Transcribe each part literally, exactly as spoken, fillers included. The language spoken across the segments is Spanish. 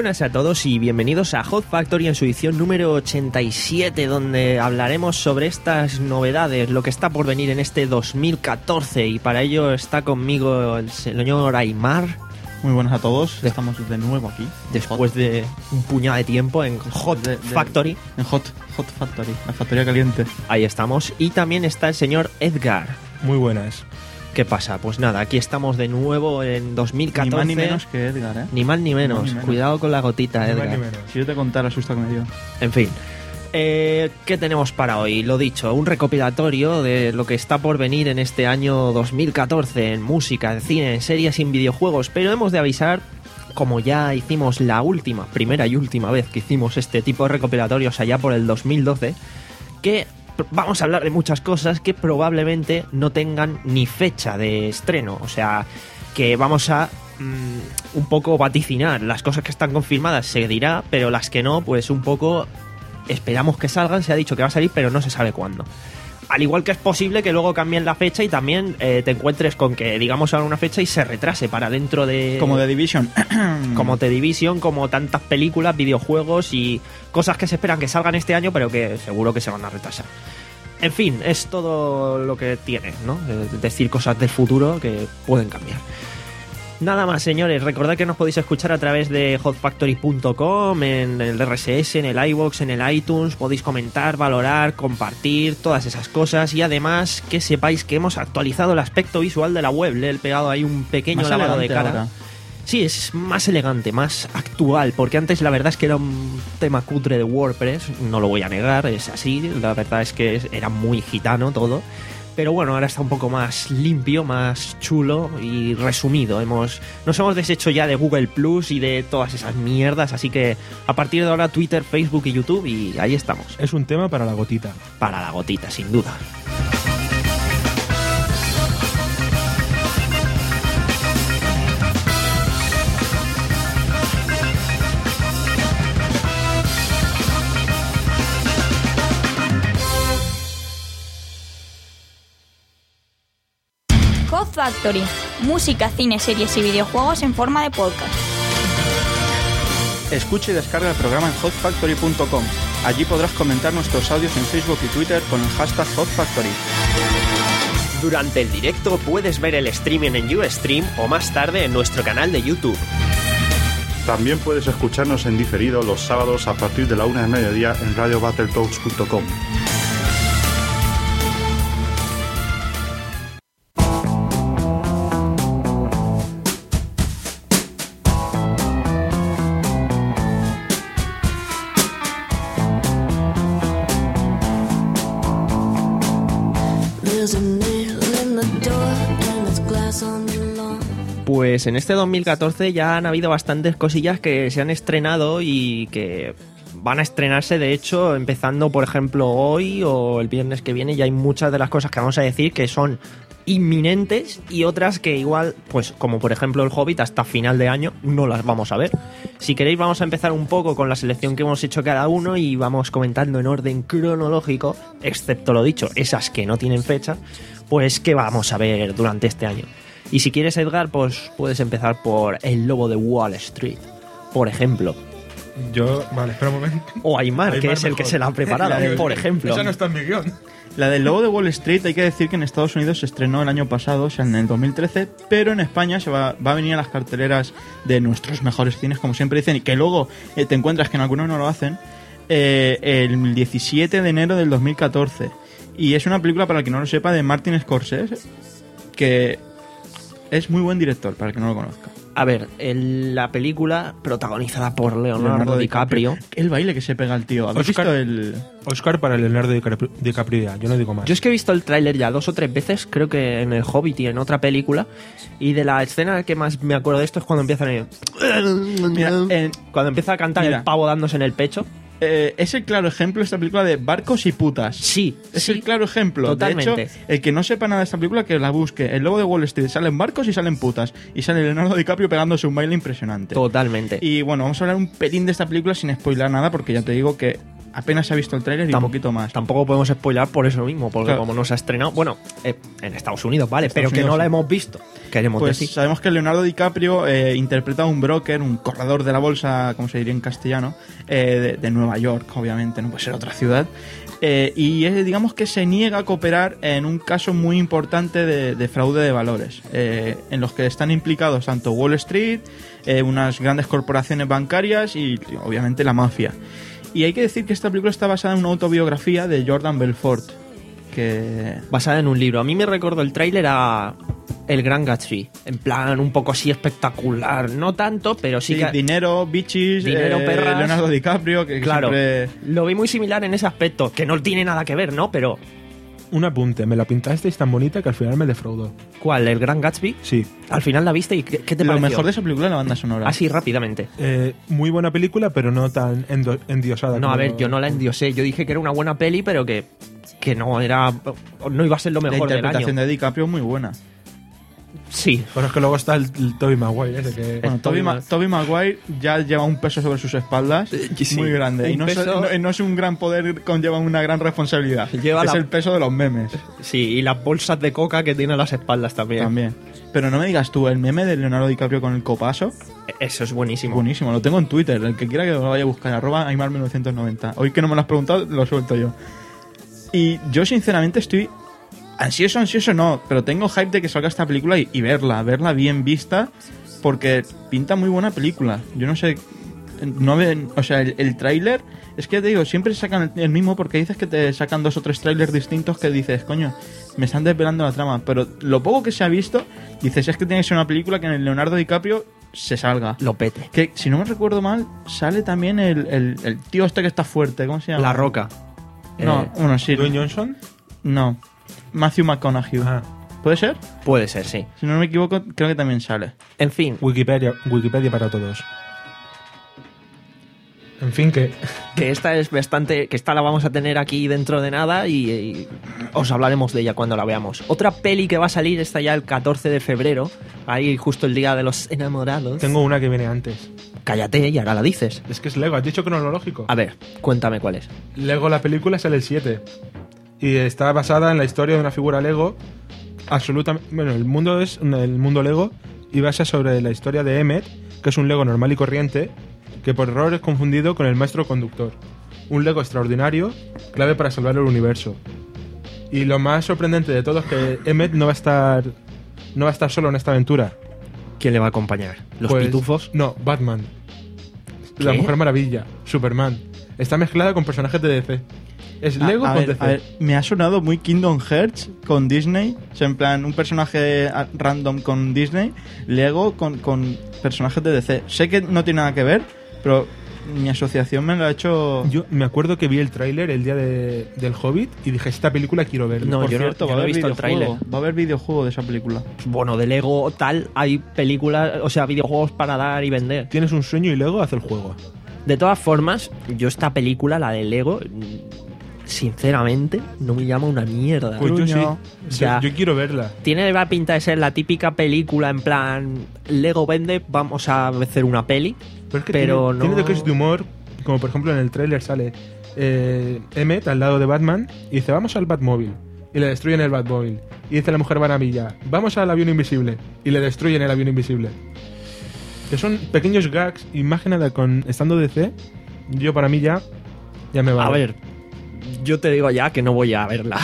buenas a todos y bienvenidos a Hot Factory en su edición número ochenta y siete, donde hablaremos sobre estas novedades, lo que está por venir en este dos mil catorce, y para ello está conmigo el señor Aymar. Muy buenas a todos, estamos de nuevo aquí. Después Hot. de un puñado de tiempo en Hot de, de, Factory. En Hot, Hot Factory, la factoría caliente. Ahí estamos. Y también está el señor Edgar. Muy buenas. ¿Qué pasa? Pues nada, aquí estamos de nuevo en dos mil catorce. Ni más ni menos que Edgar, ¿eh? Ni más ni menos. Ni más ni menos. Cuidado con la gotita, Ni Edgar. más ni menos. Si yo te contara el susto que me dio. En fin. Eh, ¿Qué tenemos para hoy? Lo dicho, un recopilatorio de lo que está por venir en este año dos mil catorce en música, en cine, en series y en videojuegos. Pero hemos de avisar, como ya hicimos la última, primera y última vez que hicimos este tipo de recopilatorios allá por el dos mil doce, que vamos a hablar de muchas cosas que probablemente no tengan ni fecha de estreno. O sea, que vamos a mmm, un poco vaticinar. Las cosas que están confirmadas se dirá, pero las que no, pues un poco esperamos que salgan. Se ha dicho que va a salir, pero no se sabe cuándo. Al igual que es posible que luego cambien la fecha y también eh, te encuentres con que digamos ahora una fecha y se retrase para dentro de... Como The Division. Como The Division, como tantas películas, videojuegos y cosas que se esperan que salgan este año, pero que seguro que se van a retrasar. En fin, es todo lo que tiene, ¿no? Es decir, cosas del futuro que pueden cambiar. Nada más, señores, recordad que nos podéis escuchar a través de hot factory punto com, en el R S S, en el iVoox, en el iTunes. Podéis comentar, valorar, compartir, todas esas cosas. Y además que sepáis que hemos actualizado el aspecto visual de la web. Le he pegado ahí un pequeño Más lavado de cara. ahora. Sí, es más elegante, más actual, porque antes la verdad es que era un tema cutre de WordPress, no lo voy a negar, es así, la verdad es que era muy gitano todo. Pero bueno, ahora está un poco más limpio, más chulo y resumido. Hemos, nos hemos deshecho ya de Google Plus y de todas esas mierdas, así que a partir de ahora Twitter, Facebook y YouTube, y ahí estamos. Es un tema para la gotita. Para la gotita, sin duda. Hot Factory, música, cine, series y videojuegos en forma de podcast. Escucha y descarga el programa en hot factory punto com. Allí podrás comentar nuestros audios en Facebook y Twitter con el hashtag Hot Factory. Durante el directo puedes ver el streaming en Ustream o más tarde en nuestro canal de YouTube. También puedes escucharnos en diferido los sábados a partir de la una de mediodía en radio battletoads punto com. Pues en este dos mil catorce ya han habido bastantes cosillas que se han estrenado y que van a estrenarse, de hecho, empezando por ejemplo hoy o el viernes que viene. Ya hay muchas de las cosas que vamos a decir que son inminentes y otras que igual, pues como por ejemplo el Hobbit, hasta final de año no las vamos a ver. Si queréis vamos a empezar un poco con la selección que hemos hecho cada uno y vamos comentando en orden cronológico, excepto lo dicho, esas que no tienen fecha, pues que vamos a ver durante este año. Y si quieres, Edgar, pues puedes empezar por El Lobo de Wall Street, por ejemplo. Yo... Vale, espera un momento. O Aymar, Aymar que es el mejor. que se la ha preparado, por ejemplo. Esa no está en mi guión. La del Lobo de Wall Street, hay que decir que en Estados Unidos se estrenó el año pasado, o sea, en el dos mil trece, pero en España se va, va a venir a las carteleras de nuestros mejores cines, como siempre dicen, y que luego eh, te encuentras que en algunos no lo hacen, eh, el diecisiete de enero del dos mil catorce. Y es una película, para el que no lo sepa, de Martin Scorsese, que es muy buen director, para el que no lo conozca. A ver, el- la película protagonizada por Leonardo, Leonardo DiCaprio. DiCaprio. El baile que se pega el tío. ¿Habéis Oscar. visto el...? Oscar para Leonardo DiCaprio, DiCaprio ya, yo no digo más. Yo es que he visto el tráiler ya dos o tres veces, creo que en El Hobbit y en otra película, y de la escena que más me acuerdo de esto es cuando empiezan el... Mira, en- cuando empieza a cantar Mira. el pavo dándose en el pecho. Eh, es el claro ejemplo de esta película de barcos y putas. Sí, Es sí, el claro ejemplo. totalmente. De hecho, el que no sepa nada de esta película, que la busque. El Lobo de Wall Street, salen barcos y salen putas. Y sale Leonardo DiCaprio pegándose un baile impresionante. Totalmente. Y bueno, vamos a hablar un pelín de esta película sin spoiler nada, porque ya te digo que apenas se ha visto el tráiler y un Tam- poquito más. Tampoco podemos spoilar por eso mismo, porque Claro. como no se ha estrenado, bueno, eh, en Estados Unidos, vale, Estados pero que Unidos, no la sí. hemos visto. Queremos Pues decir. sabemos que Leonardo DiCaprio eh, interpreta a un broker, un corredor de la bolsa, como se diría en castellano, eh, de, de Nueva York, obviamente, no puede ser otra ciudad. Eh, y es, digamos que se niega a cooperar en un caso muy importante de, de fraude de valores, eh, en los que están implicados tanto Wall Street, eh, unas grandes corporaciones bancarias y obviamente la mafia. Y hay que decir que esta película está basada en una autobiografía de Jordan Belfort, que... Basada en un libro. A mí me recordó el tráiler a El Gran Gatsby. En plan, un poco así espectacular. No tanto, pero sí, Sí, que... dinero, bichis, Dinero, eh, perras. Leonardo DiCaprio, que Claro, siempre... lo vi muy similar en ese aspecto, que no tiene nada que ver, ¿no? Pero, Un apunte, me la pintasteis tan bonita que al final me defraudó. ¿cuál? ¿El Gran Gatsby? Sí. Al final la viste y ¿qué, qué te Lo pareció? mejor de esa película es la banda sonora. Así, rápidamente. Eh, muy buena película, pero no tan endo- endiosada. No, a como- ver, yo no la endiosé. Yo dije que era una buena peli, pero que, que no era... No iba a ser lo La mejor del año. interpretación de DiCaprio es muy buena. Sí. Pero es que luego está el, el Tobey Maguire ese que... Bueno, Tobey Toby, Ma- Ma- Toby Maguire ya lleva un peso sobre sus espaldas sí. muy grande. Un Y no, es- peso- no- no es un gran poder, conlleva una gran responsabilidad. Lleva es la- el peso de los memes Sí, y las bolsas de coca que tiene a las espaldas también. también. Pero no me digas tú, el meme de Leonardo DiCaprio con el copazo, Eso es buenísimo. buenísimo. Lo tengo en Twitter. El que quiera que lo vaya a buscar, arroba Aymar mil novecientos noventa. Hoy que no me lo has preguntado, lo suelto yo. Y yo sinceramente estoy... Ansioso, ansioso no, pero tengo hype de que salga esta película y, y verla, verla bien vista, porque pinta muy buena película. Yo no sé, no ven, o sea, el, el tráiler, es que te digo, siempre sacan el, el mismo porque dices que te sacan dos o tres trailers distintos que dices, coño, me están desvelando la trama, pero lo poco que se ha visto, dices, es que tiene que ser una película que en el Leonardo DiCaprio se salga. Lo pete. Que, si no me recuerdo mal, sale también el, el, el tío este que está fuerte, ¿cómo se llama? La Roca. No, Eh, bueno, sí. Dwayne Johnson. No. Matthew McConaughey. Ah, ¿Puede ser? puede ser, sí. Si no me equivoco, creo que también sale. En fin, Wikipedia, Wikipedia para todos. En fin, que... que esta es bastante... Que esta la vamos a tener aquí dentro de nada y, y os hablaremos de ella cuando la veamos. Otra peli que va a salir está ya el catorce de febrero. Ahí justo el día de los enamorados. Tengo una que viene antes. Cállate y ahora la dices. Es que es Lego, has dicho cronológico. A ver, cuéntame cuál es. Lego, la película, sale el siete. Y está basada en la historia de una figura Lego. Absolutamente. Bueno, el mundo es un- el mundo Lego y basa sobre la historia de Emmet, que es un Lego normal y corriente, que por error es confundido con el maestro conductor. Un Lego extraordinario, clave para salvar el universo. Y lo más sorprendente de todo es que Emmet no va a estar. No va a estar solo en esta aventura. ¿Quién le va a acompañar? ¿Los Pues, pitufos? No, Batman. La ¿Qué? Mujer Maravilla, Superman. Está mezclada con personajes de D C. Es Lego a, a con ver, D C. a ver, me ha sonado muy Kingdom Hearts con Disney. O sea, en plan, un personaje a- random con Disney, Lego con, con personajes de D C. Sé que no tiene nada que ver, pero mi asociación me lo ha hecho... Yo me acuerdo que vi el tráiler el día de- del Hobbit y dije, esta película quiero verla. No, Por yo no- cierto, yo va no a he haber visto el videojuego. tráiler. Va a haber videojuego de esa película. Bueno, de Lego tal, hay películas, o sea, videojuegos para dar y vender. Tienes un sueño y luego hace el juego. De todas formas, yo esta película, la de Lego, sinceramente, no me llama una mierda. Pues yo sí. Coño. O sea, yo, yo quiero verla. Tiene la pinta de ser la típica película en plan Lego vende, vamos a hacer una peli. Pero es que pero tiene, no- tiene toques de humor, como por ejemplo en el tráiler sale eh, Emmet al lado de Batman y dice, vamos al Batmóvil. Y le destruyen el Batmóvil. Y dice la Mujer Maravilla, vamos al avión invisible. Y le destruyen el avión invisible. Que son pequeños gags, y más que nada con estando D C, yo para mí ya, ya me va. A ver, yo te digo ya que no voy a verla.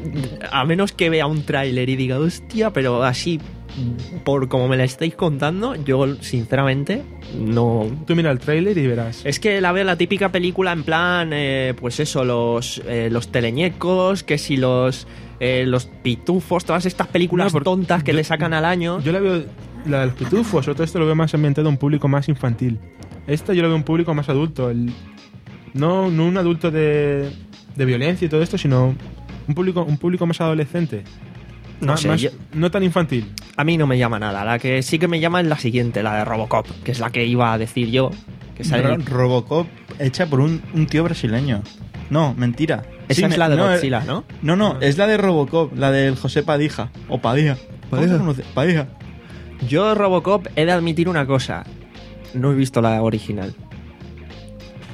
A menos que vea un tráiler y diga, hostia, pero así, por como me la estáis contando, yo sinceramente no... Tú mira el tráiler y verás. Es que la veo la típica película en plan, eh, pues eso, los, eh, los teleñecos, que si los, eh, los pitufos, todas estas películas No, porque tontas que yo- le sacan al año. Yo la veo, la de los pitufos, o todo esto lo veo más ambientado a un público más infantil. Esta yo lo veo un público más adulto. El, no, no un adulto de, de violencia y todo esto, sino un público, un público más adolescente. No Más- sé, más- yo- no tan infantil. A mí no me llama nada. La que sí que me llama es la siguiente, la de Robocop, que es la que iba a decir yo. Que sale Ro- Robocop hecha por un, un tío brasileño. No, mentira. Esa Sí, es me- la de no, Godzilla, eh, ¿no? No, no, es la de Robocop, la del José Padija. O Padilla. ¿Cómo se conoce? Padija. Yo, Robocop, he de admitir una cosa. No he visto la original.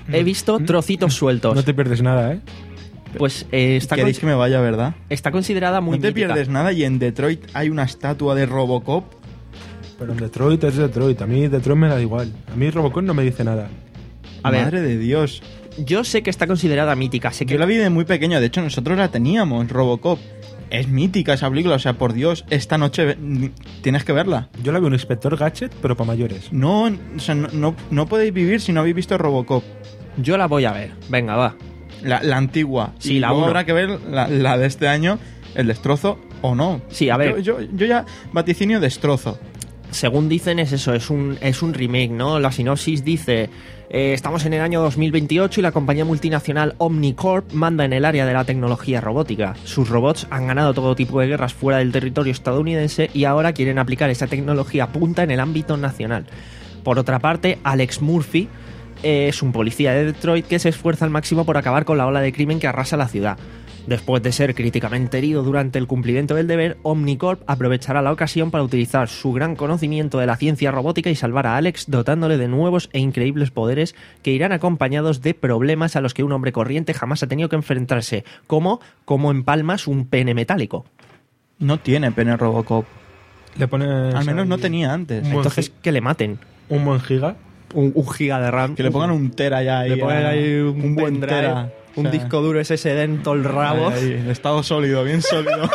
He visto trocitos sueltos. No te pierdes nada, ¿eh? Pues eh, está, Queréis con- que me vaya, ¿verdad? está considerada muy No te mítica. pierdes nada y en Detroit hay una estatua de Robocop. Pero en Detroit es Detroit. A mí Detroit me da igual. A mí Robocop no me dice nada. A ver. Madre de Dios. Yo sé que está considerada mítica, sé que Yo la vi de muy pequeño, de hecho nosotros la teníamos, Robocop. Es mítica esa película, o sea, por Dios, esta noche ve- tienes que verla. Yo la veo un Inspector Gadget, pero para mayores. No, o sea, no, no, no podéis vivir si no habéis visto Robocop. yo la voy a ver. Venga, va. La, la antigua. Sí, Y la luego uno. habrá que ver la, la de este año, el destrozo o no. Sí, a ver. Yo, yo, yo ya vaticinio destrozo. Según dicen es eso, es un, es un remake, ¿no? La sinopsis dice, eh, estamos en el año dos mil veintiocho y la compañía multinacional Omnicorp manda en el área de la tecnología robótica. Sus robots han ganado todo tipo de guerras fuera del territorio estadounidense y ahora quieren aplicar esa tecnología punta en el ámbito nacional. Por otra parte, Alex Murphy eh, es un policía de Detroit que se esfuerza al máximo por acabar con la ola de crimen que arrasa la ciudad. Después de ser críticamente herido durante el cumplimiento del deber, Omnicorp aprovechará la ocasión para utilizar su gran conocimiento de la ciencia robótica y salvar a Alex, dotándole de nuevos e increíbles poderes que irán acompañados de problemas a los que un hombre corriente jamás ha tenido que enfrentarse, como, como en palmas, un pene metálico. No tiene pene Robocop. Le pones Al menos ahí no tenía antes. un buen Entonces, gi- que le maten. un buen giga. Un, un giga de RAM. Que le pongan un tera ya ahí. Le ponen a- ahí un, buen buen drive, tera. un O sea, disco duro S S D en todo el rabo. ahí, ahí, en estado sólido, bien sólido.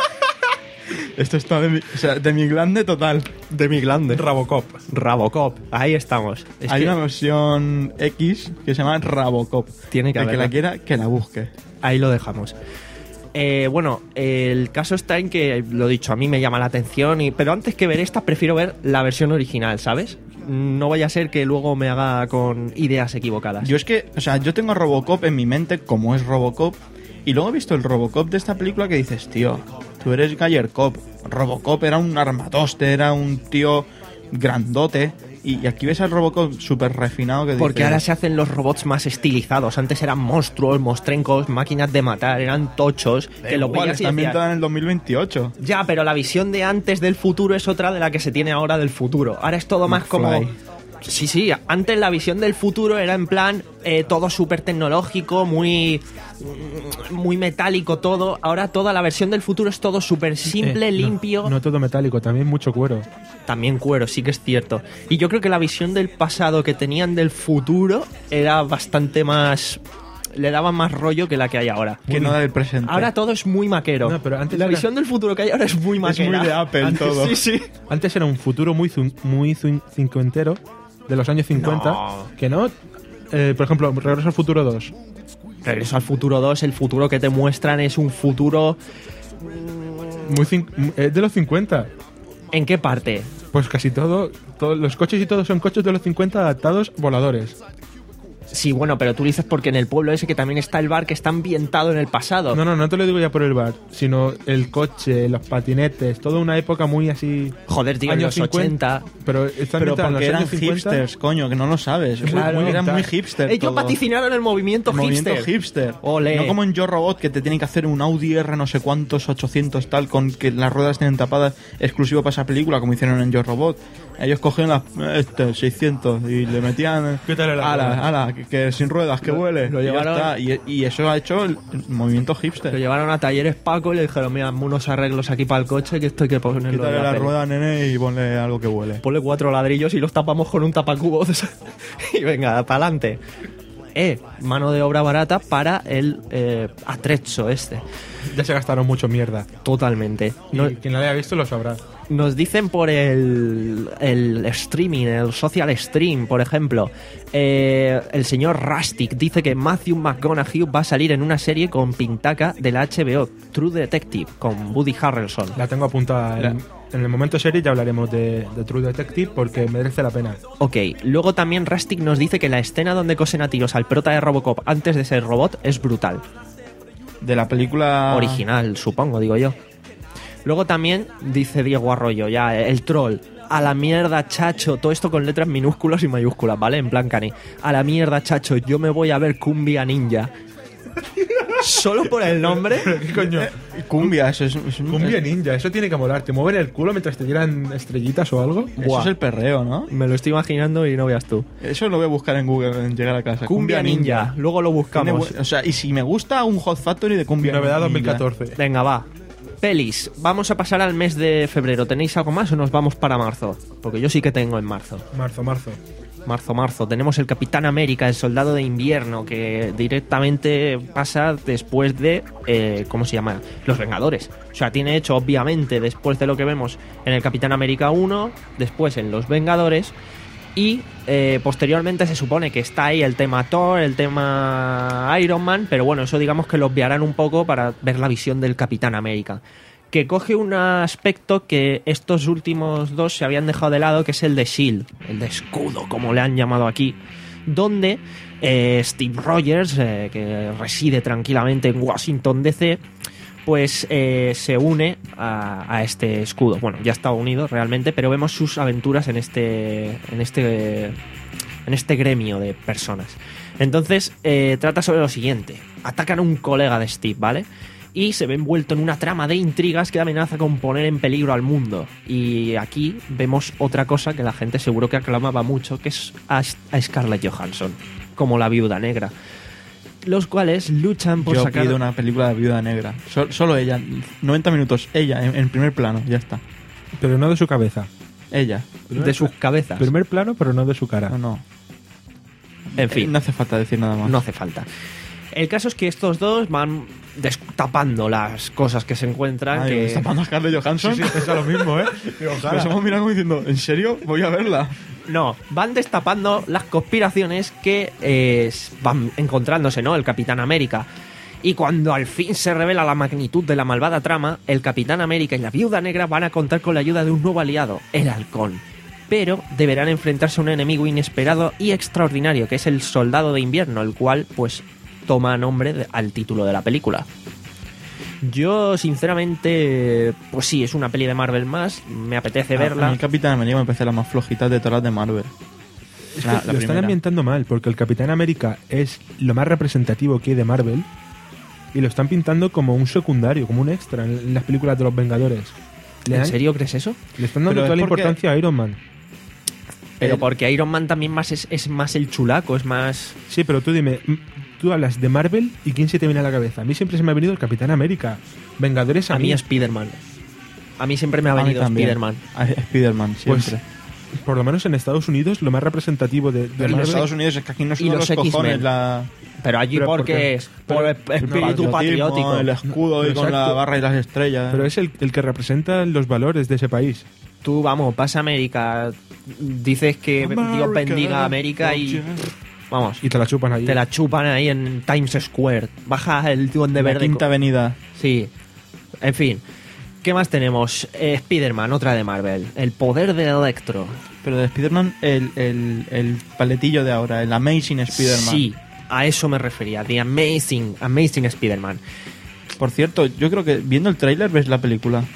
Esto está de mi, o sea, de mi glande total. De mi glande. Rabocop. Rabocop. Ahí estamos. Es Hay que una versión X que se llama Rabocop. Tiene que El que haberla. la quiera, que la busque. Ahí lo dejamos. Eh, bueno, el caso está en que, lo dicho, a mí me llama la atención, y, pero antes que ver esta, prefiero ver la versión original, ¿sabes? No vaya a ser que luego me haga con ideas equivocadas. Yo es que, o sea, yo tengo a Robocop en mi mente como es Robocop. Y luego he visto el Robocop de esta película que dices, tío, tú eres Gayer Cop. Robocop era un armatoste, era un tío grandote. Y, y aquí ves al Robocop súper refinado que Porque dices, ahora se hacen los robots más estilizados. Antes eran monstruos, mostrencos, máquinas de matar, eran tochos. da Que lo igual, veías y está decías, ambientada en el dos mil veintiocho. ya, pero la visión de antes del futuro es otra de la que se tiene ahora del futuro. Ahora es todo más como... McFly. Sí, sí, antes la visión del futuro era en plan eh, todo súper tecnológico, muy, muy metálico todo. Ahora toda la versión del futuro es todo súper simple, Eh, no, limpio. No, todo metálico, también mucho cuero. También cuero, sí que es cierto. Y yo creo que la visión del pasado que tenían del futuro era bastante más... Le daba más rollo que la que hay ahora. Que no da del presente. Ahora todo es muy maquero. No, pero antes la era- visión del futuro que hay ahora es muy es maquera. muy de Apple Antes todo. Sí, sí. Antes era un futuro muy, zun- muy zun- cincuentero, de los años cincuenta. No. Que no. Eh, por ejemplo, Regreso al Futuro dos. Regreso al futuro dos, el futuro que te muestran es un futuro... Muy cin- eh, de los cincuenta. ¿En qué parte? Pues casi todo, todos los coches y todo son coches de los cincuenta adaptados voladores. Sí, bueno, pero tú dices porque en el pueblo ese que también está el bar que está ambientado en el pasado. No, no, no te lo digo ya por el bar, sino el coche, los patinetes, toda una época muy así. Joder, tío, en los ochenta. Pero está Pero ambientada en porque los eran años cincuenta. hipsters, coño, que no lo sabes. Muy- Claro. muy- eran muy Ellos hipster. Ellos todo. vaticinaron el movimiento, El movimiento hipster. hipster. Ole. No como en Yo Robot, que te tienen que hacer un Audi R no sé cuántos, ochocientos tal, con que las ruedas tienen tapadas exclusivo para esa película, como hicieron en Yo Robot. Ellos cogían las este, seiscientos y le metían... Quítale las ala, ruedas. ala, que, que sin ruedas, que huele. lo y, ya llevaron- está. Y, y eso ha hecho el, el movimiento Lo hipster. llevaron a talleres Paco y le dijeron, mira, hazme unos arreglos aquí para el coche que esto hay que ponerlo en Quítale la la peli". rueda, nene, y ponle algo que huele. Ponle cuatro ladrillos y los tapamos con un tapacubos y venga, para adelante. Eh, mano de obra barata para el eh, atrezzo este. Ya se gastaron mucho mierda. Totalmente. Y No- quien la haya visto lo sabrá. Nos dicen por el, el streaming, el social stream, por ejemplo, eh, el señor Rustic dice que Matthew McConaughey va a salir en una serie con Pintaca de la H B O, True Detective, con Woody Harrelson. La tengo apuntada. En, en el momento serie ya hablaremos de, de True Detective porque merece la pena. Ok, luego también Rustic nos dice que la escena donde cosen a tiros al prota de Robocop antes de ser robot es brutal. De la película... Original, supongo, digo yo. Luego también dice Diego Arroyo, ya, el troll. A la mierda, chacho. Todo esto con letras minúsculas y mayúsculas, ¿vale? En plan cani. A la mierda, chacho. Yo me voy a ver Cumbia Ninja. Solo por el nombre. ¿Pero qué coño? Cumbia, eso es, es un- Cumbia es- ninja, eso tiene que molar. ¿Te mueven el culo mientras te tiran estrellitas o algo? eso Buah. es el perreo, ¿no? Me lo estoy imaginando y no veas tú. Eso lo voy a buscar en Google en llegar a casa. Cumbia Ninja. Luego lo Tiene buscamos. bu- o sea, y si me gusta un Hot Factory de Cumbia Novedad Ninja. dos mil catorce. Venga, va. Pelis. Vamos a pasar al mes de febrero. ¿Tenéis algo más o nos vamos para marzo? Porque yo sí que tengo en marzo. Marzo, marzo. Marzo, marzo. Tenemos el Capitán América, el Soldado de Invierno, que directamente pasa después de, eh, ¿cómo se llama? Los Vengadores. O sea, tiene hecho, obviamente, después de lo que vemos en el Capitán América uno, después en Los Vengadores, y eh, posteriormente se supone que está ahí el tema Thor, el tema Iron Man, pero bueno, eso digamos que lo obviarán un poco para ver la visión del Capitán América, que coge un aspecto que estos últimos dos se habían dejado de lado, que es el de S H I E L D, el de escudo, como le han llamado aquí, donde eh, Steve Rogers, eh, que reside tranquilamente en Washington D C, pues eh, se une a, a este escudo. Bueno, ya está unido realmente, pero vemos sus aventuras en este, en este, en este gremio de personas. Entonces, eh, trata sobre lo siguiente. Atacan a un colega de Steve, ¿vale? Y se ve envuelto en una trama de intrigas que amenaza con poner en peligro al mundo. Y aquí vemos otra cosa que la gente seguro que aclamaba mucho, que es a, a Scarlett Johansson, como la Viuda Negra. Los cuales luchan por Yo sacar... pido una película de Viuda Negra. So- solo ella. noventa minutos. Ella, en, en primer plano. Ya está. Pero no de su cabeza. Ella. de sus cabezas. Primer plano, pero no de su cara. No, no. En Eh, fin, No hace falta decir nada más. no hace falta. El caso es que estos dos van destapando las cosas que se encuentran. Ay, que... ¿está tapando a Scarlett Johansson? Sí, sí, pensa lo mismo, ¿eh? Nos hemos mirado como diciendo, ¿en serio? Voy a verla. No, van destapando las conspiraciones que eh, van encontrándose, ¿no? El Capitán América. Y cuando al fin se revela la magnitud de la malvada trama, el Capitán América y la Viuda Negra van a contar con la ayuda de un nuevo aliado, el Halcón. Pero deberán enfrentarse a un enemigo inesperado y extraordinario, que es el Soldado de Invierno, el cual, pues, toma nombre de- al título de la película. Yo, sinceramente, pues sí, es una peli de Marvel más, me apetece A verla. mí Capitán América me parece la más flojita de todas las de Marvel. Es La- que la lo están primera. ambientando mal, porque el Capitán América es lo más representativo que hay de Marvel y lo están pintando como un secundario, como un extra en las películas de los Vengadores. Le, ¿En dan- serio crees eso? le están dando Pero toda es la porque- importancia a Iron Man. Pero El- porque Iron Man también más es, es más el chulaco, es más... Sí, pero tú dime, mm, tú hablas de Marvel y ¿quién se te viene a la cabeza? A mí siempre se me ha venido el Capitán América. Vengadores a, A mí Spider-Man. A mí siempre me ha A mí venido también. Spider-Man. A Spider-Man, Pues, siempre. por lo menos en Estados Unidos, lo más representativo de, de Pero en Marvel... Estados Unidos es que aquí no Y son los los, cojones X-Men. la... Pero allí Pero porque porque- es por el espíritu patriotismo, patriótico. el escudo y Pero con la exacto. barra y las estrellas. Pero es el, el que representa los valores de ese país. Tú, vamos, vas a América, dices que Dios bendiga a América y... Vamos, Y te la chupan ahí. te la chupan ahí en Times Square. Baja el duende la verde. Quinta Avenida. Sí. En fin. ¿Qué más tenemos? Eh, Spider-Man, otra de Marvel. El poder de Electro. Pero de Spider-Man, el, el, el paletillo de ahora, el Amazing Spider-Man. Sí, a eso me refería. The Amazing, Amazing Spider-Man. Por cierto, yo creo que viendo el tráiler ves la película.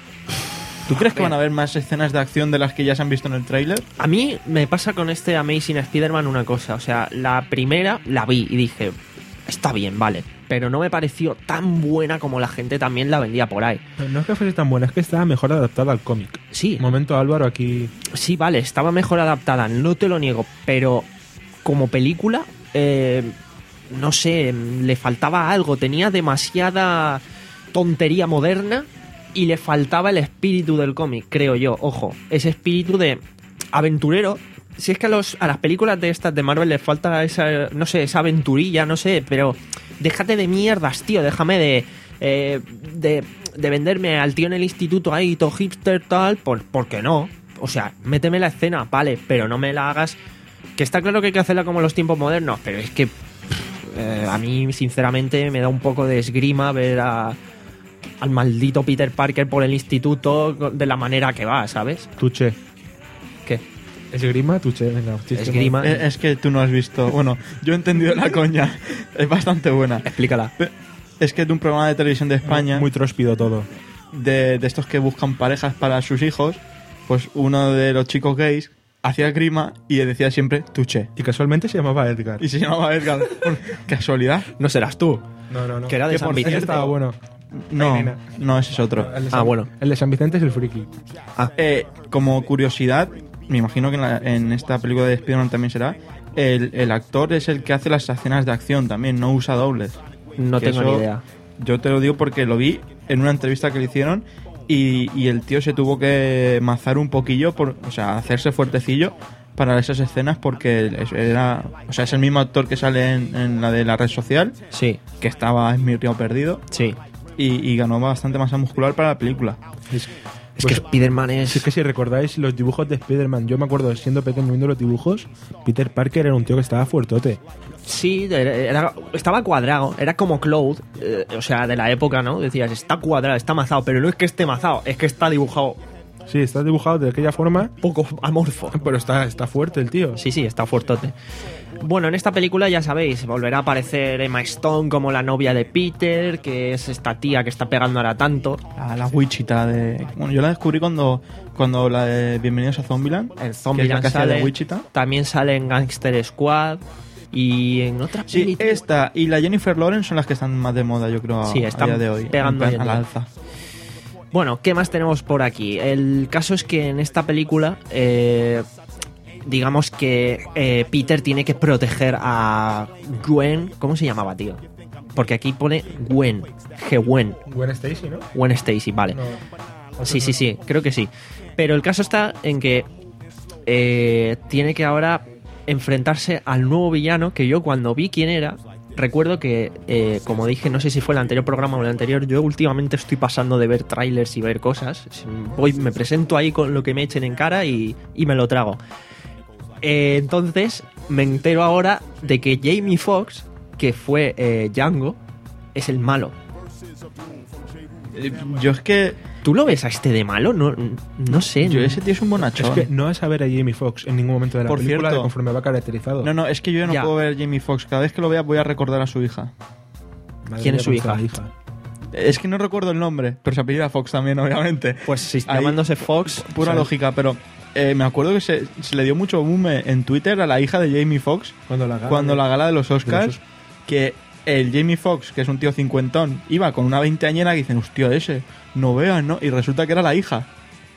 ¿Tú crees que van a haber más escenas de acción de las que ya se han visto en el tráiler? A mí me pasa con este Amazing Spider-Man una cosa. O sea, la primera la vi y dije, está bien, vale. Pero no me pareció tan buena como la gente también la vendía por ahí. No es que fuese tan buena, es que estaba mejor adaptada al cómic. Sí, Momento Álvaro aquí... sí, vale, estaba mejor adaptada, no te lo niego. Pero como película, eh, no sé, le faltaba algo. Tenía demasiada tontería moderna y le faltaba el espíritu del cómic, creo yo. Ojo, ese espíritu de aventurero. Si es que a, los, a las películas de estas de Marvel les falta esa, no sé, esa aventurilla, no sé, pero déjate de mierdas, tío, déjame de, eh, de, de venderme al tío en el instituto ahí, todo hipster, tal, por, ¿por qué no? O sea, méteme la escena, vale, pero no me la hagas, que está claro que hay que hacerla como en los tiempos modernos, pero es que pff, eh, a mí, sinceramente, me da un poco de esgrima ver a, al maldito Peter Parker por el instituto de la manera que va, ¿sabes? Tuche. ¿Qué? Esgrima, tuche, venga. chiste Esgrima. malo. Eh, Es que tú no has visto... Bueno, yo he entendido la coña. Es bastante buena. Explícala. Es que de un programa de televisión de España, Muy tróspido todo. de, de estos que buscan parejas para sus hijos, pues uno de los chicos gays hacía esgrima y decía siempre tuche. Y casualmente se llamaba Edgar. Y se llamaba Edgar. Por casualidad. No serás tú. No, no, no. Que era de Que San por Vicente. Ese estaba bueno. No, Ay, nena. no, ese es otro. El de Ah, San- bueno. El de San Vicente es el friki. Eh, como curiosidad, me imagino que en, la- en esta película de Spider-Man también será, el, el actor es el que hace las escenas de acción también, no usa dobles. No Que tengo eso- ni idea. Yo te lo digo porque lo vi en una entrevista que le hicieron y, y el tío se tuvo que mazar un poquillo, por, o sea, hacerse fuertecillo para esas escenas porque es- era, o sea, es el mismo actor que sale en, en la de la red social, Sí, que estaba en mi río perdido sí. y, y ganó bastante masa muscular para la película. Es, Es pues, que Spider-Man es... es que si recordáis los dibujos de Spider-Man, yo me acuerdo siendo pequeño viendo los dibujos, Peter Parker era un tío que estaba fuertote. Sí, era, era- estaba cuadrado, era como Cloud, eh, o sea, de la época, ¿no? Decías, está cuadrado, está mazado, pero no es que esté mazado, es que está dibujado Sí, está dibujado de aquella forma, poco amorfo. pero está, está fuerte el tío. Sí, sí, está fuertote. Bueno, en esta película ya sabéis, volverá a aparecer Emma Stone como la novia de Peter, que es esta tía que está pegando ahora tanto. La, la Wichita de... Bueno, yo la descubrí cuando, cuando la de Bienvenidos a Zombieland. En que es la Zombieland que hacía sale, de Wichita. también sale en Gangster Squad y en otra Sí, peli. esta y la Jennifer Lawrence son las que están más de moda, yo creo, a, Sí, a están día de hoy. pegando en hoy plan, en al día. alza. Bueno, ¿qué más tenemos por aquí? El caso es que en esta película, eh, digamos que eh, Peter tiene que proteger a Gwen. ¿Cómo se llamaba, tío? Porque aquí pone Gwen. Gwen. Gwen Stacy, ¿no? Gwen Stacy, vale. No. Sí, sí, sí, creo que sí. Pero el caso está en que eh, tiene que ahora enfrentarse al nuevo villano que yo cuando vi quién era, recuerdo que, eh, como dije, no sé si fue el anterior programa o el anterior, yo últimamente estoy pasando de ver trailers y ver cosas. Voy, me presento ahí con lo que me echen en cara y, y me lo trago. Eh, entonces me entero ahora de que Jamie Foxx, que fue eh, Django, es el malo. Eh, Yo es que... ¿Tú lo ves a este de malo? No, no sé. Yo, no- ese tío es un Es bonachón. que no vas a ver a Jamie Foxx en ningún momento de la Por película cierto- conforme va caracterizado. No, no, es que yo ya no Ya. puedo ver Jamie Foxx. Cada vez que lo vea voy a recordar a su hija. Madre ¿Quién mía, es su cómo hija? está la hija? Es que no recuerdo el nombre, pero se apellida Fox también, obviamente. Pues si Ahí- llamándose Fox, Pura o sea, lógica, pero eh, me acuerdo que se, se le dio mucho boom en Twitter a la hija de Jamie Foxx Cuando la gala, cuando la gala de los de Oscars, los Os- que el Jamie Foxx, que es un tío cincuentón, iba con una veinteañera que dicen, hostia, ese, no veas, ¿no? Y resulta que era la hija.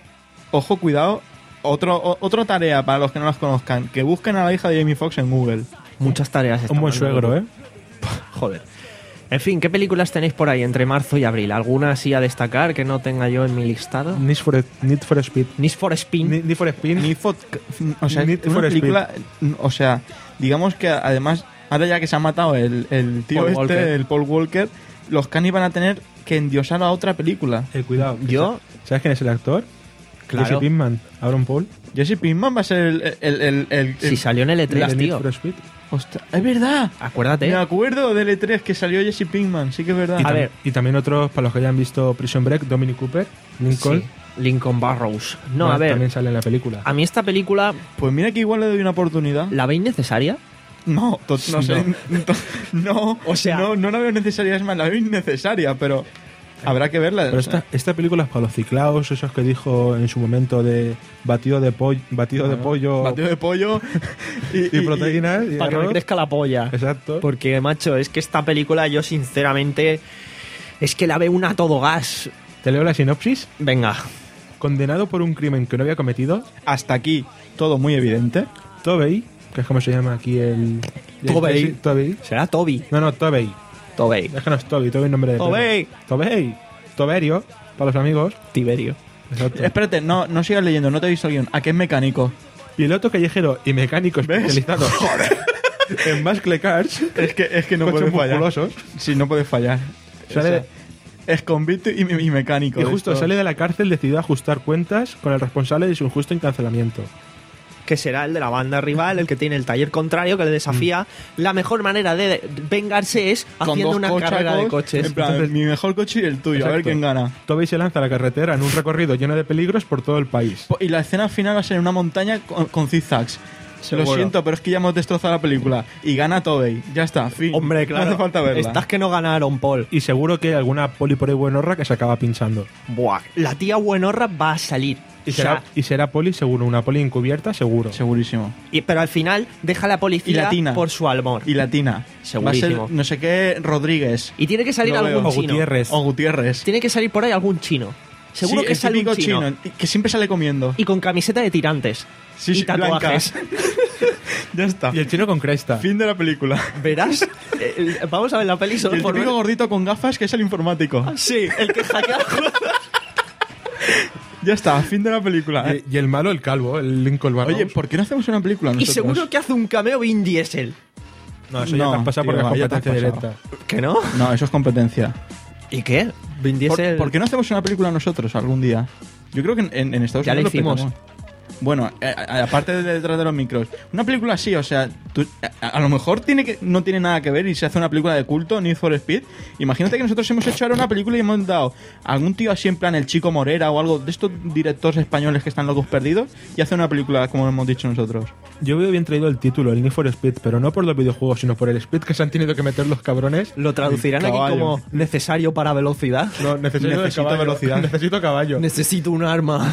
Ojo, cuidado, otro, o- otra tarea para los que no las conozcan, que busquen a la hija de Jamie Foxx en Google. muchas tareas. Un buen están suegro, dando. ¿eh? Joder. En fin, ¿qué películas tenéis por ahí entre marzo y abril? ¿Alguna así a destacar que no tenga yo en mi listado? Need for, Need for Speed. Need for Speed. Need, Need for Speed. Need for- o sea, Need es una for Speed. película, o sea, digamos que además, ahora ya que se ha matado el, el tío Paul este, Walker. el Paul Walker, los canis van a tener que endiosar a otra película. Eh, cuidado. Yo- ¿Sabes quién es el actor? Claro. Jesse Pinkman, Aaron Paul. Jesse Pinkman va a ser el... el, el, el- Si el- salió en el E tres, de Need tío. for Speed. Ostras, es verdad. Acuérdate. Me acuerdo del E tres que salió Jesse Pinkman, sí que es verdad. Y, A tam- ver. y también otros, para los que hayan visto Prison Break, Dominic Cooper, Lincoln. Sí, Lincoln Barrows. No, Bueno, a ver. También sale en la película. A mí esta película, Pues mira que igual le doy una oportunidad. ¿la veis necesaria? No, to- no sé. to- No, O sea- no, no la veo necesaria, es más, la veo innecesaria, pero habrá que verla. Pero esta, esta película es para los ciclaos, esos que dijo en su momento de batido de pollo, batido de pollo Batido de pollo y, y proteínas. y Para que me arroz. crezca la polla. Exacto. Porque, macho, es que esta película yo sinceramente es que la veo una a todo gas. Te leo la sinopsis. Venga. Condenado por un crimen que no había cometido, Hasta aquí todo muy evidente. Tobey, que es como se llama aquí el... Tobey. Sí, Tobey. Será Toby. No, no, Tobey. Tobey. Déjanos Tobey, Tobey nombre de perro. Tobey. Tobey. Toberio, para los amigos. Tiberio. Exacto. Espérate, no, no sigas leyendo, no te he visto el guión. ¿A qué es mecánico? Piloto callejero y mecánico ¿Ves? especializado en Muscle Cars. Es que, es que no Coches puedes fallar. musculosos. Sí, no puedes fallar. Sale O sea, es convicto y, y mecánico. Y de justo esto. sale de la cárcel decidido a ajustar cuentas con el responsable de su injusto encarcelamiento. Que será el de la banda rival, el que tiene el taller contrario, que le desafía. La mejor manera de vengarse es Con haciendo dos una cochacos, carrera de coches. En plan, Entonces- mi mejor coche y el tuyo, a ver Exacto. quién gana. Tobey se lanza a la carretera en un recorrido lleno de peligros por todo el país. Y la escena final va a ser en una montaña con, con zigzags. Seguro. Lo siento, pero es que ya hemos destrozado la película. Y gana Tobey. Ya está, fin. Hombre, claro. No hace falta verla. Estás que no ganaron, Paul. Y seguro que hay alguna poli por ahí buenorra que se acaba pinchando. Buah. La tía buenorra va a salir. Y O será, sea, y será poli seguro, una poli encubierta seguro. Segurísimo. y- pero al final deja a la Y policía latina. por su amor. Y latina. Segurísimo. Va a ser no sé qué Rodríguez. Y tiene que salir Lo algún veo. O chino. Gutiérrez. O Gutiérrez. Tiene que salir por ahí algún chino. Seguro Sí, que el sale un típico chino. que siempre sale comiendo. Y con camiseta de tirantes. Sí, y sí, tatuajes. Ya está. Y el chino con cresta. Fin de la película. Verás. Eh, vamos a ver la peli Y solo el por típico ver- gordito con gafas que es el informático. Sí, el que hackea. Ya está, fin de la película. Y, y el malo, el calvo, el Lincoln Barrows. Oye, ¿por qué no hacemos una película Y nosotros? seguro que hace un cameo Vin Diesel. No, eso No, ya te has pasado tío, porque es ya te has competencia pasado. directa. ¿Que no? No, eso es competencia. ¿Y qué? Vin ¿Por, Diesel. por qué no hacemos una película nosotros algún día? Yo creo que en, en- en Estados Ya la Unidos lo hicimos. petamos. Bueno, eh, a- aparte de detrás de los micros, una película así, o sea, tú- a, a lo mejor tiene que, no tiene nada que ver y se hace una película de culto, Need for Speed. Imagínate que nosotros hemos hecho ahora una película y hemos dado a algún tío así en plan el Chico Morera o algo de estos directores españoles que están locos perdidos y hace una película como hemos dicho nosotros. Yo veo bien traído el título, el Need for Speed, pero no por los videojuegos, sino por el speed que se han tenido que meter los cabrones. Lo traducirán aquí Caballo. como necesario para velocidad. No, necesito, Necesito caballo, velocidad. Necesito caballo. Necesito un arma.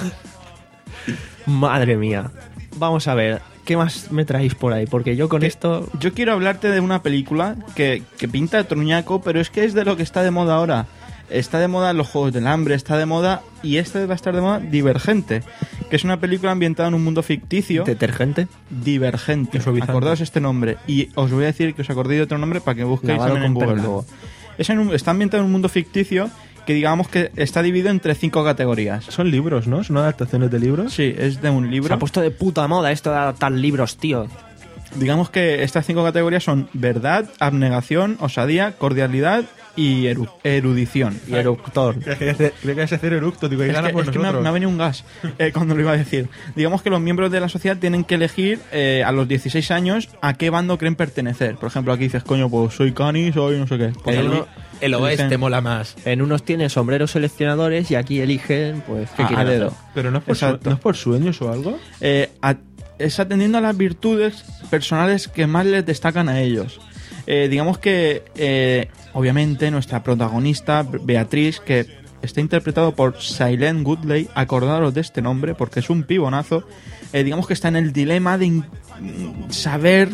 Madre mía. Vamos a ver, ¿qué más me traéis por ahí? Porque yo con esto... Yo quiero hablarte de una película que, que pinta de truñaco, pero es que es de lo que está de moda ahora. Está de moda los Juegos del Hambre, está de moda, y este va a estar de moda, Divergente, que es una película ambientada en un mundo ficticio. ¿Detergente? Divergente. Y suavizante. Acordaos este nombre. Y os voy a decir que os acordéis de otro nombre para que busquéis Lavado también en con Google perla. luego. Es en un- está ambientado en un mundo ficticio que digamos que está dividido entre cinco categorías. Son libros, ¿no? Son adaptaciones de libros. Sí, es de un libro. Se ha puesto de puta moda esto de adaptar libros, tío. Digamos que estas cinco categorías son verdad, abnegación, osadía, cordialidad y eru- erudición. Y eructor. Creía que ibas a- creía que ibas a hacer eructo, digo, y Es gana que, por es que me, ha, nosotros. me ha venido un gas eh, cuando lo iba a decir. Digamos que los miembros de la sociedad tienen que elegir eh, a los dieciséis años a qué bando creen pertenecer. Por ejemplo, aquí dices, coño, pues soy cani, soy no sé qué. Pues El- allí El oeste eligen mola más. En unos tienen sombreros seleccionadores y aquí eligen, pues, ¿qué a, quieren a dedo. hacer? Pero no es, por su- Exacto. ¿no es por sueños o algo. Eh, a- es atendiendo a las virtudes personales que más les destacan a ellos. Eh, digamos que, eh, obviamente, nuestra protagonista, Beatriz, que está interpretado por Shailene Woodley, acordaros de este nombre porque es un pibonazo, eh, digamos que está en el dilema de in- saber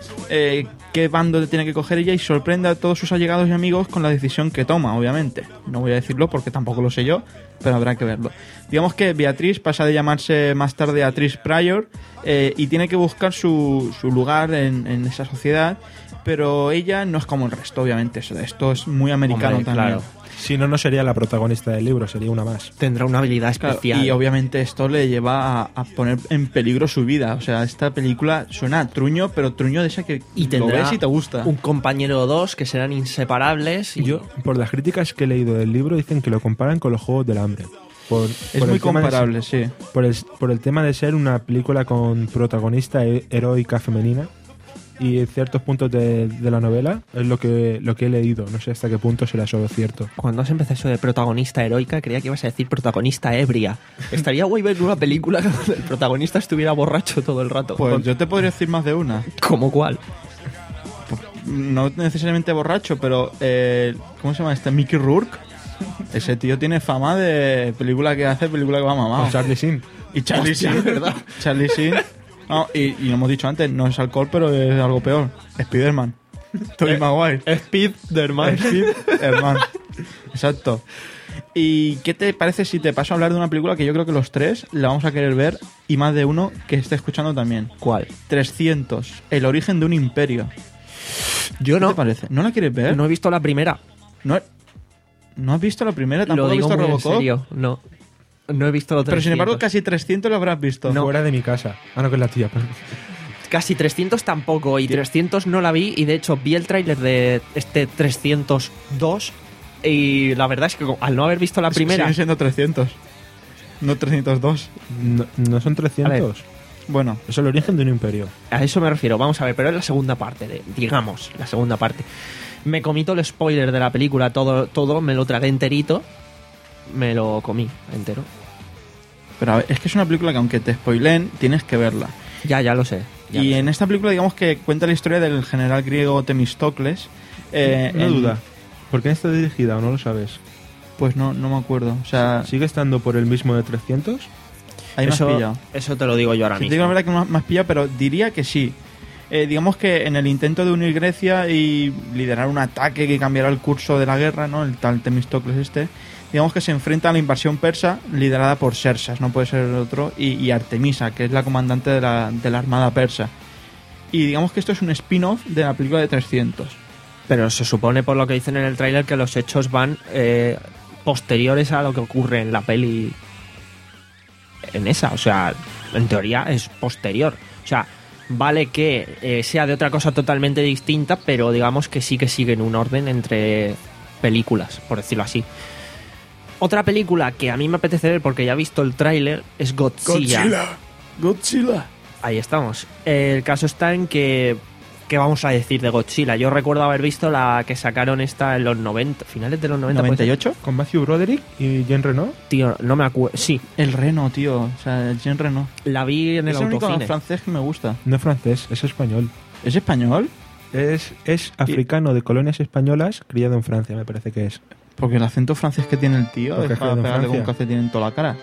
eh, qué bando tiene que coger ella y sorprende a todos sus allegados y amigos con la decisión que toma, obviamente. No voy a decirlo porque tampoco lo sé yo, pero habrá que verlo. Digamos que Beatriz pasa de llamarse más tarde Beatriz Pryor eh, y tiene que buscar su, su lugar en, en esa sociedad, pero ella no es como el resto, obviamente. Eso- Esto es muy americano Hombre, también. claro. Si no, no sería la protagonista del libro, sería una más. Tendrá una habilidad Claro, especial. y obviamente esto le lleva a, a poner en peligro su vida. O sea, esta película suena a truño, pero truño de esa que Y lo tendrá ves y te gusta. un compañero o dos que serán inseparables. Y Yo, por las críticas que he leído del libro, dicen que lo comparan con los Juegos del Hambre. Por, Es por muy el tema de comparable, ser- sí. Por el, por el tema de ser una película con protagonista he- heroica femenina y ciertos puntos de, de la novela es lo que, lo que he leído. No sé hasta qué punto será solo cierto. Cuando has empezado eso de protagonista heroica, creía que ibas a decir protagonista ebria. Estaría guay ver una película donde el protagonista estuviera borracho todo el rato. Pues yo te podría decir más de una. ¿Cómo cuál? No necesariamente borracho, pero eh, ¿cómo se llama este? Mickey Rourke. Ese tío tiene fama de película que hace, película que va mamado. Con Charlie Sheen. Y Charlie Hostia, Sheen, ¿verdad? Charlie Sheen. No, y, y lo hemos dicho antes, no es alcohol, pero es algo peor. Spiderman. Tobey Maguire. Spiderman. Spiderman. Exacto. ¿Y qué te parece si te paso a hablar de una película que yo creo que los tres la vamos a querer ver y más de uno que esté escuchando también? ¿Cuál? trescientos. El origen de un imperio. Yo ¿Qué no. te parece? ¿No la quieres ver? No he visto la primera. ¿No, ¿no has visto la primera? ¿Tampoco Lo has digo visto muy en Robocop? serio. No. No he visto Pero sin embargo trescientos. casi trescientos lo habrás visto. Fuera de mi casa. Ah, no, que es la tía. perdón. Casi trescientos tampoco. Y trescientos no la vi. Y de hecho vi el tráiler de este trescientos dos. Y la verdad es que al no haber visto la Es que primera... siguen siendo trescientos. No trescientos dos. No, no son trescientos. Bueno, Es el origen de un imperio. A eso me refiero, vamos a ver, pero es la segunda parte, de, digamos, la segunda parte. Me comí todo el spoiler de la película, todo, todo, me lo tragué enterito, me lo comí entero. pero a ver, es que es una película que aunque te spoilen, tienes que verla. Ya, ya lo sé. Ya y lo sé. en esta película digamos que cuenta la historia del general griego Temistocles. Eh, Una en- duda. ¿Por quién está dirigida o no lo sabes? Pues no, no me acuerdo. O sea, ¿Sigue estando por el mismo de trescientos? ahí me has eso, pillado. eso te lo digo yo ahora Si te mismo. digo la verdad que me has- me has pillado, pero diría que sí. Eh, digamos que en el intento de unir Grecia y liderar un ataque que cambiará el curso de la guerra, ¿no? El tal Temistocles este, digamos que se enfrenta a la invasión persa liderada por Xerxes, no puede ser otro, y, y Artemisa, que es la comandante de la, de la armada persa. Y digamos que esto es un spin-off de la película de trescientos. Pero se supone por lo que dicen en el tráiler que los hechos van eh, posteriores a lo que ocurre en la peli en esa, o sea, en teoría es posterior. O sea, vale que eh, sea de otra cosa totalmente distinta, pero digamos que sí que siguen un orden entre películas, por decirlo así. Otra película que a mí me apetece ver porque ya he visto el tráiler es Godzilla. Godzilla. Ahí estamos. El caso está en que... ¿Qué vamos a decir de Godzilla? Yo recuerdo haber visto la que sacaron esta en los noventa, finales de los noventa. ¿puede ser? ¿noventa y ocho? ¿Con Matthew Broderick y Jean Reno? Tío, no me acuerdo. Sí, El Reno, tío. O sea, el Jean Reno. la vi en el Es el único autocine. francés que me gusta. No es francés, es español. ¿Es español? Es, es africano de colonias españolas, criado en Francia, me parece que es. Porque el acento francés que tiene el tío Porque es es para creado en pegarle con un Francia. calcetín en toda la cara.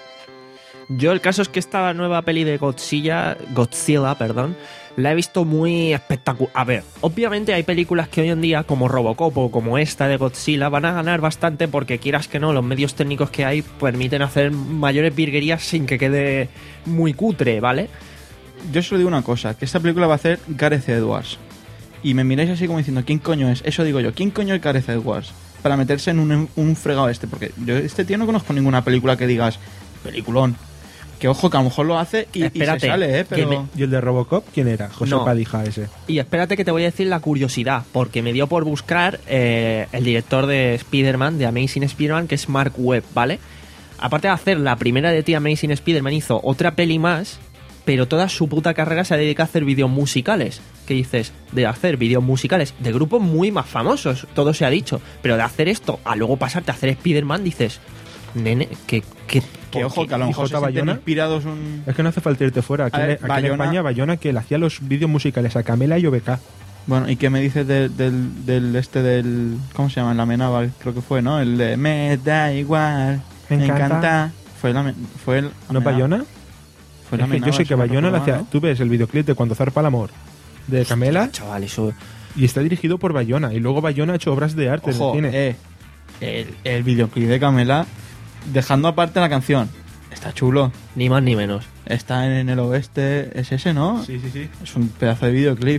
Yo el caso es que esta nueva peli de Godzilla, Godzilla, perdón, la he visto muy espectacular. A ver, obviamente hay películas que hoy en día, como Robocop o como esta de Godzilla, van a ganar bastante porque quieras que no, los medios técnicos que hay permiten hacer mayores virguerías sin que quede muy cutre, ¿vale? Yo solo digo una cosa, que esta película va a hacer Gareth Edwards. Y me miráis así como diciendo, ¿quién coño es? Eso digo yo, ¿quién coño es Gareth Edwards? Para meterse en un, un fregado este, porque yo este tío no conozco ninguna película que digas, peliculón. Que ojo, que a lo mejor lo hace y, y Espérate, se sale, ¿eh? que Pero... me- ¿Y el de Robocop quién era? José No. Padija ese. Y espérate que te voy a decir la curiosidad, porque me dio por buscar eh, el director de Spider-Man, de Amazing Spider-Man, que es Mark Webb, ¿vale? Aparte de hacer la primera de ti, Amazing Spider-Man, hizo otra peli más, pero toda su puta carrera se dedica a hacer vídeos musicales. ¿Qué dices? De hacer vídeos musicales de grupos muy más famosos, todo se ha dicho. Pero de hacer esto a luego pasarte a hacer Spider-Man, dices, nene, que... que Que ojo, que a lo ¿Y mejor se J. sienten Bayona? inspirados un... Es que no hace falta irte fuera. Aquí, A ver, aquí en Bayona- España, Bayona, que le hacía los vídeos musicales a Camela y O B K. Bueno, ¿y qué me dices de- del, del este del... ¿Cómo se llama? La Menábal, creo que fue, ¿no? El de Me da igual, Me me, encanta. encanta. Fue la... Fue el... ¿No Bayona? Fue Es la que yo Menábal, sé si que no Bayona le recuerdo hacía... mal, Tú ves el videoclip de Cuando zarpa el amor de Camela chaval, eso... y está dirigido por Bayona. Y luego Bayona ha hecho obras de arte Ojo, en el cine. eh, el, el videoclip de Camela, dejando aparte la canción, está chulo. Ni más ni menos. Está en el oeste, es ese, ¿no? Sí, sí, sí. Es un pedazo de videoclip.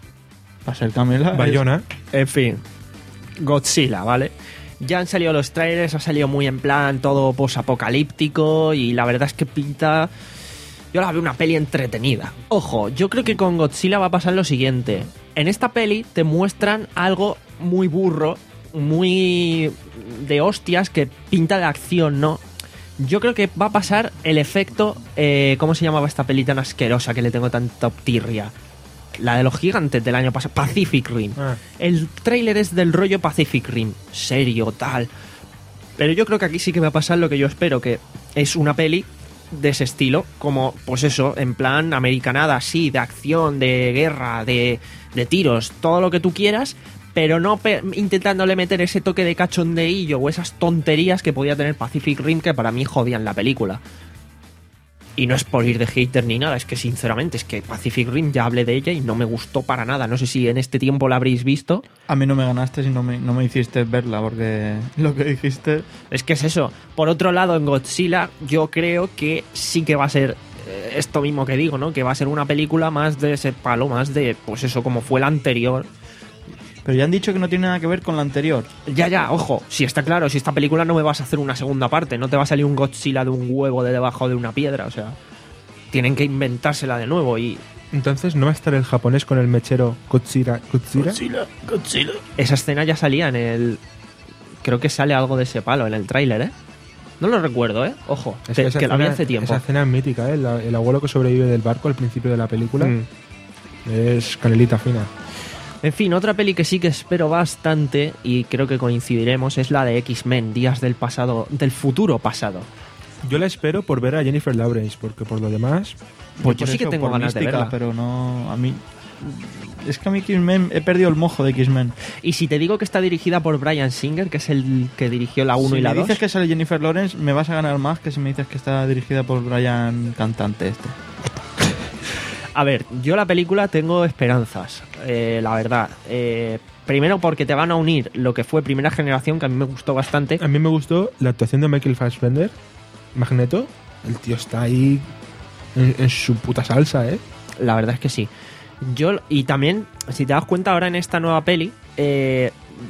Para ser Camela. es- Bayona. En fin, Godzilla, ¿vale? Ya han salido los trailers, ha salido muy en plan todo posapocalíptico y la verdad es que pinta... Yo la veo una peli entretenida. Ojo, yo creo que con Godzilla va a pasar lo siguiente. En esta peli te muestran algo muy burro, muy de hostias, que pinta de acción, ¿no? Yo creo que va a pasar el efecto... eh, ¿Cómo se llamaba esta peli tan asquerosa que le tengo tanta tirria? La de los gigantes del año pasado, Pacific Rim. Ah. El tráiler es del rollo Pacific Rim, serio, tal. Pero yo creo que aquí sí que va a pasar lo que yo espero, que es una peli de ese estilo, como, pues eso, en plan americanada, sí, de acción, de guerra, de, de tiros, todo lo que tú quieras, pero no pe- intentándole meter ese toque de cachondeillo o esas tonterías que podía tener Pacific Rim que para mí jodían la película. Y no es por ir de hater ni nada, es que sinceramente, es que Pacific Rim ya hablé de ella y no me gustó para nada. No sé si en este tiempo la habréis visto. A mí no me ganaste si no me, no me hiciste verla, porque lo que dijiste... Es que es eso. Por otro lado, en Godzilla, yo creo que sí que va a ser eh, esto mismo que digo, ¿no? Que va a ser una película más de ese palo, más de, pues eso, como fue la anterior. Pero ya han dicho que no tiene nada que ver con la anterior. Ya, ya, ojo, si está claro, si esta película no me vas a hacer una segunda parte, no te va a salir un Godzilla de un huevo de debajo de una piedra, o sea, tienen que inventársela de nuevo y Entonces, ¿no va a estar el japonés con el mechero Godzilla? ¿Godzilla? Godzilla, Godzilla. esa escena ya salía en el... Creo que sale algo de ese palo en el tráiler, ¿eh? No lo recuerdo, ¿eh? Ojo, Es que, esa que la vi escena- hace tiempo. Esa escena es mítica, ¿eh? El, el abuelo que sobrevive del barco al principio de la película Mm. es canelita fina. En fin, otra peli que sí que espero bastante y creo que coincidiremos es la de X-Men, Días del pasado, del futuro pasado. Yo la espero por ver a Jennifer Lawrence, porque por lo demás... Pues yo Por sí que eso, tengo por ganas de mística, verla. pero no... A mí... Es que a mí X-Men... He perdido el mojo de X-Men. Y si te digo que está dirigida por Bryan Singer, que es el que dirigió la uno Si y la me dos... dices que sale Jennifer Lawrence, me vas a ganar más que si me dices que está dirigida por Brian Cantante este. A ver, yo la película tengo esperanzas, eh, la verdad. Eh, primero porque te van a unir lo que fue Primera Generación, que a mí me gustó bastante. A mí me gustó la actuación de Michael Fassbender, Magneto. El tío está ahí en, en su puta salsa, ¿eh? La verdad es que sí. Yo, y también, si te das cuenta ahora en esta nueva peli, eh,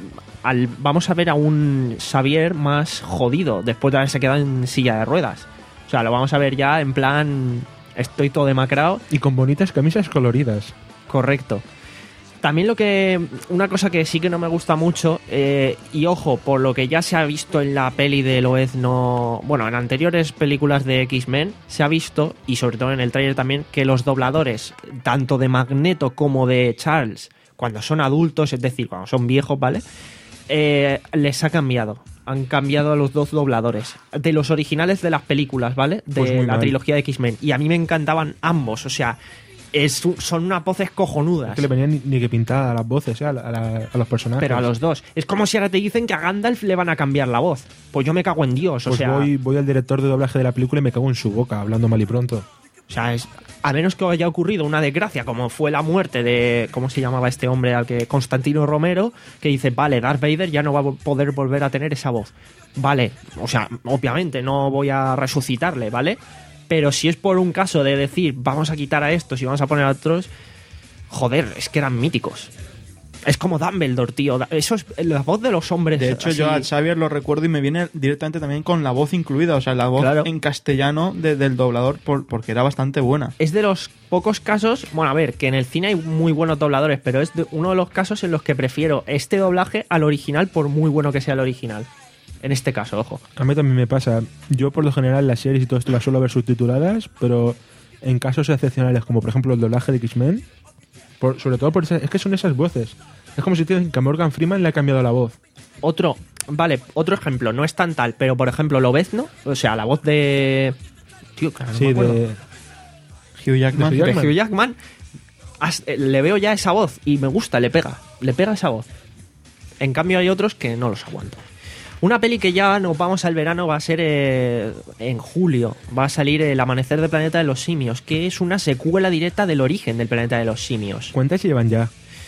al, vamos a ver a un Xavier más jodido después de haberse quedado en silla de ruedas. O sea, lo vamos a ver ya en plan, estoy todo demacrado. Y con bonitas camisas coloridas. Correcto. También lo que, una cosa que sí que no me gusta mucho, eh, y ojo, por lo que ya se ha visto en la peli de Lobezno, bueno, en anteriores películas de X-Men, se ha visto, y sobre todo en el tráiler también, que los dobladores, tanto de Magneto como de Charles, cuando son adultos, es decir, cuando son viejos, ¿vale? Eh, les ha cambiado. Han cambiado a los dos dobladores. De los originales de las películas, ¿vale? De Pues muy la mal. trilogía de X-Men. Y a mí me encantaban ambos, o sea... Es, son unas voces cojonudas. Que le venían ni, ni que pintada a las voces, ¿eh? a, la- a la- a los personajes. Pero a los dos. Es como si ahora te dicen que a Gandalf le van a cambiar la voz. Pues yo me cago en Dios. Pues o sea, voy, voy al director de doblaje de la película y me cago en su boca, hablando mal y pronto. o sea es, a menos que haya ocurrido una desgracia, como fue la muerte de. ¿Cómo se llamaba este hombre? Al que Constantino Romero, que dice, vale, Darth Vader ya no va a poder volver a tener esa voz. Vale, o sea, obviamente no voy a resucitarle, ¿vale? Pero si es por un caso de decir, vamos a quitar a estos y vamos a poner a otros, joder, es que eran míticos. Es como Dumbledore, tío. Eso es la voz de los hombres. De hecho, así. yo a Xavier lo recuerdo y me viene directamente también con la voz incluida, o sea, la voz Claro. en castellano de- del doblador, por- porque era bastante buena. Es de los pocos casos, bueno, a ver, que en el cine hay muy buenos dobladores, pero es de uno de los casos en los que prefiero este doblaje al original, por muy bueno que sea el original. En este caso, ojo. A mí también me pasa. Yo, por lo general, las series y todo esto las suelo ver subtituladas, pero en casos excepcionales, como por ejemplo el doblaje de X-Men, por- sobre todo por esas, es que son esas voces. Es como si te dicen que a Morgan Freeman le ha cambiado la voz. Otro, vale, otro ejemplo, no es tan tal, pero por ejemplo, Lobezno, o sea, la voz de. Tío, que ahora no Sí, me acuerdo. de... Hugh Jackman. De Hugh de Jackman. Hugh Jackman, as- eh, le veo ya esa voz y me gusta, le pega, le pega esa voz. En cambio hay otros que no los aguanto. Una peli que ya nos vamos al verano va a ser eh, en julio, va a salir El Amanecer del Planeta de los Simios, que es una secuela directa del origen del Planeta de los Simios. ¿Cuántas llevan ya?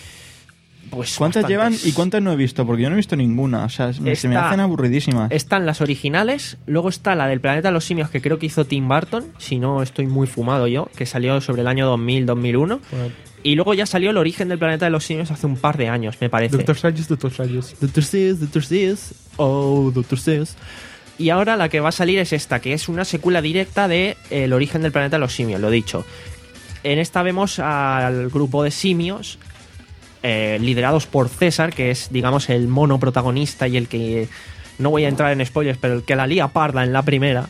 Pues ¿Cuántas bastantes. llevan y cuántas no he visto? Porque yo no he visto ninguna, o sea, me- se me Esta- hacen aburridísimas. Están las originales, luego está la del Planeta de los Simios que creo que hizo Tim Burton, si no estoy muy fumado yo, que salió sobre el año dos mil, dos mil uno. Y luego ya salió El Origen del Planeta de los Simios hace un par de años, me parece. Doctor Sayers, Doctor Sayers. Doctor Seuss, Doctor Seuss, oh, Doctor Seuss. Y ahora la que va a salir es esta, que es una secuela directa de El Origen del Planeta de los Simios, lo dicho. En esta vemos al grupo de simios eh, liderados por César, que es, digamos, el mono protagonista y el que, no voy a entrar en spoilers, pero el que la lía parda en la primera.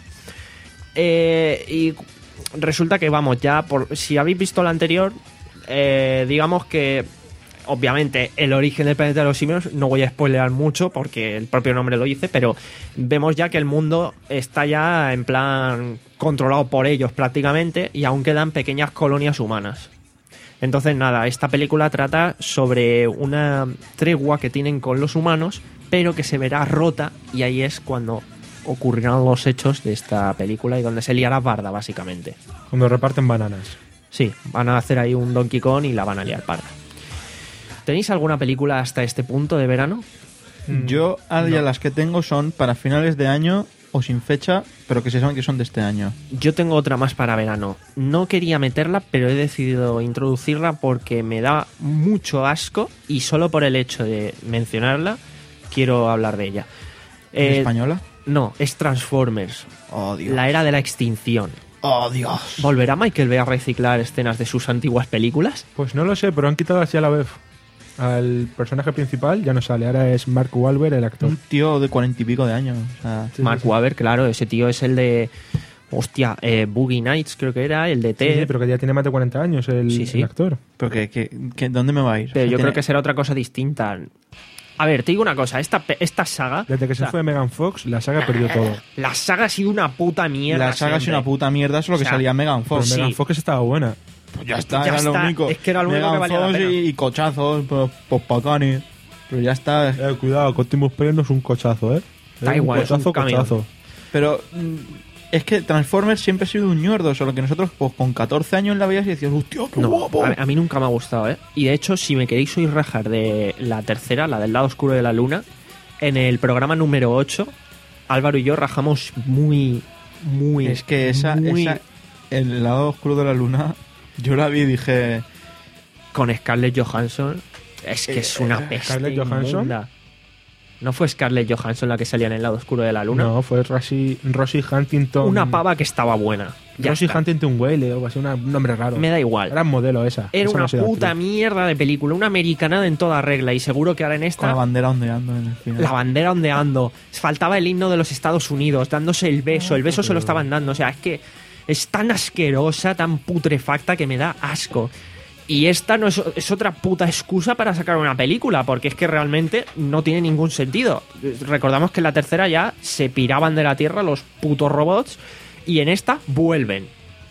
Eh, y resulta que, vamos, ya, por si habéis visto la anterior, eh, digamos que, obviamente, El Origen del Planeta de los Simios, no voy a spoilear mucho porque el propio nombre lo dice, pero vemos ya que el mundo está ya en plan controlado por ellos prácticamente y aún quedan pequeñas colonias humanas. Entonces, nada, esta película trata sobre una tregua que tienen con los humanos, pero que se verá rota y ahí es cuando ocurrirán los hechos de esta película y donde se liará parda, básicamente. Cuando reparten bananas. Sí, van a hacer ahí un Donkey Kong y la van a liar parda. ¿Tenéis alguna película hasta este punto de verano? Yo, a día las que tengo son para finales de año o sin fecha, pero que se saben que son de este año. Yo tengo otra más para verano. No quería meterla, pero he decidido introducirla porque me da mucho asco y solo por el hecho de mencionarla quiero hablar de ella. ¿En Eh, española? No, es Transformers. Oh, Dios. La era de la extinción. Oh, Dios. ¿Volverá Michael Bay a reciclar escenas de sus antiguas películas? Pues no lo sé, pero han quitado así a la vez al personaje principal, ya no sale, ahora es Mark Wahlberg, el actor. Un tío de cuarenta y pico de años. O sea, Sí, Mark sí, sí. Wahlberg, claro, ese tío es el de... Hostia, eh, Boogie Nights creo que era, el de T. Sí, sí, pero que ya tiene más de cuarenta años el, Sí, sí. el actor. pero que, que- que- ¿dónde me va a ir? Pero O sea, yo tiene- creo que será otra cosa distinta. A ver, te digo una cosa, esta, pe- esta saga... Desde que o sea, se fue Megan Fox, la saga perdió todo. La saga ha sido una puta mierda La saga es siempre. una puta mierda, eso es lo que O sea, salía Megan Pero Fox. sí. Megan Fox estaba buena. Pues ya está, Ya era lo está, único. es que era lo único Megan que valía la Fox pena. y, y cochazos, pues, pues pacani. Pero ya está. Eh, cuidado, que Optimus Prime no es un cochazo, ¿eh? Da Es igual, un es un cochazo, camión. cochazo. Pero mm, es que Transformers siempre ha sido un ñordo, solo que nosotros pues con catorce años la veías y decías, hostia, qué No, guapo. a, a mí nunca me ha gustado, ¿eh? Y de hecho, si me queréis oír rajar de la tercera, la del lado oscuro de la luna, en el programa número ocho, Álvaro y yo rajamos muy, muy... Es que esa, muy esa, el lado oscuro de la luna, yo la vi y dije, con Scarlett Johansson. Es que es una eh, peste ¿Scarlett Johansson? inmunda. ¿No fue Scarlett Johansson la que salía en el lado oscuro de la luna? No, fue Rosie, Rosie Huntington. Una pava que estaba buena. Ya Rosie está. Huntington Whale o algo así, una- un nombre raro. Me da igual. Era modelo esa. Era Esa una no se da puta actriz. mierda de película, una americanada en toda regla, y seguro que ahora en con esta la bandera ondeando en el final. la bandera ondeando, faltaba el himno de los Estados Unidos, dándose el beso, el beso se lo estaban dando, o sea, es que es tan asquerosa, tan putrefacta que me da asco. Y esta no es, es otra puta excusa para sacar una película, porque es que realmente no tiene ningún sentido. Recordamos que en la tercera ya se piraban de la Tierra los putos robots, y en esta vuelven.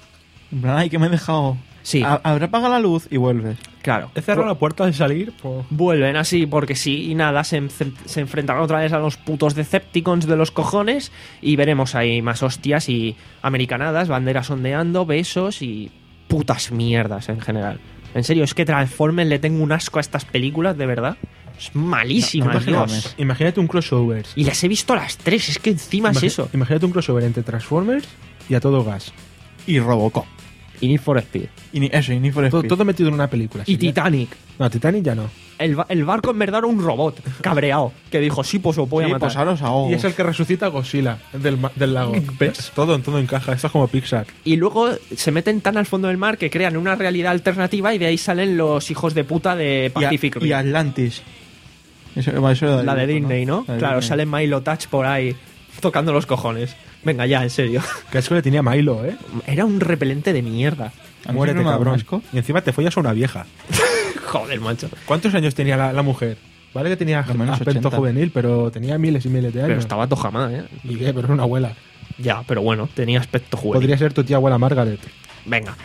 En plan, ay, que me he dejado. Sí. A- Habrá apagado la luz y vuelves. Claro. He cerrado la puerta de salir. Pues, Vuelven así porque sí, y nada, se, en- se enfrentarán otra vez a los putos Decepticons de los cojones, y veremos ahí más hostias y americanadas, banderas ondeando, besos y putas mierdas en general. En serio, es que Transformers le tengo un asco a estas películas, de verdad. Es malísima, No, no te Dios. mames. imagínate un crossover. Y las he visto las tres, es que encima es Imagi- eso. Imagínate un crossover entre Transformers y A Todo Gas. Y Robocop. Y Need for Speed. Y ni, eso, y ni for Todo, Speed. todo metido en una película. Y ¿sí? Titanic. No, Titanic ya no. El, ba- el barco en verdad era un robot cabreado que dijo, sí, pues os voy a Sí, matar. pues ahora os ahogo. Y es el que resucita a Godzilla del, ma- del lago. ¿Ves? Todo, todo encaja. Esto es como Pixar. Y luego se meten tan al fondo del mar que crean una realidad alternativa, y de ahí salen los hijos de puta de Y, a- Pacific y Rim. Atlantis. Eso, bueno, eso era de La de dibujo, Disney, ¿no? La de Claro, Disney. sale Milo Touch por ahí tocando los cojones. Venga, ya, en serio. Que es que le tenía Milo, ¿eh? Era un repelente de mierda. A mí Muérete, no me da cabrón. asco. Y encima te follas a una vieja. Joder, macho. ¿Cuántos años tenía la, la mujer? Vale que tenía Al menos aspecto ochenta. juvenil, pero tenía miles y miles de años. Pero estaba tojamá, ¿eh? ¿Y qué? Pero era una abuela. Ya, pero bueno, tenía aspecto juvenil. Podría ser tu tía abuela Margaret. Venga.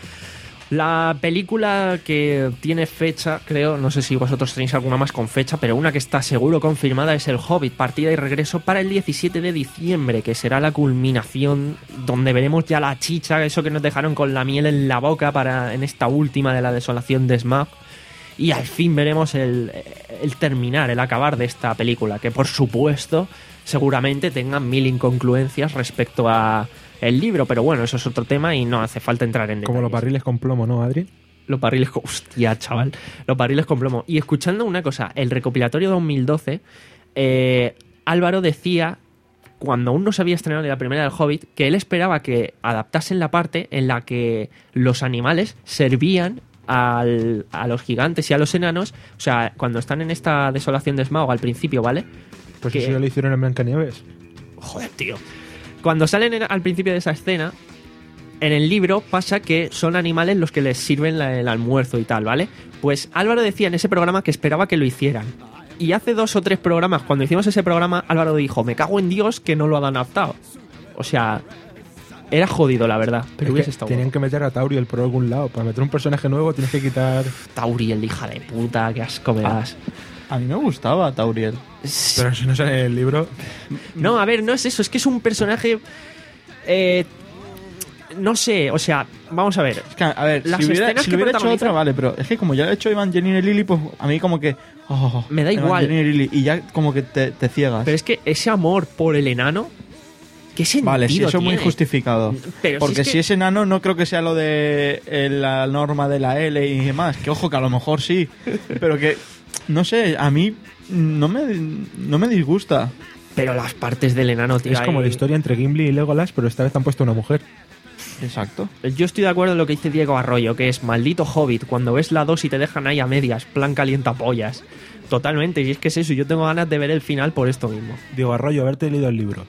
La película que tiene fecha, creo, no sé si vosotros tenéis alguna más con fecha, pero una que está seguro confirmada es El Hobbit, partida y regreso para el diecisiete de diciembre, que será la culminación donde veremos ya la chicha, eso que nos dejaron con la miel en la boca para en esta última de la desolación de Smaug. Y al fin veremos el, el terminar, el acabar de esta película, que por supuesto seguramente tenga mil incongruencias respecto a el libro, pero bueno, eso es otro tema y no hace falta entrar en Como los detalles. barriles con plomo, ¿no, Adri? Los barriles con... Hostia, chaval. Los barriles con plomo. Y escuchando una cosa, el recopilatorio dos mil doce, eh, Álvaro decía, cuando aún no se había estrenado la primera del Hobbit, que él esperaba que adaptasen la parte en la que los animales servían al- a los gigantes y a los enanos. O sea, cuando están en esta desolación de Smaug al principio, ¿vale? Pues Que- eso ya lo hicieron en Blancanieves. Joder, tío. Cuando salen en- al principio de esa escena, en el libro pasa que son animales los que les sirven la- el almuerzo y tal, ¿vale? Pues Álvaro decía en ese programa que esperaba que lo hicieran. Y hace dos o tres programas, cuando hicimos ese programa, Álvaro dijo, me cago en Dios que no lo han adaptado. O sea, era jodido, la verdad. Pero Es hubiese que estado tenían bueno. que meter a Tauriel por algún lado. Para meter un personaje nuevo tienes que quitar... Tauriel, hija de puta, qué asco me das. A mí me gustaba Tauriel. Pero si no sale en el libro... No, a ver, no es eso, es que es un personaje... eh, no sé, o sea, vamos a ver. Es que, a ver, Las si hubiera, escenas si que lo hubiera hecho protagonizan- otra, vale, pero es que como ya lo ha hecho Evangeline Lilly, pues a mí como que... oh, Me da igual. Evangeline Lilly, y ya como que te, te ciegas. Pero es que ese amor por el enano, ¿qué sentido Vale, sí, eso es muy tiene? justificado. Pero si Porque es que- si es enano, no creo que sea lo de eh, la norma de la L y demás. Que ojo, que a lo mejor sí. Pero que, no sé, a mí no me, no me disgusta. Pero las partes del enano, tío. Es como ahí- la historia entre Gimli y Legolas, pero esta vez han puesto una mujer. Exacto. Yo estoy de acuerdo en lo que dice Diego Arroyo, que es maldito Hobbit, cuando ves la dos y te dejan ahí a medias, plan calientapollas. Totalmente, y es que es eso, yo tengo ganas de ver el final por esto mismo. Digo, Arroyo, haberte leído el libro.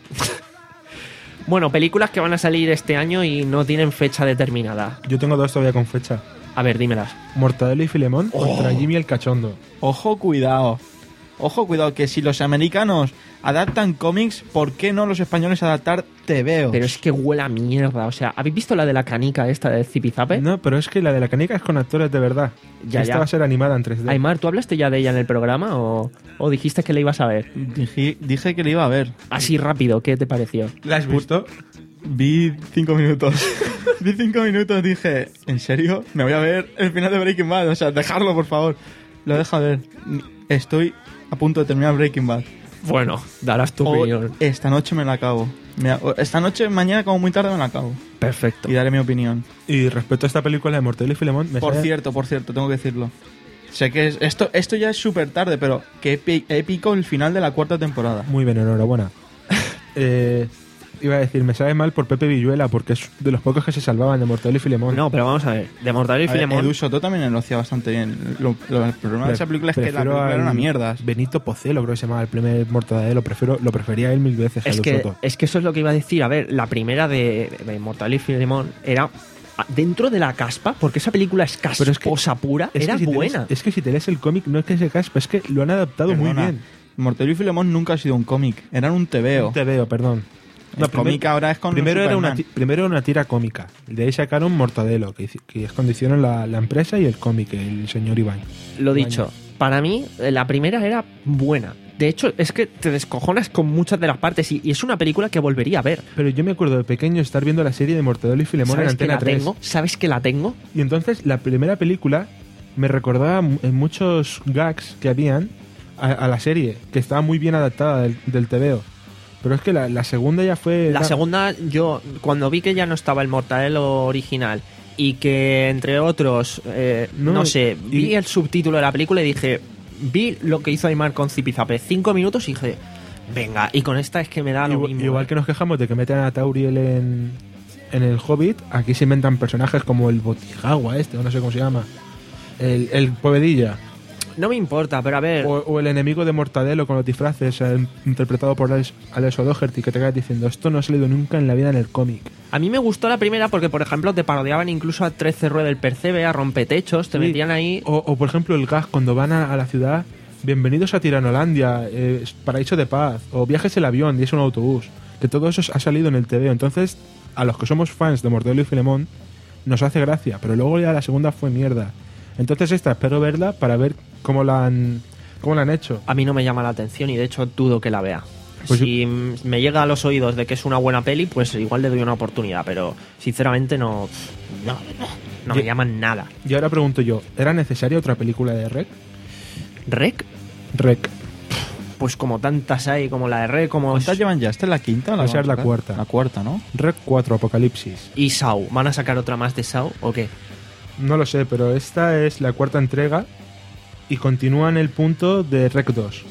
Bueno, películas que van a salir este año y no tienen fecha determinada. Yo tengo dos todavía con fecha. A ver, dímelas. Mortadelo y Filemón Oh. contra Jimmy el Cachondo. Ojo, cuidado. Ojo, cuidado, que si los americanos adaptan cómics, ¿por qué no los españoles adaptar tebeos? Pero es que huele a mierda. O sea, ¿habéis visto la de la canica esta de Zipizape? No, pero es que la de la canica es con actores de verdad. Ya, Esta ya. va a ser animada en tres D. Aymar, ¿tú hablaste ya de ella en el programa o, o dijiste que la ibas a ver? Dije, dije que le iba a ver. Así rápido, ¿qué te pareció? ¿La has visto? Vi cinco minutos. Vi cinco minutos, dije, ¿en serio? Me voy a ver el final de Breaking Bad. O sea, dejarlo, por favor. Lo deja ver. Estoy a punto de terminar Breaking Bad. Bueno, darás tu O opinión. esta noche me la acabo. Me- o esta noche, mañana, como muy tarde, me la acabo. Perfecto. Y daré mi opinión. Y respecto a esta película de Mortadelo y Filemón, me Por sale- cierto, por cierto, tengo que decirlo. Sé que es- esto, esto ya es súper tarde, pero qué epi- épico el final de la cuarta temporada. Muy bien, enhorabuena. eh, iba a decir, me sabe mal por Pepe Villuela, porque es de los pocos que se salvaban de Mortadelo y Filemón. No, pero vamos a ver. De Mortadelo y A ver, Filemón. Edu Soto también lo hacía bastante bien. Lo- lo- el problema de esa película es que la Prefiero película era al una mierda. Benito Pocelo, creo que se llamaba el primer Mortadelo. Prefiero, lo prefería a él mil veces. a Es Edu que, Soto. es que eso es lo que iba a decir. A ver, la primera de, de Mortadelo y Filemón era dentro de la caspa, porque esa película es Pero es que- casposa pura, Es era que si te buena. lees- es que si te lees el cómic, no es que se caspa, es que lo han adaptado muy Perdona, bien. Mortadelo y Filemón nunca ha sido un cómic, eran un tebeo. Te veo, perdón. El cómic ahora es con primero era, una, Superman. ti- primero era una tira cómica. De ahí sacaron Mortadelo, que, hici- que es cuando hicieron la, la empresa y el cómic, el señor Iván. Lo dicho, para mí eh, la primera era buena. De hecho, es que te descojonas con muchas de las partes y, y es una película que volvería a ver. Pero yo me acuerdo de pequeño estar viendo la serie de Mortadelo y Filemón en ¿Sabes que Antena la tres. tengo? ¿Sabes que la tengo? Y entonces la primera película me recordaba mu- en muchos gags que habían a, a la serie, que estaba muy bien adaptada del, del tebeo. Pero es que la, la segunda ya fue... La era- segunda, yo, cuando vi que ya no estaba el Mortadelo original y que, entre otros, eh, no, No, sé, y- vi el subtítulo de la película y dije, vi lo que hizo Aymar con Zipizape, cinco minutos y dije, venga, y con esta es que me da lo Igual, mismo. igual eh. que nos quejamos de que meten a Tauriel en, en el Hobbit, aquí se inventan personajes como el Botigawa este, o no sé cómo se llama. El, el Povedilla. No me importa, pero a ver, O, o el enemigo de Mortadelo con los disfraces, eh, interpretado por Alex, Alex O'Doherty, que te quedas diciendo, esto no ha salido nunca en la vida en el cómic. a mí me gustó la primera porque, por ejemplo, te parodiaban incluso a trece Rueda del Percebe, a Rompetechos, te Sí. metían ahí... O, o, por ejemplo, el gag cuando van a, a la ciudad, bienvenidos a Tiranolandia, eh, paraíso de paz, o viajes en avión y es un autobús. Que todo eso ha salido en el T V. Entonces, a los que somos fans de Mortadelo y Filemón, nos hace gracia, pero luego ya la segunda fue mierda. Entonces esta espero verla para ver cómo la han, cómo la han hecho. A mí no me llama la atención y de hecho dudo que la vea. Pues si m- me llega a los oídos de que es una buena peli, pues igual le doy una oportunidad, pero sinceramente no, no, no me Yo- llaman nada. Y ahora pregunto yo, ¿era necesaria otra película de Rec? Rec, Rec. pues como tantas hay, como la de Rec, como ¿Cuántas llevan ya? ¿Esta es la quinta o la Esa van a es la sacar? cuarta. La cuarta, ¿no? Rec cuatro, Apocalipsis. y Saw. ¿Van a sacar otra más de Saw o qué? No lo sé, pero esta es la cuarta entrega y continúa en el punto de Rec dos.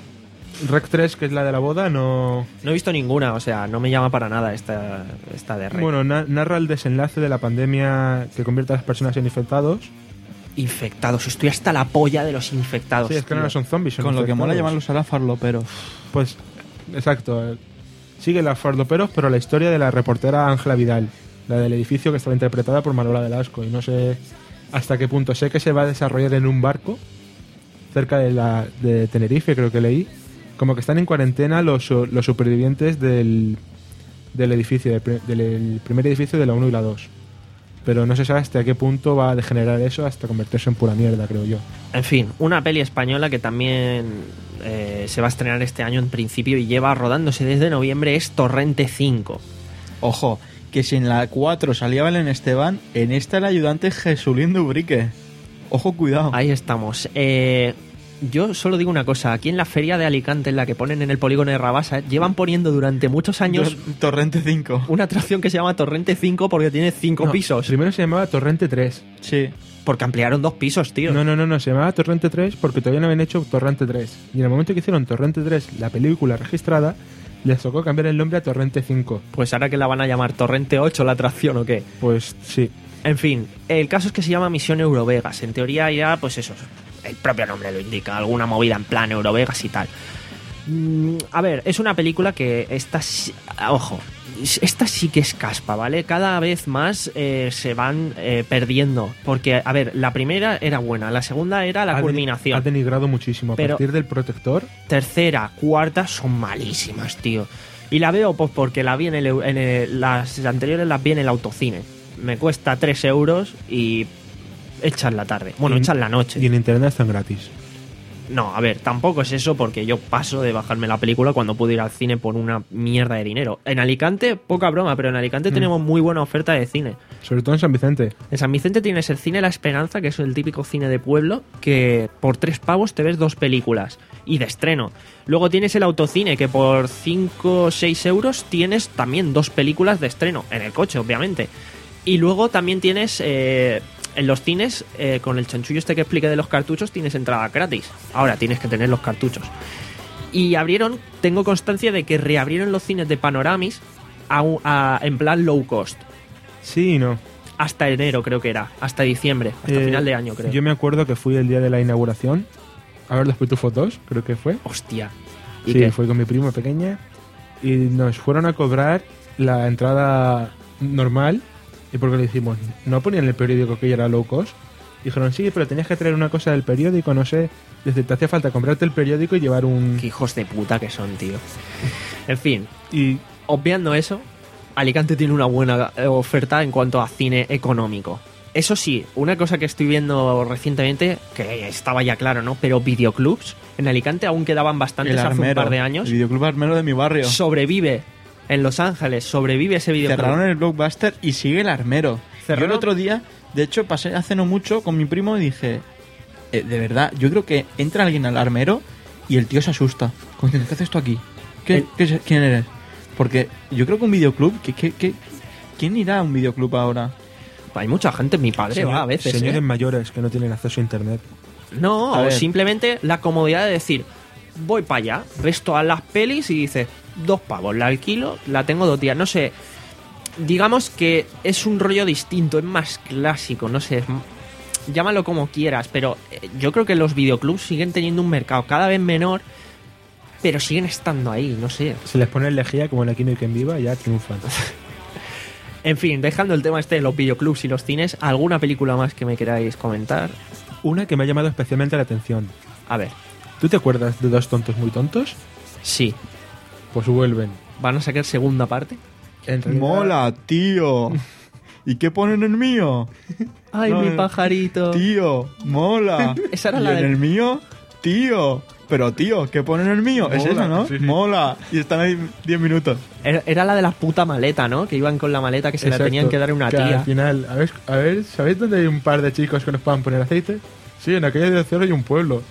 Rec tres, que es la de la boda, no... No he visto ninguna, o sea, no me llama para nada esta, esta de Rec. Bueno, na- narra el desenlace de la pandemia que convierte a las personas en infectados. Infectados, estoy hasta la polla de los infectados. Sí, es que tío. no son zombies, son Con lo que mola infectados. llamarlos ahora farloperos. Pues, exacto. eh, Sigue las fardoperos, pero la historia de la reportera Ángela Vidal, la del edificio que estaba interpretada por Manuela Velasco. Y no sé hasta qué punto. Sé que se va a desarrollar en un barco cerca de, la, de Tenerife, creo que leí. Como que están en cuarentena los, los supervivientes del, del edificio, del, pri- del primer edificio de la uno y la dos. Pero no se sabe hasta qué punto va a degenerar eso hasta convertirse en pura mierda, creo yo. En fin, una peli española que también eh, se va a estrenar este año en principio y lleva rodándose desde noviembre es Torrente cinco. Ojo, que si en la cuatro salía Belén Esteban, en esta el ayudante es Jesulín Dubrique. Ojo, cuidado. Ahí estamos. Eh, yo solo digo una cosa, aquí en la feria de Alicante, en la que ponen en el polígono de Rabasa, llevan poniendo durante muchos años Tor- Torrente cinco. una atracción que se llama Torrente cinco porque tiene cinco No, pisos. Primero se llamaba Torrente tres. Sí. Porque ampliaron dos pisos, tío. No, no, no, no, se llamaba Torrente tres porque todavía no habían hecho Torrente tres. Y en el momento que hicieron Torrente tres, la película registrada, les tocó cambiar el nombre a Torrente cinco. Pues ahora que la van a llamar Torrente ocho la atracción o qué. Pues sí. En fin, el caso es que se llama Misión Eurovegas. En teoría ya, pues eso, el propio nombre lo indica, alguna movida en plan Eurovegas y tal. Mm, a ver, es una película que está... si- Ojo, esta sí que es caspa, ¿vale? Cada vez más eh, se van eh, perdiendo. Porque, a ver, la primera era buena, la segunda era la Ha de- culminación. Ha denigrado muchísimo. A Pero- partir del Protector, Tercera, cuarta son malísimas, tío. Y la veo pues porque la vi en el, eu- en el- las anteriores las vi en el autocine. Me cuesta tres euros y echas la tarde. Bueno, Y- echas la noche. y en internet están gratis. No, a ver, tampoco es eso porque yo paso de bajarme la película cuando puedo ir al cine por una mierda de dinero. En Alicante, poca broma, pero en Alicante tenemos muy buena oferta de cine. Sobre todo en San Vicente. En San Vicente tienes el cine La Esperanza, que es el típico cine de pueblo, que por tres pavos te ves dos películas y de estreno. Luego tienes el autocine, que por cinco o seis euros tienes también dos películas de estreno, en el coche, obviamente. Y luego también tienes... eh, en los cines, eh, con el chanchullo este que expliqué de los cartuchos, tienes entrada gratis. Ahora tienes que tener los cartuchos. Y abrieron, tengo constancia de que reabrieron los cines de Panoramis a un- a- en plan low cost. Sí y no. Hasta enero creo que era, hasta diciembre, hasta Eh, final de año creo. Yo me acuerdo que fui el día de la inauguración a ver los Pitufos dos, creo que fue. Hostia. ¿Y Sí, qué? fue con mi prima pequeña y nos fueron a cobrar la entrada normal. ¿Y por qué le dijimos? ¿No ponían el periódico que ya era low cost? Dijeron, sí, pero tenías que traer una cosa del periódico, no sé. Dice, te hacía falta comprarte el periódico y llevar un... Qué hijos de puta que son, tío. En fin, Y obviando eso, Alicante tiene una buena eh, oferta en cuanto a cine económico. Eso sí, una cosa que estoy viendo recientemente, que estaba ya claro, ¿no? Pero videoclubs en Alicante aún quedaban bastantes El hace un armero. par de años. El videoclub armero de mi barrio. Sobrevive en Los Ángeles, sobrevive ese videoclub. Cerraron el Blockbuster y sigue el armero. Cerraron- Yo el otro día, de hecho, pasé hace no mucho con mi primo y dije, eh, de verdad, yo creo que entra alguien al armero y el tío se asusta. Como diciendo, ¿qué haces tú aquí? ¿Qué, El- qué- ¿Quién eres? Porque yo creo que un videoclub, que, que, que- ¿quién irá a un videoclub ahora? Hay mucha gente, mi padre señor- va a veces. señores ¿eh? mayores que no tienen acceso a internet. No, A o ver. simplemente la comodidad de decir, voy para allá, ves todas las pelis y dices, dos pavos, la alquilo, la tengo dos días. No sé, digamos que es un rollo distinto, es más clásico, no sé, es m- llámalo como quieras, pero eh, yo creo que los videoclubs siguen teniendo un mercado cada vez menor, pero siguen estando ahí, no sé. Si les ponen lejía como en Aquino y Quien Viva, ya triunfan. En fin, dejando el tema este de los videoclubs y los cines, ¿alguna película más que me queráis comentar? Una que me ha llamado especialmente la atención. A ver, ¿Tú te acuerdas de Dos tontos muy tontos? sí, Pues vuelven. ¿van a sacar segunda parte? En realidad- Mola, tío. ¿Y qué ponen en el mío? ¡Ay, No, mi no. pajarito! Tío, mola. Esa era ¿Y la en del- el mío? Tío. Pero tío, ¿qué ponen en el mío? Es Mola, eso, ¿no? sí, sí. Mola. Y están ahí diez minutos. Era, era la de la puta maleta, ¿no? Que iban con la maleta que se la Exacto, tenían que dar a una que tía. Al final, a ver, a ver, ¿sabéis dónde hay un par de chicos que nos puedan poner aceite? Sí, en aquella dirección hay un pueblo.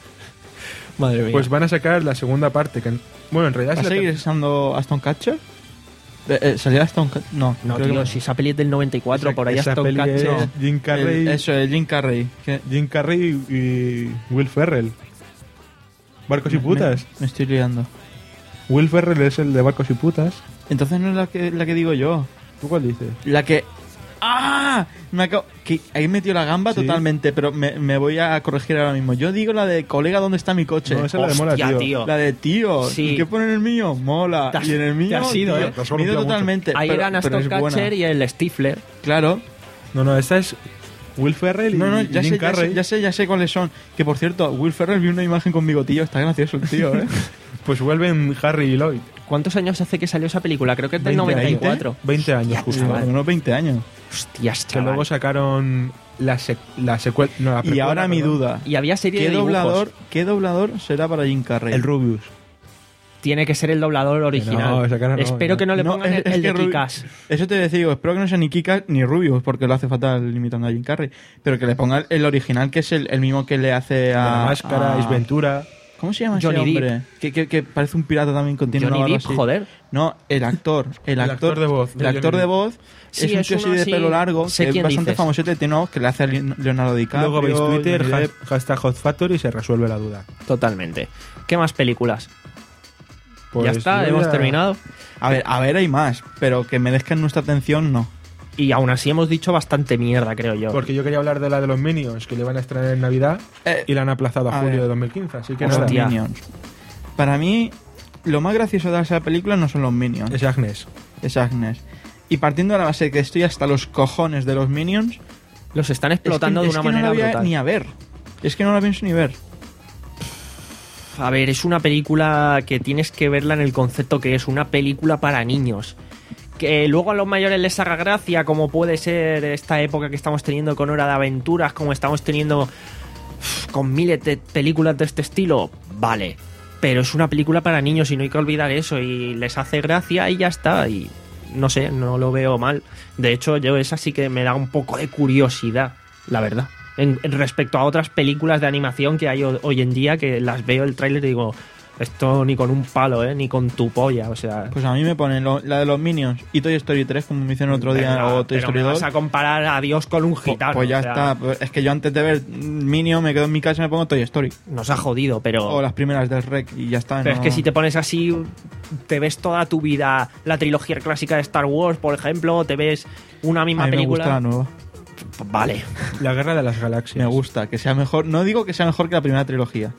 Madre mía. Pues van a sacar la segunda parte. Que, en- bueno, en realidad ¿Va a es la seguir ter- estando Aston Catcher? Eh, eh, ¿Salía Aston Catcher? No, no, creo tío, que si esa peli es del noventa y cuatro, esa- por ahí esa hasta un peli es cacho. Jim Carrey, El- eso, el Jim Carrey. Que- Jim Carrey y Will Ferrell. Barcos y putas. Me, me estoy liando. Will Ferrell es el de Barcos y putas. Entonces no es la que, la que digo yo. ¿Tú cuál dices? La que... ¡Ah! Me acabo... que ahí metió la gamba Sí. totalmente, pero me, me voy a corregir ahora mismo. Yo digo la de colega, ¿dónde está mi coche? No, esa es la de mola, Hostia, tío. tío. La de tío. Sí. ¿Y qué pone en el mío? Mola. Te has- y en el mío... te has ido, tío, ¿eh? Te has me he ido columpiado totalmente. Ahí pero, eran pero Aston es buena. Catcher y el Stifler. Claro. No, no, esta es Will Ferrell y No, no, y ya Jim sé, ya, Carrey. sé, ya sé, ya sé cuáles son. Que por cierto, Will Ferrell vi una imagen con bigotillo. Está gracioso el tío, ¿eh? Pues vuelven Harry y Lloyd. ¿Cuántos años hace que salió esa película? Creo que es del veinte, noventa y cuatro. veinte años, Ya, justo. chaval. Por unos veinte años. Hostias, Que chaval. luego sacaron la, sec- la secuela. No, la Y precuela, ahora mi perdón. duda. Y había serie ¿Qué de dibujos. doblador, ¿Qué doblador será para Jim Carrey? El Rubius. Tiene que ser el doblador original. no, esa cara no, Espero no. que no le No, pongan es- el, es el que de Rubi- Kikas. Eso te decía, digo, espero que no sea ni Kika ni Rubius, porque lo hace fatal limitando a Jim Carrey. Pero que le ponga el original, que es el, el mismo que le hace a... la máscara, a- Ace Ventura. ¿Cómo se llama Johnny ese Depp. hombre? Que, que, que parece un pirata también contiene Johnny una barba Depp, así. joder. No, el actor. El, El actor de voz El de actor Johnny de Depp. voz Sí, es un es tío así uno de así- pelo largo, sé que es quién bastante dices. famosete, tiene una voz que le hace a Leonardo DiCaprio. Luego veis Twitter, Johnny has- Depp. hashtag Hot Factory y se resuelve la duda. Totalmente. ¿Qué más películas? Pues ya está, yo hemos ya- terminado. A ver, a ver, hay más, pero que merezcan nuestra atención, no. Y aún así hemos dicho bastante mierda, creo yo. Porque yo quería hablar de la de los Minions, que le van a estrenar en Navidad Eh, y la han aplazado a, a julio ver. de dos mil quince. Así que Los nada, Hostia. Minions. Para mí, lo más gracioso de esa película no son los Minions. es Agnes. Es Agnes. Y partiendo de la base de que estoy hasta los cojones de los Minions, Los están explotando es que, de una es que manera no la voy a brutal. ni a ver. Es que no la pienso ni ver. A ver, es una película que tienes que verla en el concepto que es una película para niños. Que luego a los mayores les haga gracia, como puede ser esta época que estamos teniendo con Hora de Aventuras, como estamos teniendo uf, con miles de películas de este estilo, vale. Pero es una película para niños y no hay que olvidar eso. Y les hace gracia y ya está. Y no sé, no lo veo mal. De hecho, yo esa sí que me da un poco de curiosidad, la verdad. En, en respecto a otras películas de animación que hay ho- hoy en día, que las veo el tráiler y digo, esto ni con un palo, ¿eh? Ni con tu polla, o sea... Pues a mí me ponen lo- la de los Minions y Toy Story tres, como me hicieron otro día, Venga, o Toy pero Story me dos. vas a comparar a Dios con un Pues, gitano. pues ya o sea, está. Pues es que yo antes de ver Minions me quedo en mi casa y me pongo Toy Story. Nos ha jodido, pero... O las primeras del Rec y ya está. Pero no- es que si te pones así, te ves toda tu vida la trilogía clásica de Star Wars, por ejemplo, te ves una misma a mí me película... gusta la nueva. Pues vale. La Guerra de las Galaxias. Me gusta, que sea mejor. No digo que sea mejor que la primera trilogía.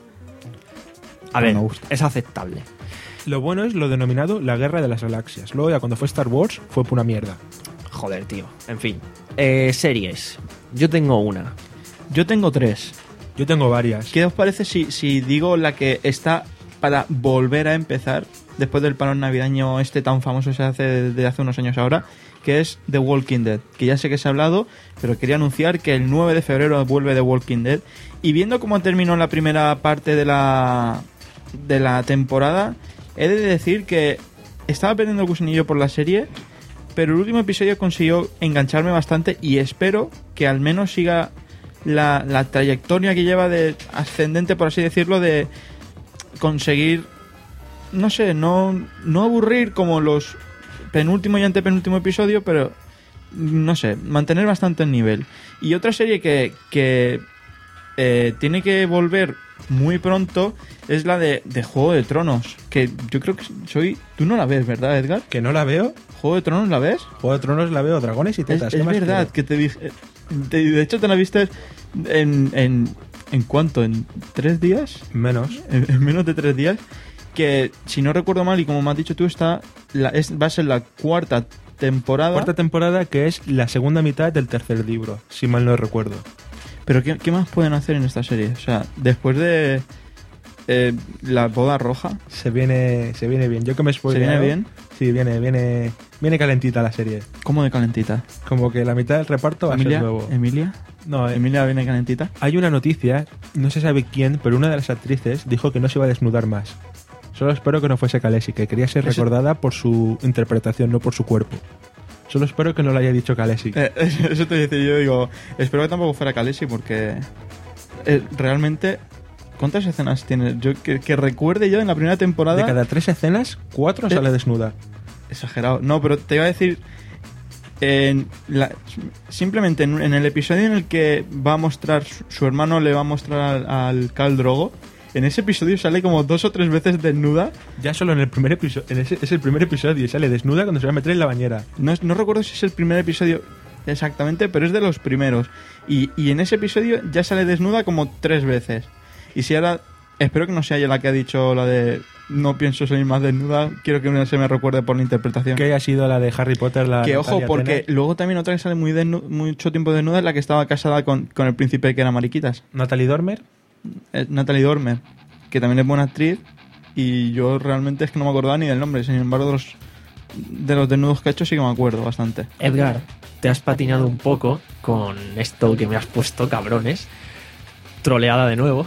A No ver, me gusta. es aceptable. Lo bueno es lo denominado la Guerra de las Galaxias. Luego ya cuando fue Star Wars fue pura mierda. Joder, tío. En fin. Eh, series. Yo tengo una. Yo tengo tres. Yo tengo varias. ¿Qué os parece si, si digo la que está para volver a empezar después del parón navideño este tan famoso que se hace desde hace unos años ahora, que es The Walking Dead? Que ya sé que se ha hablado, pero quería anunciar que el nueve de febrero vuelve The Walking Dead. Y viendo cómo terminó la primera parte de la, de la temporada, he de decir que estaba perdiendo el gusanillo por la serie, pero el último episodio consiguió engancharme bastante y espero que al menos siga la, la trayectoria que lleva de ascendente, por así decirlo, de conseguir, no sé, no, no aburrir como los penúltimo y antepenúltimo episodio, pero no sé, mantener bastante el nivel. Y otra serie que, que eh, tiene que volver muy pronto es la de, de Juego de Tronos, que yo creo que soy... Tú no la ves, ¿verdad, Edgar? Que no la veo. ¿Juego de Tronos la ves? Juego de Tronos la veo, dragones y Es, tetas. es ¿qué más verdad quiero? que te dije... te- de hecho te la viste en... ¿En, en cuánto? ¿En tres días? Menos. En, en menos de tres días. Que si no recuerdo mal y como me has dicho tú, está la, es, va a ser la cuarta temporada. Cuarta temporada que es la segunda mitad del tercer libro, si mal no recuerdo. Pero ¿qué, qué más pueden hacer en esta serie? O sea, después de eh, la boda roja, Se viene, se viene bien. Yo que me he ¿se spoileado- viene bien? Sí, viene, viene, viene calentita la serie. ¿Cómo de calentita? Como que la mitad del reparto va a ¿Emilia? ser nuevo. ¿Emilia? No, eh, ¿Emilia viene calentita? hay una noticia, no se sabe quién, pero una de las actrices dijo que no se iba a desnudar más. Solo espero que no fuese Khaleesi, que quería ser Eso- recordada por su interpretación, no por su cuerpo. Solo espero que no lo haya dicho Khaleesi. Eh, eso te dice yo, digo, espero que tampoco fuera Khaleesi porque eh, realmente, ¿cuántas escenas tiene? Yo que, que recuerde yo en la primera temporada. De cada tres escenas, cuatro Eh, sale desnuda. Exagerado. No, pero te iba a decir. En la- simplemente en, en el episodio en el que va a mostrar. Su, su hermano le va a mostrar al, al Khal Drogo. En ese episodio sale como dos o tres veces desnuda. Ya solo en el primer episodio, en ese, es el primer episodio y sale desnuda cuando se va a meter en la bañera. No, es- no recuerdo si es el primer episodio exactamente, pero es de los primeros. Y, y en ese episodio ya sale desnuda como tres veces. Y si ahora. Espero que no sea ella la que ha dicho la de. No pienso salir más desnuda. Quiero que se me recuerde por la interpretación. Que haya sido la de Harry Potter, la Que ojo, Natalia porque Tena. luego también otra que sale muy desnu- mucho tiempo desnuda es la que estaba casada con, con el príncipe que era mariquitas. Natalie Dormer. Eh, Natalie Dormer, que también es buena actriz. Y yo realmente es que no me acordaba ni del nombre. Sin embargo, de los, de los desnudos que ha hecho sí que me acuerdo bastante. Edgar, te has patinado un poco con esto que me has puesto, cabrones. Troleada de nuevo.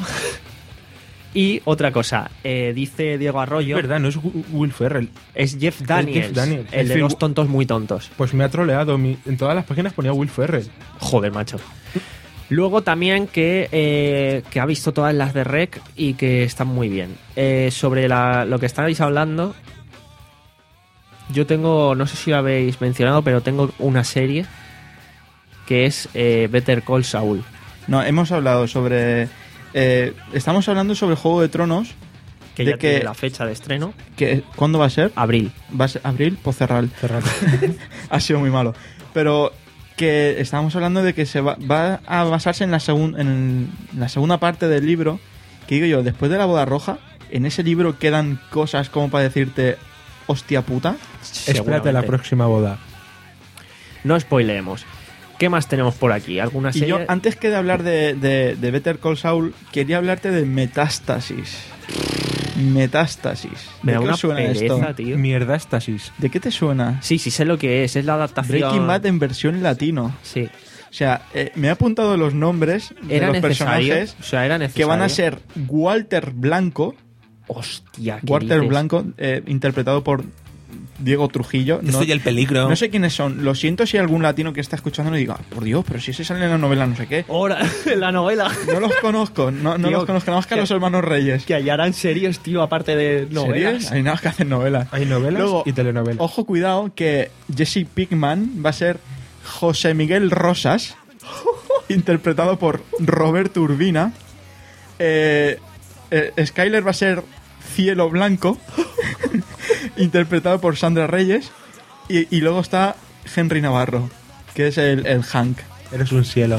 Y otra cosa, eh, dice Diego Arroyo, Es verdad, no es Wi- Will Ferrell. es Jeff Daniels, Jeff Daniels. el de Es los decir, tontos muy tontos. Pues me ha troleado. mi- En todas las páginas ponía Will Ferrell. Joder, macho. Luego también que, eh, que ha visto todas las de Rec y que están muy bien. Eh, sobre la- lo que estabais hablando, yo tengo, no sé si lo habéis mencionado, pero tengo una serie que es eh, Better Call Saul. No, hemos hablado sobre. eh, estamos hablando sobre Juego de Tronos. Que De ya que- tiene la fecha de estreno, Que, ¿Cuándo va a ser? abril. Va a ser abril o cerrar. Ferrell. Ha sido muy malo. Pero que estábamos hablando de que se va, va a basarse en la, segun- en la segunda parte del libro. Que digo yo, después de la boda roja, en ese libro quedan cosas como para decirte, hostia puta. Espérate Seguramente. la próxima boda. No spoileemos. ¿Qué más tenemos por aquí? ¿Alguna Y serie? yo, antes que de hablar de, de, de Better Call Saul, quería hablarte de Metástasis. Metástasis. Me ¿De da qué una os suena pereza, esto? tío. Mierdastasis. ¿De qué te suena? Sí, sí sé lo que es. Es la adaptación... Breaking Bad en versión latino. Sí. O sea, eh, me he apuntado los nombres de Era los necesario. personajes O sea, era necesario. que van a ser Walter Blanco, Hostia, ¿qué Walter dices? Blanco, eh, interpretado por Diego Trujillo. Yo soy el peligro. No sé quiénes son. Lo siento si hay algún latino que está escuchando y diga, por Dios, pero si ese sale en la novela no sé qué. Ahora, en la novela. No los conozco, no, no Tío, los conozco, nada más que a los hermanos Reyes. Que hallarán serios, tío, aparte de novelas. ¿Series? Hay nada más que hacen novelas. Hay novelas Luego, y telenovelas. Ojo, cuidado, que Jesse Pinkman va a ser José Miguel Rosas, interpretado por Roberto Urbina. Eh, eh, Skyler va a ser Cielo Blanco, interpretado por Sandra Reyes. Y, y luego está Henry Navarro, que es el, el Hank, Eres un cielo.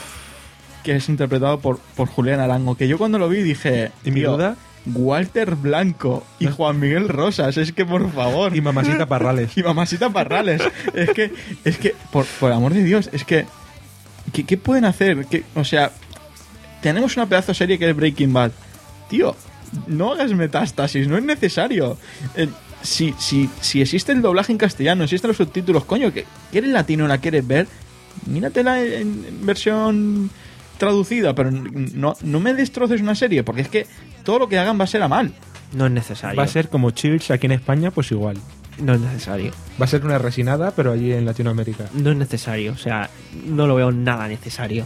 que es interpretado por, por Julián Arango. Que yo cuando lo vi dije... ¿Y mi tío, duda? Walter Blanco y Juan Miguel Rosas, es que por favor. Y Mamacita Parrales. Y Mamacita Parrales. es que, es que, por, por amor de Dios, es que. ¿Qué, qué pueden hacer? ¿Qué- o sea, tenemos una pedazo de serie que es Breaking Bad. Tío, no hagas Metástasis, no es necesario. Eh, si, si, si existe el doblaje en castellano, existen los subtítulos, coño, que quieres latino, la quieres ver, míratela en, en versión traducida, pero no, no me destroces una serie, porque es que todo lo que hagan va a ser a mal. No es necesario. Va a ser como Chills aquí en España, pues igual. No es necesario. Va a ser una resinada, pero allí en Latinoamérica. No es necesario. O sea, no lo veo nada necesario.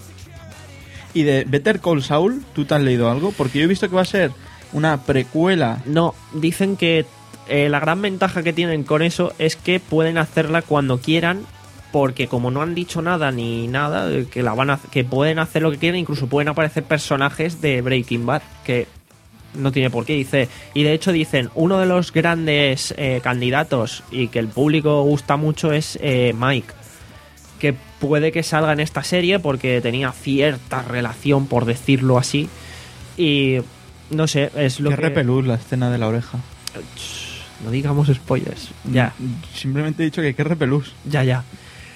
Y de Better Call Saul, ¿tú te has leído algo? Porque yo he visto que va a ser una precuela. No, dicen que eh, la gran ventaja que tienen con eso es que pueden hacerla cuando quieran, porque como no han dicho nada ni nada, eh, que la van a, que pueden hacer lo que quieran, incluso pueden aparecer personajes de Breaking Bad, que no tiene por qué, dice. Y de hecho dicen, uno de los grandes eh, candidatos y que el público gusta mucho es eh, Mike, que puede que salga en esta serie porque tenía cierta relación, por decirlo así, y no sé, es lo Qué que... repelús la escena de la oreja. No digamos spoilers. Ya, Simplemente he dicho que qué repelús. ya, ya.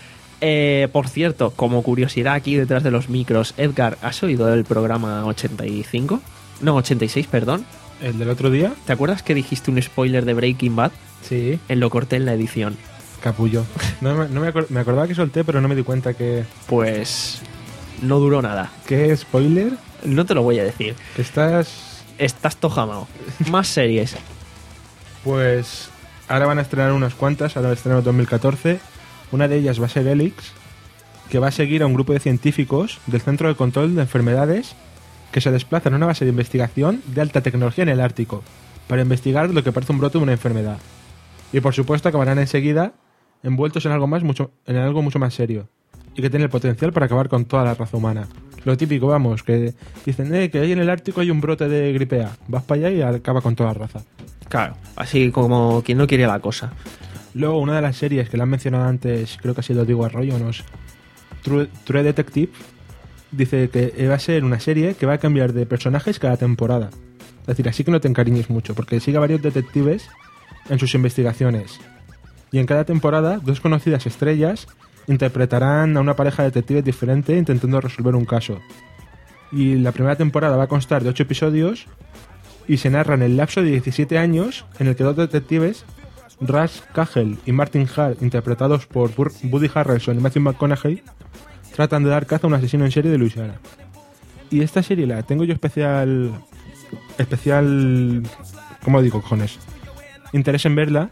Eh, por cierto, como curiosidad aquí detrás de los micros, Edgar, ¿has oído el programa ochenta y cinco? No, ochenta y seis, perdón. ¿El del otro día? ¿Te acuerdas que dijiste un spoiler de Breaking Bad? Sí. En lo corté en la edición. Capullo. No, me, no me, acor- me acordaba que solté, pero no me di cuenta que... Pues no duró nada. ¿Qué spoiler? No te lo voy a decir. Que estás... Estás tojamao. Más series. Pues ahora van a estrenar unas cuantas, ahora estrenan dos mil catorce. Una de ellas va a ser Helix, que va a seguir a un grupo de científicos del Centro de Control de Enfermedades que se desplazan a una base de investigación de alta tecnología en el Ártico para investigar lo que parece un brote de una enfermedad. Y por supuesto acabarán enseguida envueltos en algo más mucho, en algo mucho más serio y que tiene el potencial para acabar con toda la raza humana. Lo típico, vamos, que dicen eh, que ahí en el Ártico hay un brote de gripe A. Vas para allá y acaba con toda la raza. Claro, así como quien no quiere la cosa. Luego, una de las series que le han mencionado antes, creo que ha sido Diego Arroyo, ¿no? True, True Detective, dice que va a ser una serie que va a cambiar de personajes cada temporada. Es decir, así que no te encariñes mucho, porque sigue a varios detectives en sus investigaciones. Y en cada temporada, dos conocidas estrellas interpretarán a una pareja de detectives diferente intentando resolver un caso. Y la primera temporada va a constar de ocho episodios y se narra en el lapso de diecisiete años en el que dos detectives, Russ Cahill y Martin Hart, interpretados por Bur- Woody Harrelson y Matthew McConaughey, tratan de dar caza a un asesino en serie de Luisiana. Y esta serie la tengo yo especial... Especial... ¿Cómo digo, cojones? Interés en verla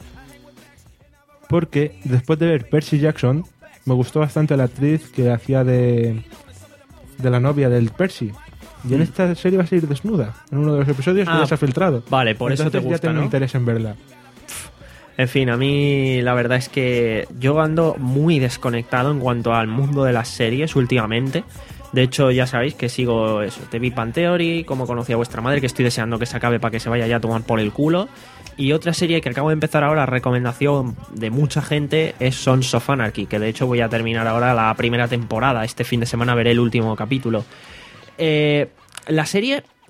porque después de ver Percy Jackson me gustó bastante la actriz que hacía de... de la novia del Percy. Y en esta serie va a salir desnuda en uno de los episodios que Ah, ya se ha filtrado. vale, por eso te Entonces gusta, ya tengo ¿no? interés en verla. En fin, a mí la verdad es que yo ando muy desconectado en cuanto al mundo de las series últimamente. De hecho, ya sabéis que sigo eso, The Big Bang Theory, Cómo conocí a vuestra madre, que estoy deseando que se acabe para que se vaya ya a tomar por el culo. Y otra serie que acabo de empezar ahora, recomendación de mucha gente, es Sons of Anarchy, que de hecho voy a terminar ahora la primera temporada. Este fin de semana veré el último capítulo. Eh, la serie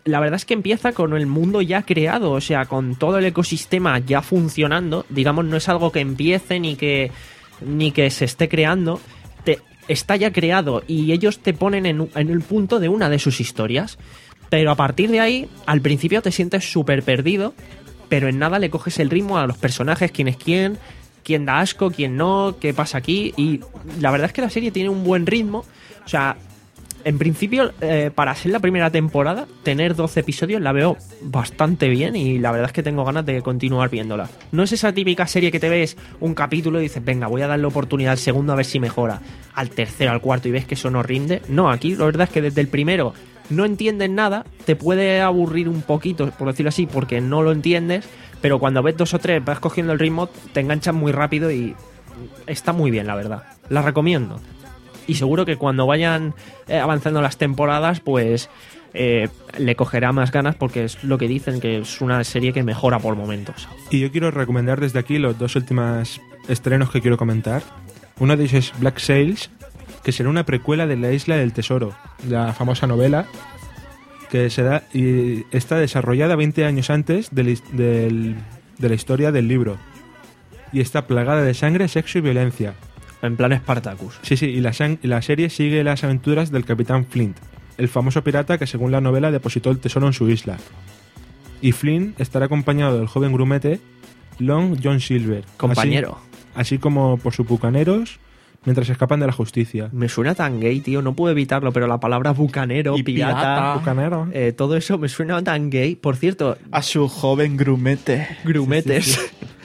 la verdad es que empieza con el mundo ya creado, o sea, con todo el ecosistema ya funcionando. Digamos, no es algo que empiece ni que, ni que se esté creando. Te, está ya creado y ellos te ponen en, en el punto de una de sus historias. Pero a partir de ahí, al principio te sientes súper perdido, pero en nada le coges el ritmo a los personajes, quién es quién, quién da asco, quién no, qué pasa aquí. Y la verdad es que la serie tiene un buen ritmo. O sea, en principio, eh, para ser la primera temporada, tener doce episodios la veo bastante bien y la verdad es que tengo ganas de continuar viéndola. No es esa típica serie que te ves un capítulo y dices, venga, voy a darle oportunidad al segundo a ver si mejora, al tercero, al cuarto y ves que eso no rinde. No, aquí la verdad es que desde el primero no entiendes nada, te puede aburrir un poquito, por decirlo así, porque no lo entiendes, pero cuando ves dos o tres, vas cogiendo el ritmo, te enganchas muy rápido y está muy bien, la verdad. La recomiendo. Y seguro que cuando vayan eh, avanzando las temporadas, pues eh, le cogerá más ganas porque es lo que dicen, que es una serie que mejora por momentos. Y yo quiero recomendar desde aquí los dos últimos estrenos que quiero comentar. Uno de ellos es Black Sails, que será una precuela de La Isla del Tesoro, la famosa novela que se da y está desarrollada veinte años antes del, del, de la historia del libro y está plagada de sangre, sexo y violencia. En plan Spartacus. Sí, sí, y la, sang- la serie sigue las aventuras del capitán Flint, el famoso pirata que según la novela depositó el tesoro en su isla. Y Flint estará acompañado del joven grumete Long John Silver, Compañero. Así, así como por sus bucaneros mientras escapan de la justicia. Me suena tan gay, tío, no puedo evitarlo, pero la palabra bucanero, Y pirata, pirata. Bucanero. eh, todo eso me suena tan gay. Por cierto, A su joven grumete. grumetes. Sí, sí,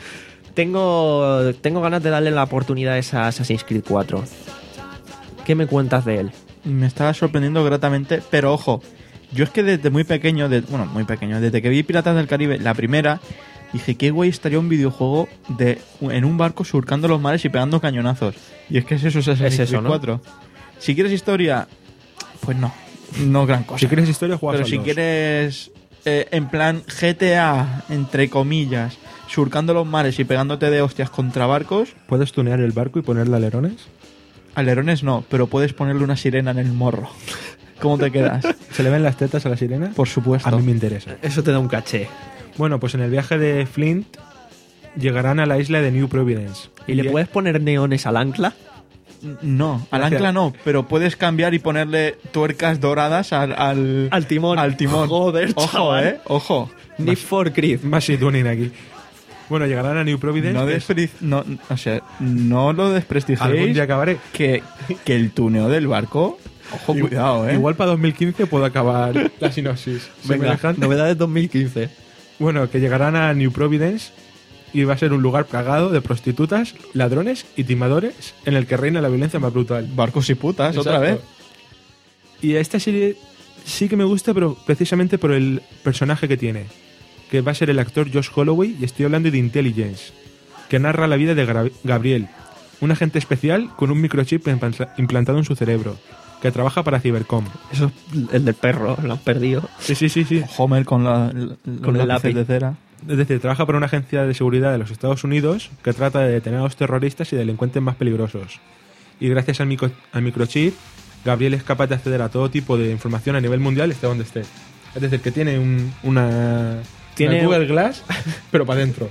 tengo, tengo ganas de darle la oportunidad a esa Assassin's Creed cuatro. ¿Qué me cuentas de él? Me estaba sorprendiendo gratamente, pero ojo, yo es que desde muy pequeño, de, bueno, muy pequeño, desde que vi Piratas del Caribe, la primera, dije, qué guay estaría un videojuego de en un barco surcando los mares y pegando cañonazos. Y es que es eso, es Assassin's Es eso, Creed ¿no? cuatro. Si quieres historia, pues no, no gran cosa. Si quieres historia, juegas Pero al si dos. quieres, eh, en plan G T A, entre comillas, surcando los mares y pegándote de hostias contra barcos, ¿Puedes tunear el barco y ponerle alerones? alerones no, pero puedes ponerle una sirena en el morro. ¿Cómo te quedas? ¿Se le ven las tetas a la sirena? Por supuesto. A mí me interesa. Eso te da un caché. Bueno, pues en el viaje de Flint llegarán a la isla de New Providence. ¿Y le puedes poner neones al ancla? No, al Gracias. ancla no, pero puedes cambiar y ponerle tuercas doradas al, al, Al timón. Al timón. Joder, ojo, chaval. eh, ojo. Need for Creed. Más y tuning aquí. Bueno, llegarán a New Providence. No, que es- despre- no, o sea, no lo algún desprestigiéis día acabaré. que, que el tuneo del barco, ojo, Igual- cuidado, eh. Igual para dos mil quince puedo acabar la sinopsis. Venga, Semejante. novedades dos mil quince. Bueno, que llegarán a New Providence y va a ser un lugar plagado de prostitutas, ladrones y timadores en el que reina la violencia más brutal. Barcos y putas, otra Exacto. vez. Y esta serie sí que me gusta, pero precisamente por el personaje que tiene, que va a ser el actor Josh Holloway, y estoy hablando de Intelligence, que narra la vida de Gra- Gabriel, un agente especial con un microchip implant- implantado en su cerebro, que trabaja para Cybercom. Eso es el del perro, lo han perdido. Sí, sí, sí, sí. Homer con, la, la- Con los el lápices lápiz. de cera. Es decir, trabaja para una agencia de seguridad de los Estados Unidos que trata de detener a los terroristas y delincuentes más peligrosos. Y gracias al, micro- al microchip, Gabriel es capaz de acceder a todo tipo de información a nivel mundial, esté donde esté. Es decir, que tiene un, una, Tiene una Google Glass, pero para adentro.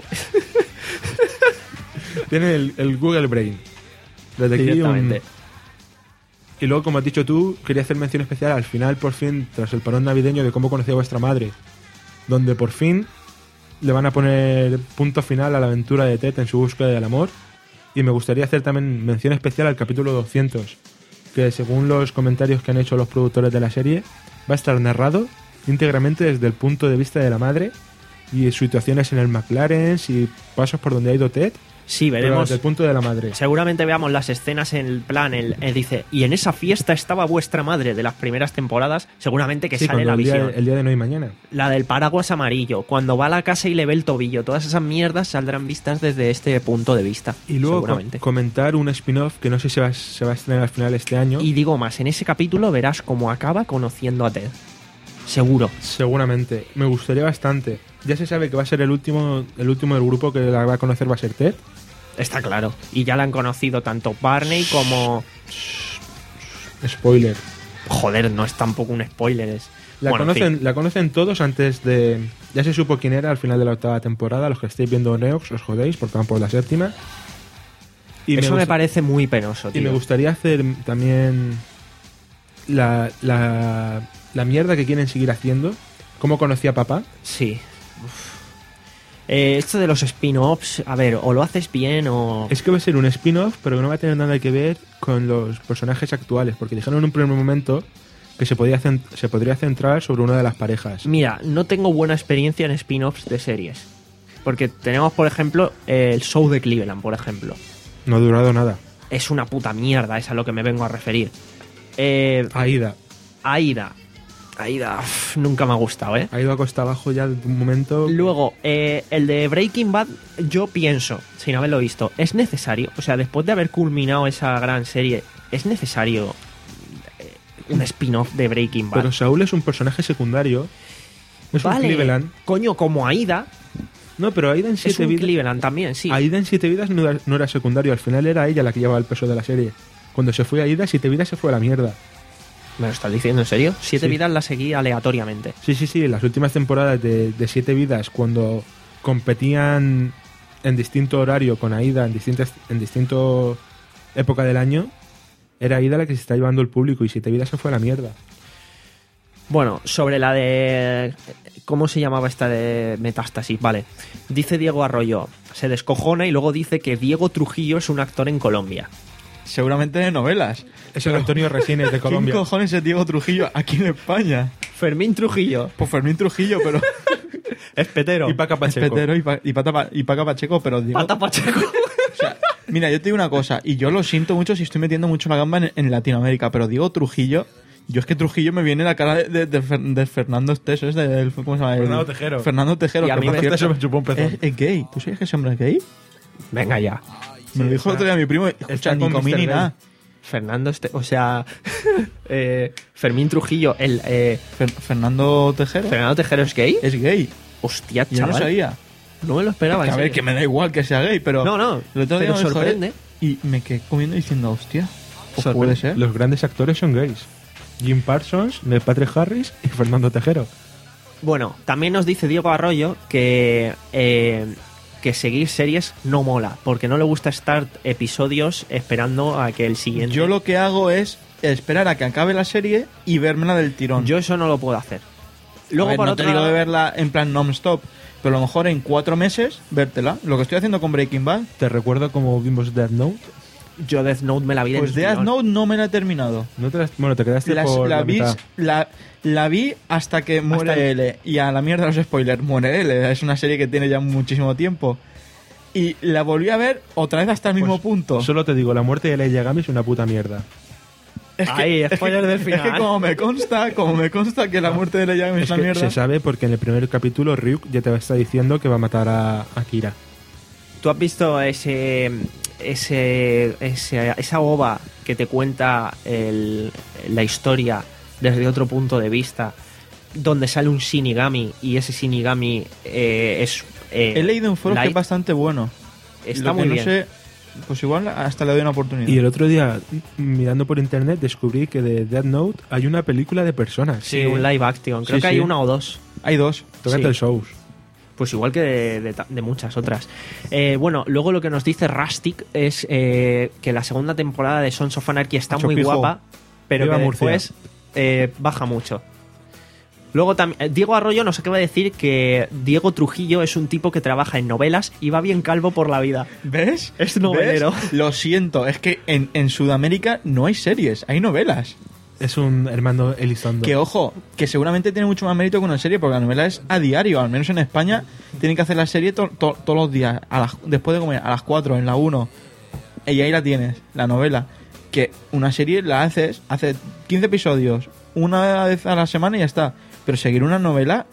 Tiene el, el Google Brain. Desde aquí un- Directamente. Y luego, como has dicho tú, quería hacer mención especial al final, por fin, tras el parón navideño de Cómo conocí a vuestra madre, donde por fin le van a poner punto final a la aventura de Ted en su búsqueda del amor. Y me gustaría hacer también mención especial al capítulo doscientos, que según los comentarios que han hecho los productores de la serie, va a estar narrado íntegramente desde el punto de vista de la madre y situaciones en el McLaren y pasos por donde ha ido Ted, Sí, pero veremos. desde el punto de la madre. Seguramente veamos las escenas en el plan. El, eh, dice, y en esa fiesta estaba vuestra madre de las primeras temporadas. Seguramente que Sí, sale cuando la el día, visión. el día de no hay mañana. La del paraguas amarillo. Cuando va a la casa y le ve el tobillo. Todas esas mierdas saldrán vistas desde este punto de vista. Y luego co- seguramente. comentar un spin-off que no sé si va, se va a estrenar al final de este año. Y digo más, en ese capítulo verás cómo acaba conociendo a Ted. Seguro. Seguramente. Me gustaría bastante. Ya se sabe que va a ser el último, el último del grupo que la va a conocer, va a ser Ted. Está claro. Y ya la han conocido tanto Barney como... Spoiler. Joder, no es tampoco un spoiler. Es... La, Bueno, en conocen, fin. la conocen todos antes de... Ya se supo quién era al final de la octava temporada. Los que estéis viendo Neox os jodéis porque van por la séptima. Y Eso me, gusta- parece muy penoso, Y tío. me gustaría hacer también la, la, la mierda que quieren seguir haciendo. ¿Cómo conocí a papá? Sí. Uf. Eh, esto de los spin-offs, a ver, o lo haces bien o... Es que va a ser un spin-off, pero que no va a tener nada que ver con los personajes actuales. Porque dijeron en un primer momento que se, podía cent- se podría centrar sobre una de las parejas. Mira, no tengo buena experiencia en spin-offs de series. Porque tenemos, por ejemplo, el show de Cleveland, por ejemplo. No ha durado nada. Es una puta mierda, es a lo que me vengo a referir. Eh, Aida. Aida. Aida, uf, nunca me ha gustado, ¿eh? Ha ido a costa abajo ya de un momento. Luego, eh, el de Breaking Bad, yo pienso, sin haberlo visto, ¿es necesario? O sea, después de haber culminado esa gran serie, ¿es necesario eh, un spin-off de Breaking Bad? Pero Saúl es un personaje secundario. Es un Vale, Cleveland. coño, como Aida, No, pero Aida en es siete un vidas. Cleveland también, sí. Aida en siete vidas no era, no era secundario. Al final era ella la que llevaba el peso de la serie. Cuando se fue Aida, siete vidas se fue a la mierda. ¿Me lo estás diciendo en serio? Siete Sí. vidas las seguí aleatoriamente. Sí, sí, sí. Las últimas temporadas de, de siete vidas, cuando competían en distinto horario con Aida, en distintas en distinto época del año, era Aida la que se está llevando el público y siete vidas se fue a la mierda. Bueno, sobre la de... ¿Cómo se llamaba esta de Metástasis? Vale. Dice Diego Arroyo, se descojona y luego dice que Diego Trujillo es un actor en Colombia. Seguramente de novelas. Es el Antonio Resines de Colombia. ¿Quién cojones es Diego Trujillo aquí en España? Fermín Trujillo. Pues Fermín Trujillo, pero... Espetero. Y Paca Pacheco. Espetero y, pa, y, Pata Pa- y Paca Pacheco, pero Diego... Pata Pacheco. O sea, mira, yo te digo una cosa, y yo lo siento mucho si estoy metiendo mucho la gamba en, en Latinoamérica, pero Diego Trujillo... Yo es que Trujillo me viene la cara de, de, de, Fer- de Fernando Esteso, es del... ¿Cómo se llama? El- Fernando Tejero. Fernando Tejero, Y a que mí por me- cierto, Esteso me chupó un pezón. es, es gay. ¿Tú sabías que ese hombre es gay? Venga ya. Me lo dijo el otro día mi primo. Está Escucha, ni con comí mister ni Gay. nada. Fernando, este, o sea, eh, Fermín Trujillo, el eh, Fer- Fernando Tejero Fernando Tejero es gay. es gay. Hostia, Yo no chaval. sabía. No me lo esperaba. Que, a en ver, serio. que me da igual que sea gay, pero... No, no, El otro día pero me dijo, sorprende. eh, Y me quedé comiendo diciendo, hostia, pues Sorprende. puede ser. Los grandes actores son gays. Jim Parsons, Neil Patrick Harris y Fernando Tejero. Bueno, también nos dice Diego Arroyo que, eh, que seguir series no mola, porque no le gusta estar episodios esperando a que el siguiente... Yo lo que hago es esperar a que acabe la serie y vérmela del tirón. Yo eso no lo puedo hacer. A Luego, ver, por no otro te digo lado- de verla en plan non-stop, pero a lo mejor en cuatro meses vértela. Lo que estoy haciendo con Breaking Bad, Te recuerdo como vimos Death Note. yo Death Note me la vi del pues Death tirón. Note no me la he terminado. No te las- bueno, te quedaste Las- por la, la vi, mitad. la, la vi hasta que muere Hasta- L. Y a la mierda los spoilers, muere L. Es una serie que tiene ya muchísimo tiempo. Y la volví a ver otra vez hasta el mismo Pues, punto. Solo te digo, la muerte de Leia Yagami es una puta mierda. Es Ay, es spoiler del Es final. que como me consta, como me consta que la muerte de Leia es Es una que mierda. se sabe porque en el primer capítulo Ryuk ya te está diciendo que va a matar a, a Kira. ¿Tú has visto ese, ese, ese- esa ova que te cuenta el- la historia desde otro punto de vista, donde sale un Shinigami y ese Shinigami eh, es... eh, He leído en foros que light? es bastante bueno. Está Lo que muy no bien. sé, pues igual hasta le doy una oportunidad. Y el otro día, m- mirando por internet, descubrí que de Death Note hay una película de personas. Sí, un live action. Creo Sí, que hay sí. una o dos. Hay dos. Tócate sí. el shows. Pues igual que de, de ta- de muchas otras. Eh, bueno, luego lo que nos dice Rustic es eh, que la segunda temporada de Sons of Anarchy está Macho muy pijo. guapa, pero Viva que Murcia. después eh, baja mucho. Luego también Diego Arroyo nos acaba de decir que Diego Trujillo es un tipo que trabaja en novelas y va bien calvo por la vida. ¿Ves? Es novelero. ¿Ves? Lo siento, es que en, en Sudamérica no hay series, hay novelas. Es un hermano Elizondo. Que ojo, que seguramente tiene mucho más mérito que una serie, porque la novela es a diario, al menos en España tienen que hacer la serie to- to- todos los días, a las, después de comer, a las cuatro, en la uno. Y ahí la tienes, la novela. Que una serie la haces, hace quince episodios, una vez a la semana y ya está. Pero seguir una novela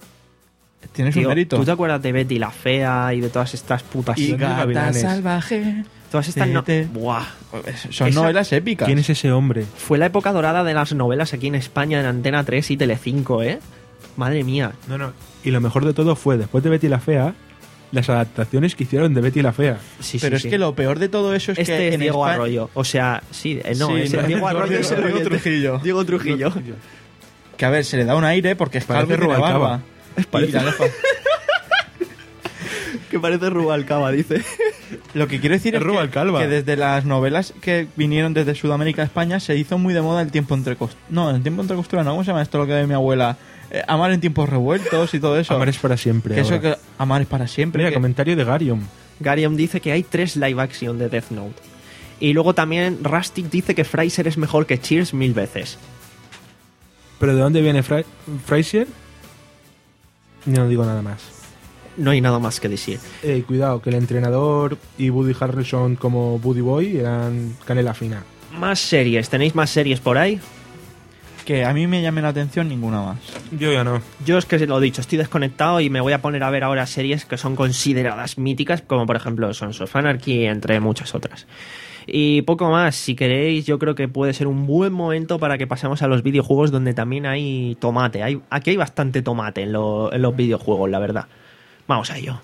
tiene su Tío, mérito. ¿tú te acuerdas de Betty la Fea y de todas estas putas Y Son gata gavilanes. salvaje. todas estas no... Tete. Buah. Son Esa- novelas épicas. ¿Quién es ese hombre? Fue la época dorada de las novelas aquí en España en Antena tres y Telecinco, ¿eh? Madre mía. No, no. Y lo mejor de todo fue, después de Betty la Fea, las adaptaciones que hicieron de Betty la Fea. Sí, Pero sí, es sí. que lo peor de todo eso es Este que es en Diego España- Arroyo. O sea, sí, eh, no, Sí, es no, Diego no, Arroyo Diego- es el Diego oyente. Trujillo. Diego Trujillo. Que a ver, se le da un aire porque es calvo y Parece tiene Rubalcaba. barba. Parece- Y la deja- Que parece Rubalcaba, dice. Lo que quiero decir Es es que, Rubalcaba. que desde las novelas que vinieron desde Sudamérica a España se hizo muy de moda el tiempo entre costura. No, el tiempo entre costura no, ¿cómo se llama esto lo que de mi abuela? Eh, amar en tiempos revueltos y todo eso. Amar es para siempre. que eso ahora. que amar es para siempre. Mira, que- comentario de Garion. Garion dice que hay tres live action de Death Note. Y luego también Rustic dice que Fraser es mejor que Cheers mil veces. ¿Pero de dónde viene Fra Fraser? No digo nada más. No hay nada más que decir. Eh, cuidado, que el entrenador y Woody Harrelson como Woody Boy eran canela fina. Más series. ¿Tenéis más series por ahí? que a mí me llame la atención ninguna más. Yo ya no. Yo es que lo he dicho, estoy desconectado y me voy a poner a ver ahora series que son consideradas míticas, como por ejemplo Sons of Anarchy, entre muchas otras. Y poco más, si queréis, yo creo que puede ser un buen momento para que pasemos a los videojuegos donde también hay tomate. Hay, aquí hay bastante tomate en, lo- en los videojuegos, la verdad. Vamos a ello.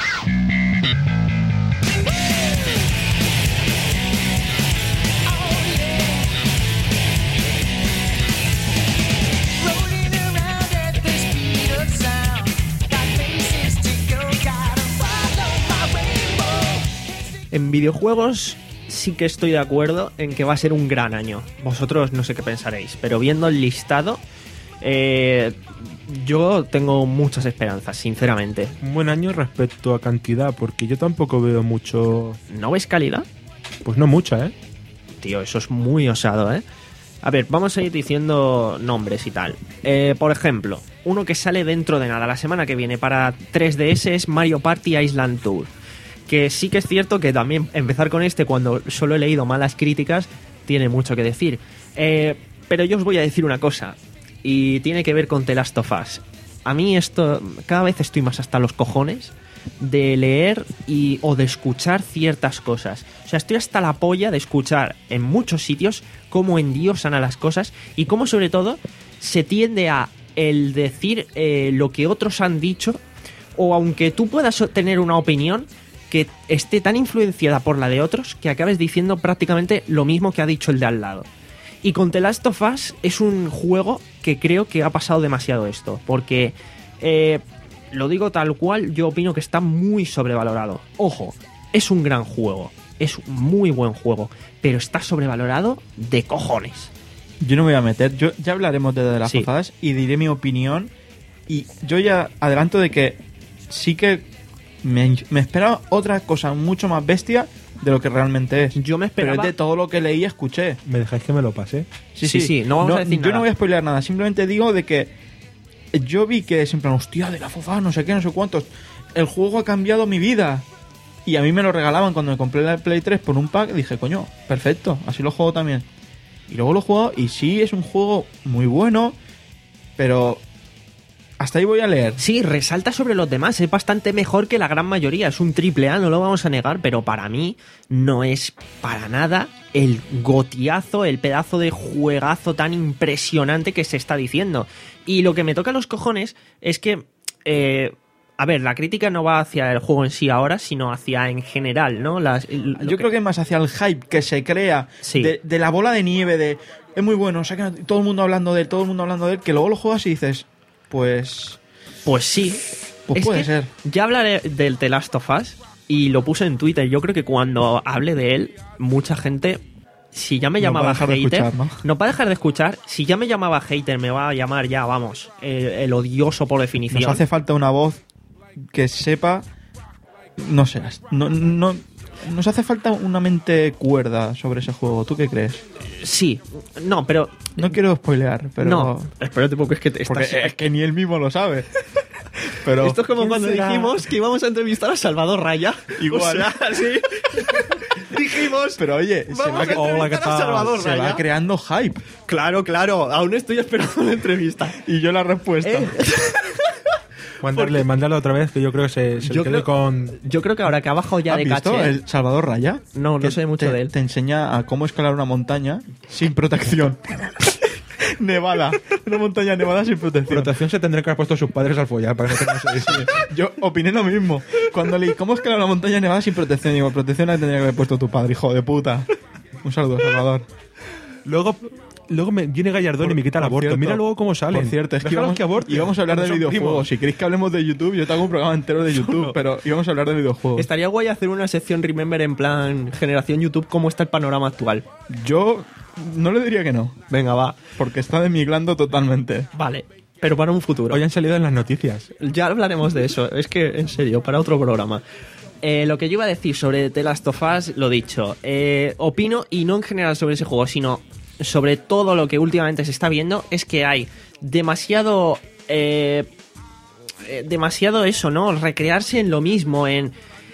Rolling around at the speed of sound. Got places to go, gotta follow my rainbow. En videojuegos sí que estoy de acuerdo en que va a ser un gran año. Vosotros no sé qué pensaréis, pero viendo el listado, eh, yo tengo muchas esperanzas, sinceramente. Un buen año respecto a cantidad, porque yo tampoco veo mucho. ¿No ves calidad? Pues no mucha, ¿eh? Tío, eso es muy osado, ¿eh? A ver, vamos a ir diciendo nombres y tal. Eh, por ejemplo, uno que sale dentro de nada, la semana que viene para tres D S es Mario Party Island Tour. Que sí que es cierto que también empezar con este cuando solo he leído malas críticas tiene mucho que decir. Eh, pero yo os voy a decir una cosa, y tiene que ver con The Last of Us. A mí esto, cada vez estoy más hasta los cojones de leer y o de escuchar ciertas cosas. O sea, estoy hasta la polla de escuchar en muchos sitios cómo endiosan a las cosas y cómo sobre todo se tiende a el decir eh, lo que otros han dicho, o aunque tú puedas tener una opinión que esté tan influenciada por la de otros que acabes diciendo prácticamente lo mismo que ha dicho el de al lado. Y con The Last of Us es un juego que creo que ha pasado demasiado esto, porque eh, lo digo tal cual, yo opino que está muy sobrevalorado. Ojo, es un gran juego, es un muy buen juego, pero está sobrevalorado de cojones. Yo no me voy a meter, yo ya hablaremos de The Last Sí. of Us y diré mi opinión. Y yo ya adelanto de que sí que me, me esperaba otra cosa mucho más bestia de lo que realmente es. Yo me Pero esperaba... es de todo lo que leí y escuché. ¿Me dejáis que me lo pase? Sí, sí, no vamos a decir yo nada. no voy a spoilear nada, simplemente digo de que yo vi que es en plan, hostia, de la fofa, no sé qué, no sé cuántos. El juego ha cambiado mi vida. Y a mí me lo regalaban cuando me compré la Play tres por un pack. Dije, coño, perfecto, así lo juego también. Y luego lo he jugado y sí, es un juego muy bueno, pero hasta ahí voy a leer. Sí, resalta sobre los demás, es bastante mejor que la gran mayoría, es un triple A, no lo vamos a negar, pero para mí no es para nada el gotiazo, el pedazo de juegazo tan impresionante que se está diciendo. Y lo que me toca los cojones es que, eh, a ver, la crítica no va hacia el juego en sí ahora, sino hacia en general, ¿no? Las, lo Yo creo que es más hacia el hype que se crea Sí. de, de la bola de nieve, de es muy bueno, o sea que todo el mundo hablando de él, todo el mundo hablando de él, que luego lo juegas y dices, pues... Pues sí. Pues Es puede que ser. Ya hablaré del The Last of Us y lo puse en Twitter. Yo creo que cuando hable de él, mucha gente, si ya me No llamaba va a dejar de hater, escuchar, ¿no? va a dejar de escuchar. Si ya me llamaba hater, me va a llamar ya, vamos, el, el odioso por definición. Nos hace falta una voz que sepa, no sé, no, no, nos hace falta una mente cuerda sobre ese juego. ¿Tú qué crees? Sí, no, pero No quiero spoilear, pero... no. Espérate porque es que te Porque estás... es que ni él mismo lo sabe. Pero Esto es como ¿quién cuando será? dijimos que íbamos a entrevistar a Salvador Raya. Igual. O sea, sí. dijimos... Pero oye, se Vamos va, a cre- entrevistar a Salvador se Raya. va creando hype. Claro, claro. Aún estoy esperando la entrevista. Y yo la respuesta. Eh, Mandarle, mandarle otra vez, que yo creo que se, se Yo quede creo- con... Yo creo que ahora que ha bajado ya ¿Has de visto caché... el Salvador Raya? No, no Que sé mucho te, de él. Te enseña a cómo escalar una montaña sin protección. Nevada. Una montaña nevada sin protección. Protección se tendrían que haber puesto sus padres al follar para que no tengan ese- ese- Yo opiné lo mismo. Cuando leí cómo escalar una montaña nevada sin protección, digo, protección la tendría que haber puesto tu padre, hijo de puta. Un saludo, Salvador. Luego, luego me viene Gallardón Por- y me quita el por aborto. cierto, Mira luego cómo salen. Por cierto, es que Déjalos íbamos, que aborten. íbamos a hablar de Son videojuegos. primos. Si queréis que hablemos de YouTube, yo tengo un programa entero de YouTube, pero íbamos a hablar de videojuegos. Estaría guay hacer una sección Remember en plan generación YouTube, cómo está el panorama actual. Yo no le diría que no, Venga, va. porque está demigrando totalmente. Vale, pero para un futuro. Hoy han salido en las noticias. Ya hablaremos de eso. Es que, en serio, para otro programa. Eh, lo que yo iba a decir sobre The Last of Us, lo dicho. Eh, opino, y no en general sobre ese juego, sino sobre todo lo que últimamente se está viendo, es que hay demasiado... eh, eh, demasiado eso, ¿no? Recrearse en lo mismo, en,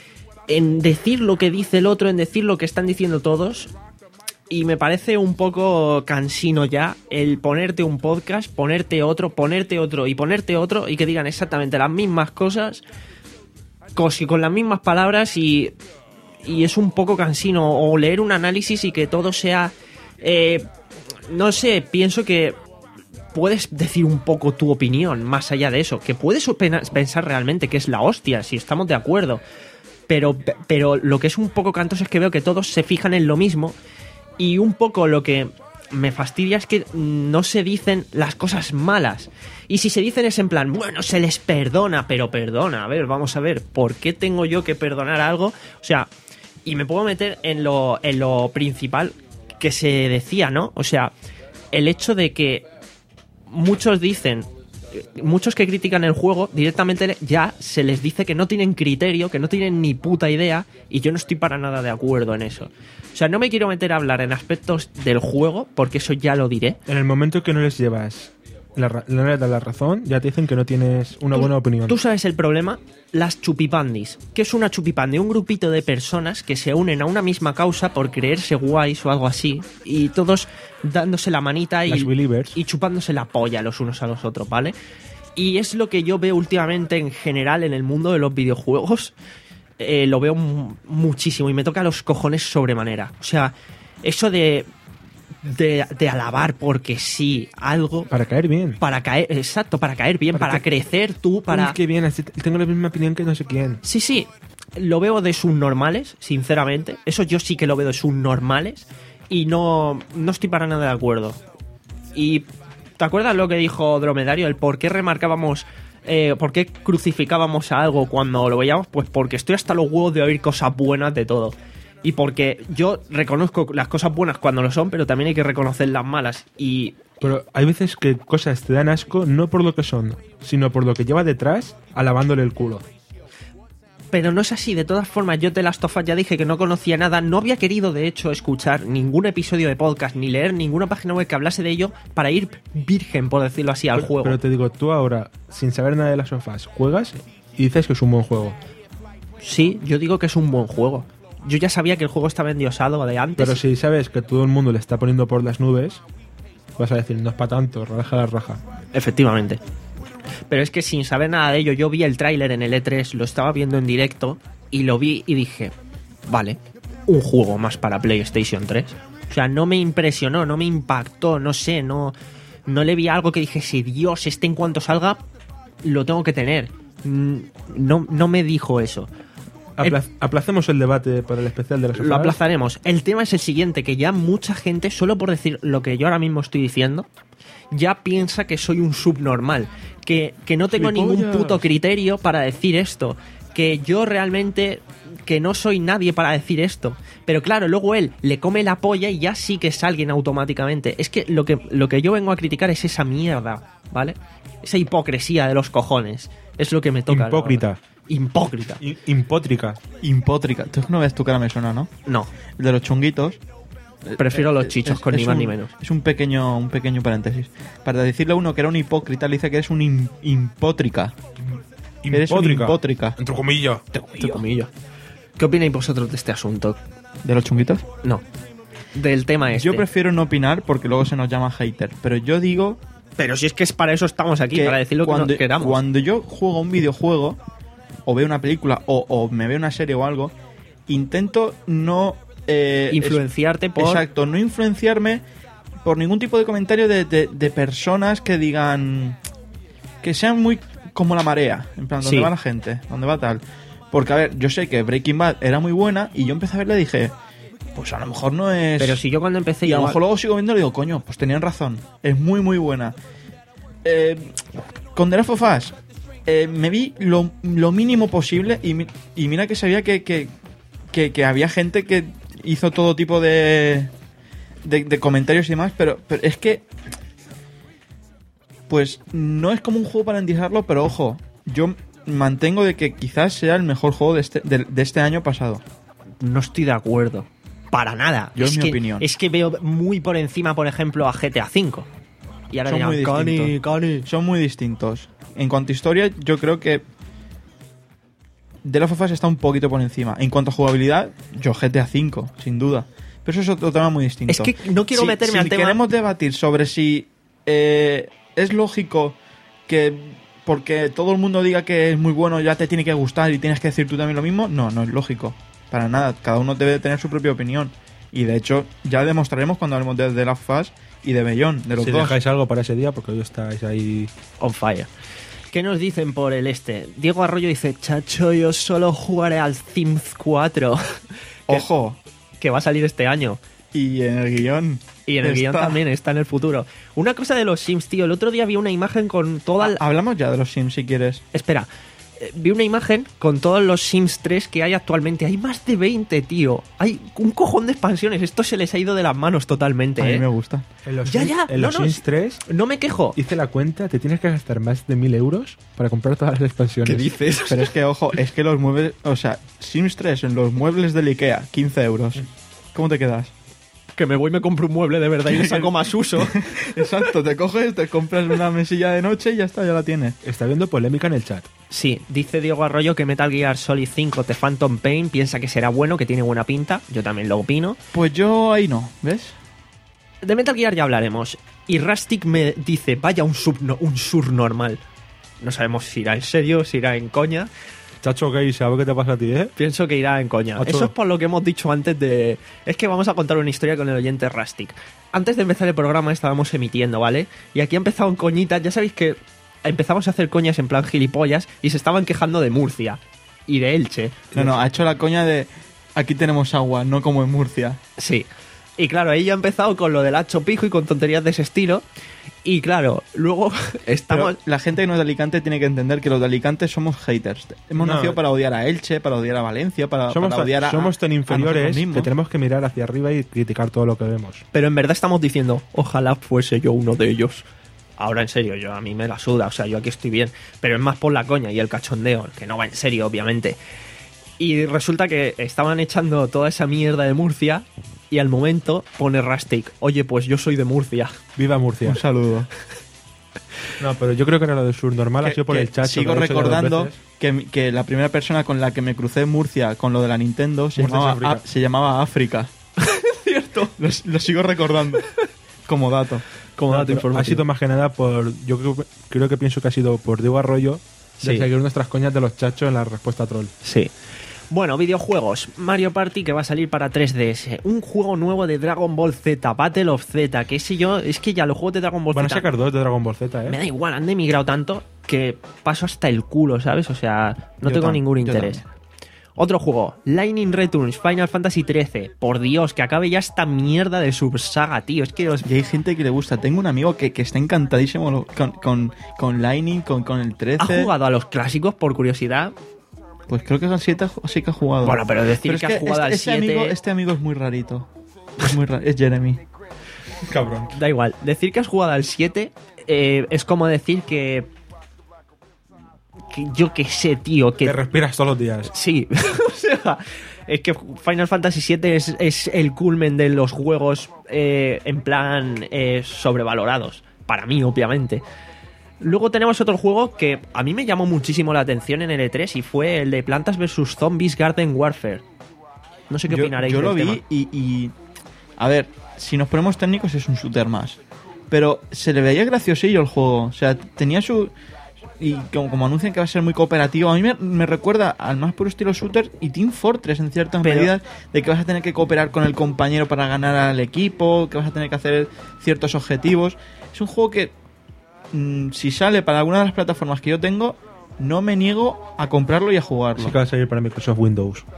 en decir lo que dice el otro, en decir lo que están diciendo todos. Y me parece un poco cansino ya el ponerte un podcast, ponerte otro, ponerte otro y ponerte otro y que digan exactamente las mismas cosas cos- con las mismas palabras y, y es un poco cansino. O leer un análisis y que todo sea... eh, no sé, pienso que puedes decir un poco tu opinión más allá de eso, que puedes opina- pensar realmente que es la hostia, si estamos de acuerdo. Pero, pero lo que es un poco cantoso es que veo que todos se fijan en lo mismo. Y un poco lo que me fastidia es que no se dicen las cosas malas. Y si se dicen es en plan, bueno, se les perdona, pero perdona. A ver, vamos a ver, ¿por qué tengo yo que perdonar algo? O sea, y me puedo meter en lo, en lo principal que se decía, ¿no? O sea, el hecho de que muchos dicen, muchos que critican el juego, directamente ya se les dice que no tienen criterio, que no tienen ni puta idea, y yo no estoy para nada de acuerdo en eso. O sea, no me quiero meter a hablar en aspectos del juego, porque eso ya lo diré. En el momento que no les llevas la, ra- no les das la razón, ya te dicen que no tienes una Tú- buena opinión. ¿Tú sabes el problema? Las chupipandis. ¿Qué es una chupipandi? Un grupito de personas que se unen a una misma causa por creerse guays o algo así, y todos dándose la manita y, Las believers. y chupándose la polla los unos a los otros, ¿vale? Y es lo que yo veo últimamente en general en el mundo de los videojuegos. Eh, lo veo mu- muchísimo y me toca los cojones sobremanera. O sea, eso de, de, de alabar porque sí algo Para caer bien. para caer, exacto, para caer bien, Para para, que- crecer tú, para... Uy, qué bien, así t- tengo la misma opinión que no sé quién. Sí, sí, lo veo de subnormales, sinceramente. Eso yo sí que lo veo de subnormales y no, no estoy para nada de acuerdo. Y ¿te acuerdas lo que dijo Dromedario? El por qué remarcábamos, eh, por qué crucificábamos a algo cuando lo veíamos. Pues porque estoy hasta los huevos de oír cosas buenas de todo. Y porque yo reconozco las cosas buenas cuando lo son, pero también hay que reconocer las malas. Y Pero hay veces que cosas te dan asco no por lo que son, sino por lo que lleva detrás alabándole el culo. Pero no es así, de todas formas, yo de Last of Us ya dije que no conocía nada, no había querido de hecho escuchar ningún episodio de podcast ni leer ninguna página web que hablase de ello para ir virgen, por decirlo así, al Pero- juego. Pero te digo, tú ahora, sin saber nada de las sofás, juegas y dices que es un buen juego. Sí, yo digo que es un buen juego. Yo ya sabía que el juego estaba endiosado de antes. Pero si sabes que todo el mundo le está poniendo por las nubes, vas a decir, no es para tanto, raja la raja. Efectivamente. Pero es que sin saber nada de ello, yo vi el tráiler en el E tres, lo estaba viendo en directo y lo vi y dije, vale, un juego más para PlayStation tres. O sea, no me impresionó, no me impactó, no sé, no, no le vi algo que dijese, Dios, este en cuanto salga lo tengo que tener. Mm, No, no me dijo eso. Apla- aplacemos el debate para el especial de las Lo sofás. aplazaremos. El tema es el siguiente, que ya mucha gente, solo por decir lo que yo ahora mismo estoy diciendo, ya piensa que soy un subnormal, que, que no tengo ningún ¡Gilipollas! puto criterio para decir esto, que yo realmente que no soy nadie para decir esto. Pero claro, luego él le come la polla y ya sí que es alguien automáticamente. Es que lo que, lo que yo vengo a criticar es esa mierda, ¿vale? Esa hipocresía de los cojones. Es lo que me toca. Hipócrita. ahora. Hipócrita. I- Impótrica. Impótrica. Tú no ves tu cara, me suena, ¿no? No, El de los chunguitos. prefiero los Eh, chichos es- con es ni más un- ni menos. Es un pequeño, un pequeño paréntesis. Para decirle a uno que era un hipócrita, le dice que eres un im- impótrica. Eres un impótrica. Entre comillas. Entre comillas. ¿Qué opináis vosotros de este asunto? ¿De los chunguitos? No. Del tema este. Yo prefiero no opinar porque luego se nos llama hater. Pero yo digo Pero si es que es para eso estamos aquí, que para decir lo que cuando, nos queramos. cuando yo juego un videojuego, o veo una película, o, o me veo una serie o algo, intento no... eh, Influenciarte es- por... Exacto, no influenciarme por ningún tipo de comentario de, de- de personas que digan... Que sean muy como la marea. En plan, ¿dónde Sí. va la gente? ¿Dónde va tal? Porque, a ver, yo sé que Breaking Bad era muy buena y yo empecé a verla y dije... pues a lo mejor no es... Pero si yo cuando empecé... Y a lo igual- mejor luego sigo viendo y digo, coño, pues tenían razón. Es muy, muy buena. Eh, con The Last of Us, eh, me vi lo, lo mínimo posible y, mi- y mira que sabía que, que, que, que había gente que hizo todo tipo de, de, de comentarios y demás, pero, pero es que... Pues no es como un juego para endizarlo, pero ojo, yo mantengo de que quizás sea el mejor juego de este, de, de este año pasado. No estoy de acuerdo. Para nada. Yo, en es mi que, opinión. Es que veo muy por encima, por ejemplo, a G T A cinco. Y ahora Son dirán, muy Cani, distintos. Cani. Son muy distintos. En cuanto a historia, yo creo que The Last of Us está un poquito por encima. En cuanto a jugabilidad, yo G T A cinco, sin duda. Pero eso es otro tema muy distinto. Es que no quiero Si- meterme si al tema... queremos debatir sobre si eh, es lógico que porque todo el mundo diga que es muy bueno ya te tiene que gustar y tienes que decir tú también lo mismo, no, no es lógico. Para nada. Cada uno debe tener su propia opinión. Y de hecho, ya demostraremos cuando hablemos de The Last of Us y de Beyond, de los Si dos. dejáis algo para ese día, porque hoy estáis ahí... On fire. ¿Qué nos dicen por el este? Diego Arroyo dice, chacho, yo solo jugaré al Sims cuatro. que, Ojo. que va a salir este año. Y en el guión. Y en el guión está. también está en el futuro. Una cosa de los Sims, tío. El otro día vi una imagen con toda la... Hablamos ya de los Sims si quieres. Espera. eh, Vi una imagen con todos los Sims tres que hay actualmente. Hay más de veinte, tío. Hay un cojón de expansiones. Esto se les ha ido de las manos totalmente, A mí ¿eh? me gusta. En los, Ya, Sims- ya, en no, los no, Sims sí. tres No me quejo. hice la cuenta, te tienes que gastar más de mil euros para comprar todas las expansiones. dices? Pero es que, ojo, es que los muebles... O sea, Sims tres en los muebles del Ikea, quince euros. ¿Cómo te quedas? Que me voy y me compro un mueble de verdad y le saco más uso. Exacto, te coges, te compras una mesilla de noche y ya está, ya la tienes. Está habiendo polémica en el chat. Sí, dice Diego Arroyo que Metal Gear Solid cinco The Phantom Pain piensa que será bueno, que tiene buena pinta. Yo también lo opino. Pues yo ahí no, ¿ves? De Metal Gear ya hablaremos. Y Rustic me dice, vaya un sub un subnormal. No sabemos si irá en serio, si irá en coña. Chacho gay, ¿sabes qué te pasa a ti, eh? Pienso que irá en coña. Ocho. Eso es por lo que hemos dicho antes de... Es que vamos a contar una historia con el oyente Rustic. Antes de empezar el programa estábamos emitiendo, ¿vale? Y aquí ha empezado en coñitas. Ya sabéis que empezamos a hacer coñas en plan gilipollas y se estaban quejando de Murcia y de Elche. No, no, ha hecho la coña de... Aquí tenemos agua, no como en Murcia. Sí. Y claro, ella ha empezado con lo del hacho pijo y con tonterías de ese estilo. Y claro, luego estamos... Pero la gente que no es de Alicante tiene que entender que los de Alicante somos haters. Hemos No. nacido para odiar a Elche, para odiar a Valencia, para, Somos, para tan- odiar a somos tan a nosotros inferiores mismos. que tenemos que mirar hacia arriba y criticar todo lo que vemos. Pero en verdad estamos diciendo, ojalá fuese yo uno de ellos. Ahora en serio, yo a mí me la suda, o sea, yo aquí estoy bien. Pero es más por la coña y el cachondeo, que no va en serio, obviamente. Y resulta que estaban echando toda esa mierda de Murcia y al momento pone Rustic, oye, pues yo soy de Murcia. Viva Murcia. Un saludo. No, pero yo creo que era lo de subnormal, ha Que- sido por que el chacho. sigo que lo he hecho ya dos recordando veces. que, que la primera persona con la que me crucé en Murcia con lo de la Nintendo se, Murcia es llamaba, África. A- se llamaba África. Cierto. Lo, lo sigo recordando como dato. Como No, dato pero informativo. ha sido más que nada por. Yo creo, creo que pienso que ha sido por Diego Arroyo de Sí. seguir nuestras coñas de los chachos en la respuesta troll. Sí. Bueno, videojuegos. Mario Party que va a salir para tres D S. Un juego nuevo de Dragon Ball Z, Battle of Z. Que sé yo, es que ya los juegos de Dragon Ball Van a Z. sacar dos de Dragon Ball Z, ¿eh? Me da igual, han emigrado tanto que paso hasta el culo, ¿sabes? O sea, no Yo tengo tam- ningún yo interés. también. Otro juego, Lightning Returns, Final Fantasy trece. Por Dios, que acabe ya esta mierda de subsaga, tío. Es que os... Y hay gente que le gusta. Tengo un amigo que, que está encantadísimo lo- con, con, con Lightning, con, con el trece. ¿Ha jugado a los clásicos por curiosidad? Pues creo que al siete sí que ha jugado. Bueno, pero decir es que has jugado este, al este siete- Amigo, este amigo es muy rarito. Es muy raro. Es Jeremy. Cabrón. Da igual. Decir que has jugado al siete eh, es como decir que... que yo qué sé, tío, que Te respiras todos los días. sí, o sea, es que Final Fantasy siete es, es el culmen de los juegos eh, en plan eh, sobrevalorados. Para mí, obviamente. Luego tenemos otro juego que a mí me llamó muchísimo la atención en el E tres y fue el de Plantas versus Zombies Garden Warfare. No sé qué yo, opinaréis yo del lo vi tema. y, y... A ver, si nos ponemos técnicos es un shooter más. Pero se le veía graciosillo el juego. O sea, tenía su... Y como, como anuncian que va a ser muy cooperativo, a mí me, me recuerda al más puro estilo shooter y Team Fortress en ciertas Pero- medidas, de que vas a tener que cooperar con el compañero para ganar al equipo, que vas a tener que hacer ciertos objetivos. Es un juego que, mm, si sale para alguna de las plataformas que yo tengo, no me niego a comprarlo y a jugarlo. Sí que va a salir para Microsoft Windows.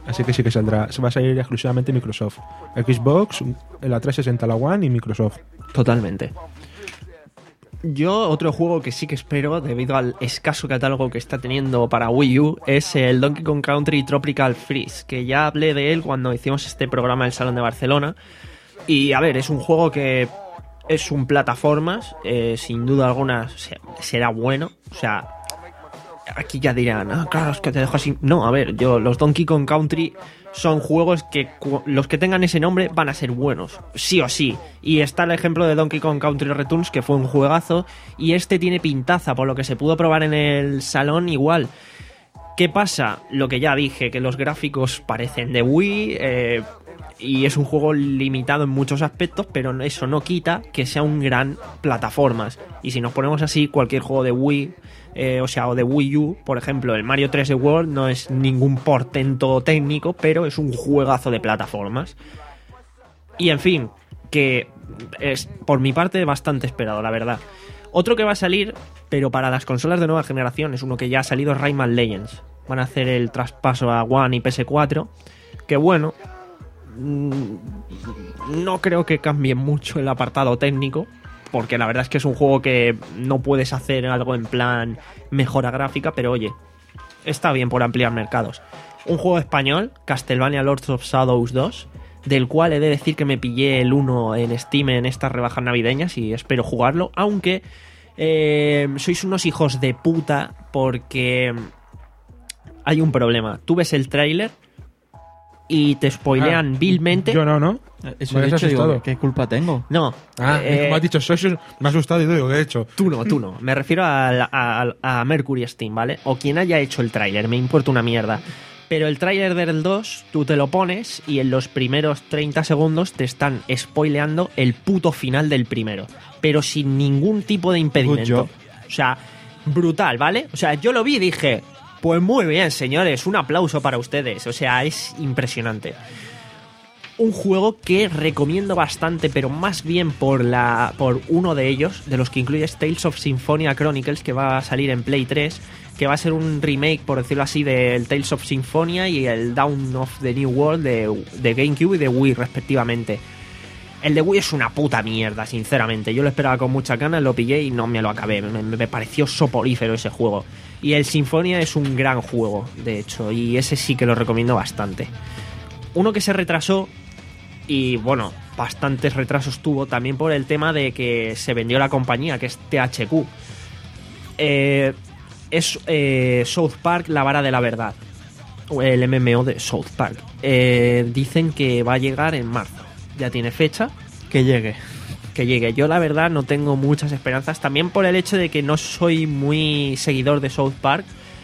Así que sí que saldrá. Se va a salir exclusivamente Microsoft. Xbox, la trescientos sesenta, la One y Microsoft. Totalmente. Yo, otro juego que sí que espero, debido al escaso catálogo que está teniendo para Wii U, es el Donkey Kong Country Tropical Freeze, que ya hablé de él cuando hicimos este programa del Salón de Barcelona. Y a ver, es un juego que es un plataformas, eh, sin duda alguna será bueno. O sea, aquí ya dirán, ah, claro, es que te dejo así. No, a ver, yo, los Donkey Kong Country son juegos que cu- los que tengan ese nombre van a ser buenos, sí o sí. Y está el ejemplo de Donkey Kong Country Returns, que fue un juegazo, y este tiene pintaza, por lo que se pudo probar en el salón igual. ¿Qué pasa? Lo que ya dije, que los gráficos parecen de Wii, eh, y es un juego limitado en muchos aspectos, pero eso no quita que sea un gran plataformas. Y si nos ponemos así, cualquier juego de Wii, eh, o sea, o de Wii U, por ejemplo, el Mario tres D World no es ningún portento técnico, pero es un juegazo de plataformas. Y en fin, que es por mi parte bastante esperado, la verdad. Otro que va a salir, pero para las consolas de nueva generación, es uno que ya ha salido, es Rayman Legends. Van a hacer el traspaso a One y P S cuatro, que bueno, no creo que cambie mucho el apartado técnico, porque la verdad es que es un juego que no puedes hacer algo en plan mejora gráfica, pero oye, está bien por ampliar mercados. Un juego español, Castlevania Lords of Shadows dos, del cual he de decir que me pillé el uno en Steam en estas rebajas navideñas y espero jugarlo, aunque eh, sois unos hijos de puta porque hay un problema. Tú ves el tráiler y te spoilean Ah, vilmente. Yo no, ¿no? Eso Me he has dicho, digo, asustado. ¿qué culpa tengo? No. Ah, eh, como has dicho, soy, soy- me ha asustado y digo, ¿qué he hecho? Tú no, tú no. Me refiero a, la- a, a Mercury Steam, ¿vale? O quien haya hecho el tráiler, me importa una mierda. Pero el tráiler del dos, tú te lo pones y en los primeros treinta segundos te están spoileando el puto final del primero. Pero sin ningún tipo de Good impedimento. job. O sea, brutal, ¿vale? O sea, yo lo vi y dije, pues muy bien, señores, un aplauso para ustedes. O sea, es impresionante. Un juego que recomiendo bastante, pero más bien por la por uno de ellos, de los que incluye Tales of Symphonia Chronicles, que va a salir en Play tres, que va a ser un remake, por decirlo así, del Tales of Symphonia y el Dawn of the New World de, de GameCube y de Wii, respectivamente. El de Wii es una puta mierda, sinceramente. Yo lo esperaba con muchas ganas, lo pillé y no me lo acabé. Me, me pareció soporífero ese juego. Y el Symphonia es un gran juego, de hecho, y ese sí que lo recomiendo bastante. Uno que se retrasó, y bueno, bastantes retrasos tuvo, también por el tema de que se vendió la compañía, que es T H Q. Eh, es eh, South Park, la vara de la verdad. O el M M O de South Park. Eh, dicen que va a llegar en marzo. Ya tiene fecha. Que llegue. Que llegue. Yo la verdad no tengo muchas esperanzas. También por el hecho de que no soy muy seguidor de South Park.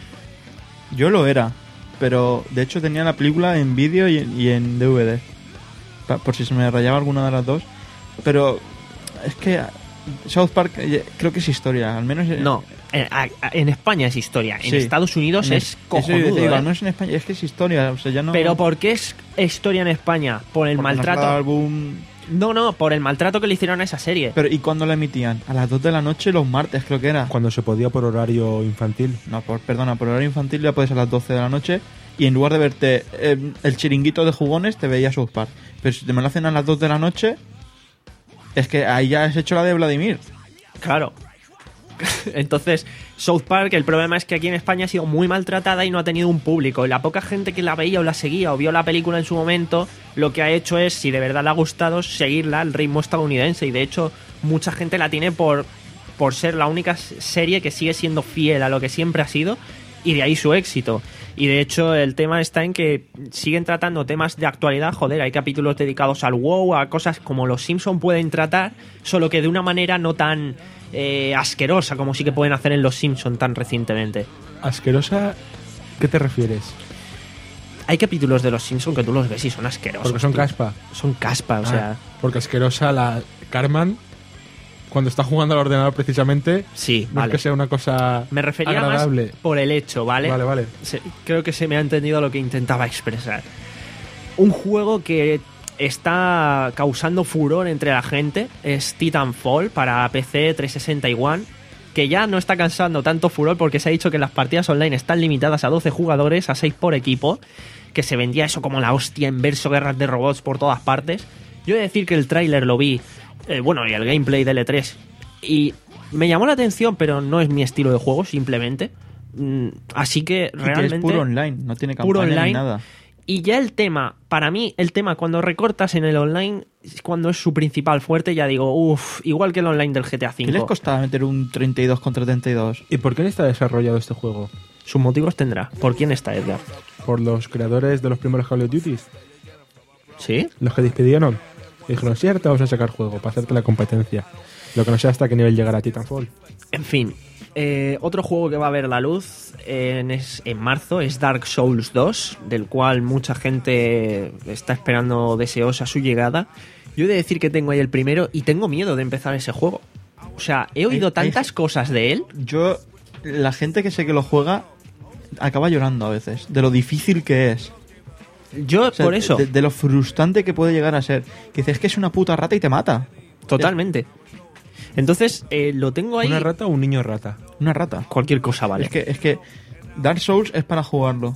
Yo lo era, pero de hecho tenía la película en vídeo y, en- y en D V D. Pa- Por si se me rayaba alguna de las dos. Pero es que South Park eh, creo que es historia, al menos en- No. En, a- a- en España es historia. En Sí. Estados Unidos en es eso cojonudo. digo, ¿eh? al menos en España es que es historia, o sea, ya no. Pero ¿por qué es historia en España? Por el porque nos ha maltrato. dado el boom. No, no, por el maltrato que le hicieron a esa serie. Pero ¿y cuándo la emitían? A las dos de la noche los martes creo que era. Cuando se podía por horario infantil. No, por, perdona, por horario infantil ya puedes a las doce de la noche y en lugar de verte eh, el chiringuito de jugones te veía South Park. Pero si te me lo hacen a las dos de la noche, es que ahí ya has hecho la de Vladimir. Claro. Entonces, South Park, el problema es que aquí en España ha sido muy maltratada y no ha tenido un público. Y la poca gente que la veía o la seguía o vio la película en su momento, lo que ha hecho es, si de verdad le ha gustado, seguirla al ritmo estadounidense. Y de hecho, mucha gente la tiene por, por ser la única serie que sigue siendo fiel a lo que siempre ha sido. Y de ahí su éxito. Y de hecho el tema está en que siguen tratando temas de actualidad. Joder, hay capítulos dedicados al WoW, a cosas como los Simpson pueden tratar, solo que de una manera no tan eh, asquerosa como sí que pueden hacer en los Simpson tan recientemente. ¿Asquerosa? ¿Qué te refieres? Hay capítulos de los Simpson que tú los ves y son asquerosos. Porque son tío. caspa. Son caspa, o Ah, sea... porque asquerosa la Carmen, cuando está jugando al ordenador precisamente, Sí, no vale. es que sea una cosa Me refería agradable. más por el hecho, ¿vale? Vale, vale. Se- creo que se me ha entendido lo que intentaba expresar. Un juego que está causando furor entre la gente es Titanfall para P C trescientos sesenta y One, que ya no está causando tanto furor porque se ha dicho que las partidas online están limitadas a doce jugadores, a seis por equipo, que se vendía eso como la hostia en verso, guerras de robots por todas partes. Yo he de decir que el tráiler lo vi, eh, bueno, y el gameplay del E tres, y me llamó la atención, pero no es mi estilo de juego, simplemente. Mm, así que Y que realmente... es puro online, no tiene campaña puro online. ni nada. Y ya el tema, para mí, el tema cuando recortas en el online, cuando es su principal fuerte, ya digo, uff, igual que el online del G T A ¿Qué les cinco. costaba meter un treinta y dos contra treinta y dos? ¿Y por qué está desarrollado este juego? Sus motivos tendrá. ¿Por quién está, Edgar? ¿Por los creadores de los primeros Call of Duty? ¿Sí? Los que despidieron. Y dijeron, sí, ahora te vamos a sacar juego para hacerte la competencia. Lo que no sé hasta qué nivel llegará Titanfall. En fin, eh, otro juego que va a ver la luz en, es, en marzo es Dark Souls dos, del cual mucha gente está esperando deseosa su llegada. Yo he de decir que tengo ahí el primero y tengo miedo de empezar ese juego. O sea, he oído Hay- hay- tantas cosas de él. Yo, la gente que sé que lo juega acaba llorando a veces, de lo difícil que es. Yo, O sea, por eso, De, de lo frustrante que puede llegar a ser. Que dices que es una puta rata y te mata. totalmente. Entonces, eh, lo tengo ahí. ¿Una rata o un niño rata? Una rata. Cualquier cosa, vale. Es que, es que Dark Souls es para jugarlo.